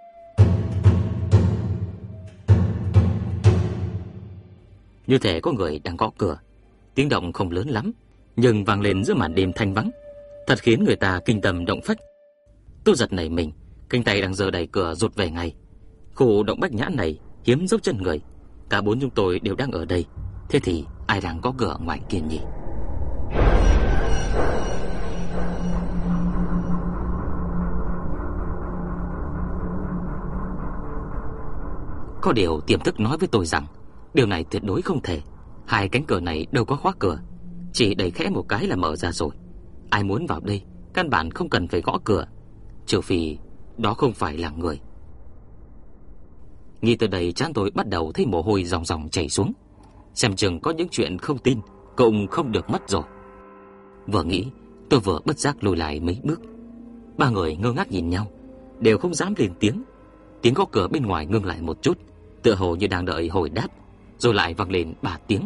Speaker 1: Như thể có người đang gõ cửa. Tiếng động không lớn lắm, nhưng vang lên giữa màn đêm thanh vắng, thật khiến người ta kinh tâm động phách. Tôi giật nảy mình, cánh tay đang giơ đẩy cửa rụt về ngay. Khu động bách nhãn này hiếm dấu chân người, cả bốn chúng tôi đều đang ở đây. Thế thì ai đang có cửa ngoài kia nhỉ? Có điều tiềm thức nói với tôi rằng điều này tuyệt đối không thể. Hai cánh cửa này đâu có khóa cửa, chỉ đẩy khẽ một cái là mở ra rồi. Ai muốn vào đây căn bản không cần phải gõ cửa, trừ phi đó không phải là người. Nghĩ tới đây trán tôi bắt đầu thấy mồ hôi ròng ròng chảy xuống. Xem chừng có những chuyện không tin cũng không được mất rồi. Vừa nghĩ, tôi vừa bất giác lùi lại mấy bước. Ba người ngơ ngác nhìn nhau, đều không dám lên tiếng. Tiếng gõ cửa bên ngoài ngưng lại một chút, tựa hồ như đang đợi hồi đáp, rồi lại vang lên ba tiếng.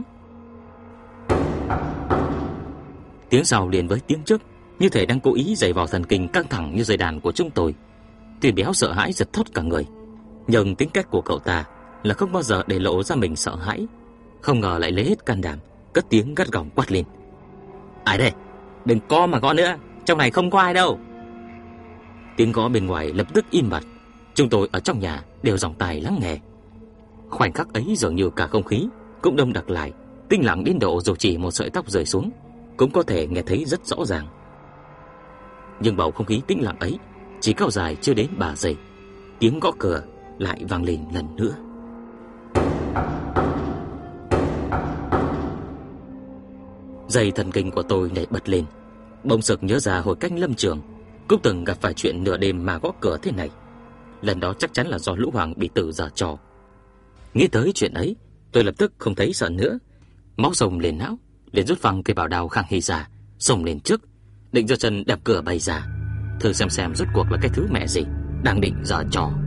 Speaker 1: Tiếng sau liền với tiếng trước, như thể đang cố ý giày vò thần kinh căng thẳng như dây đàn của chúng tôi. Tuyển Béo sợ hãi giật thót cả người, nhưng tính cách của cậu ta là không bao giờ để lộ ra mình sợ hãi. Không ngờ lại lấy hết can đảm, cất tiếng gắt gỏng quát lên: "Ai đây? Đừng co mà gõ nữa, trong này không có ai đâu." Tiếng gõ bên ngoài lập tức im bặt. Chúng tôi ở trong nhà đều dòng tai lắng nghe. Khoảnh khắc ấy dường như cả không khí cũng đông đặc lại, tĩnh lặng đến độ dù chỉ một sợi tóc rơi xuống cũng có thể nghe thấy rất rõ ràng. Nhưng bầu không khí tĩnh lặng ấy chỉ kéo dài chưa đến ba giây, tiếng gõ cửa lại vang lên lần nữa. Dây thần kinh của tôi nhảy bật lên, bỗng sực nhớ ra hồi cách lâm trường cũng từng gặp phải chuyện nửa đêm mà gõ cửa thế này. Lần đó chắc chắn là do Lũ Hoàng bị Tử giở trò. Nghĩ tới chuyện ấy, tôi lập tức không thấy sợ nữa. Máu sông lên não, liền rút phăng cây bảo đao Khang Hy ra, xông lên trước, định giơ chân đạp cửa bay ra, thử xem xem rốt cuộc là cái thứ mẹ gì đang định giở trò.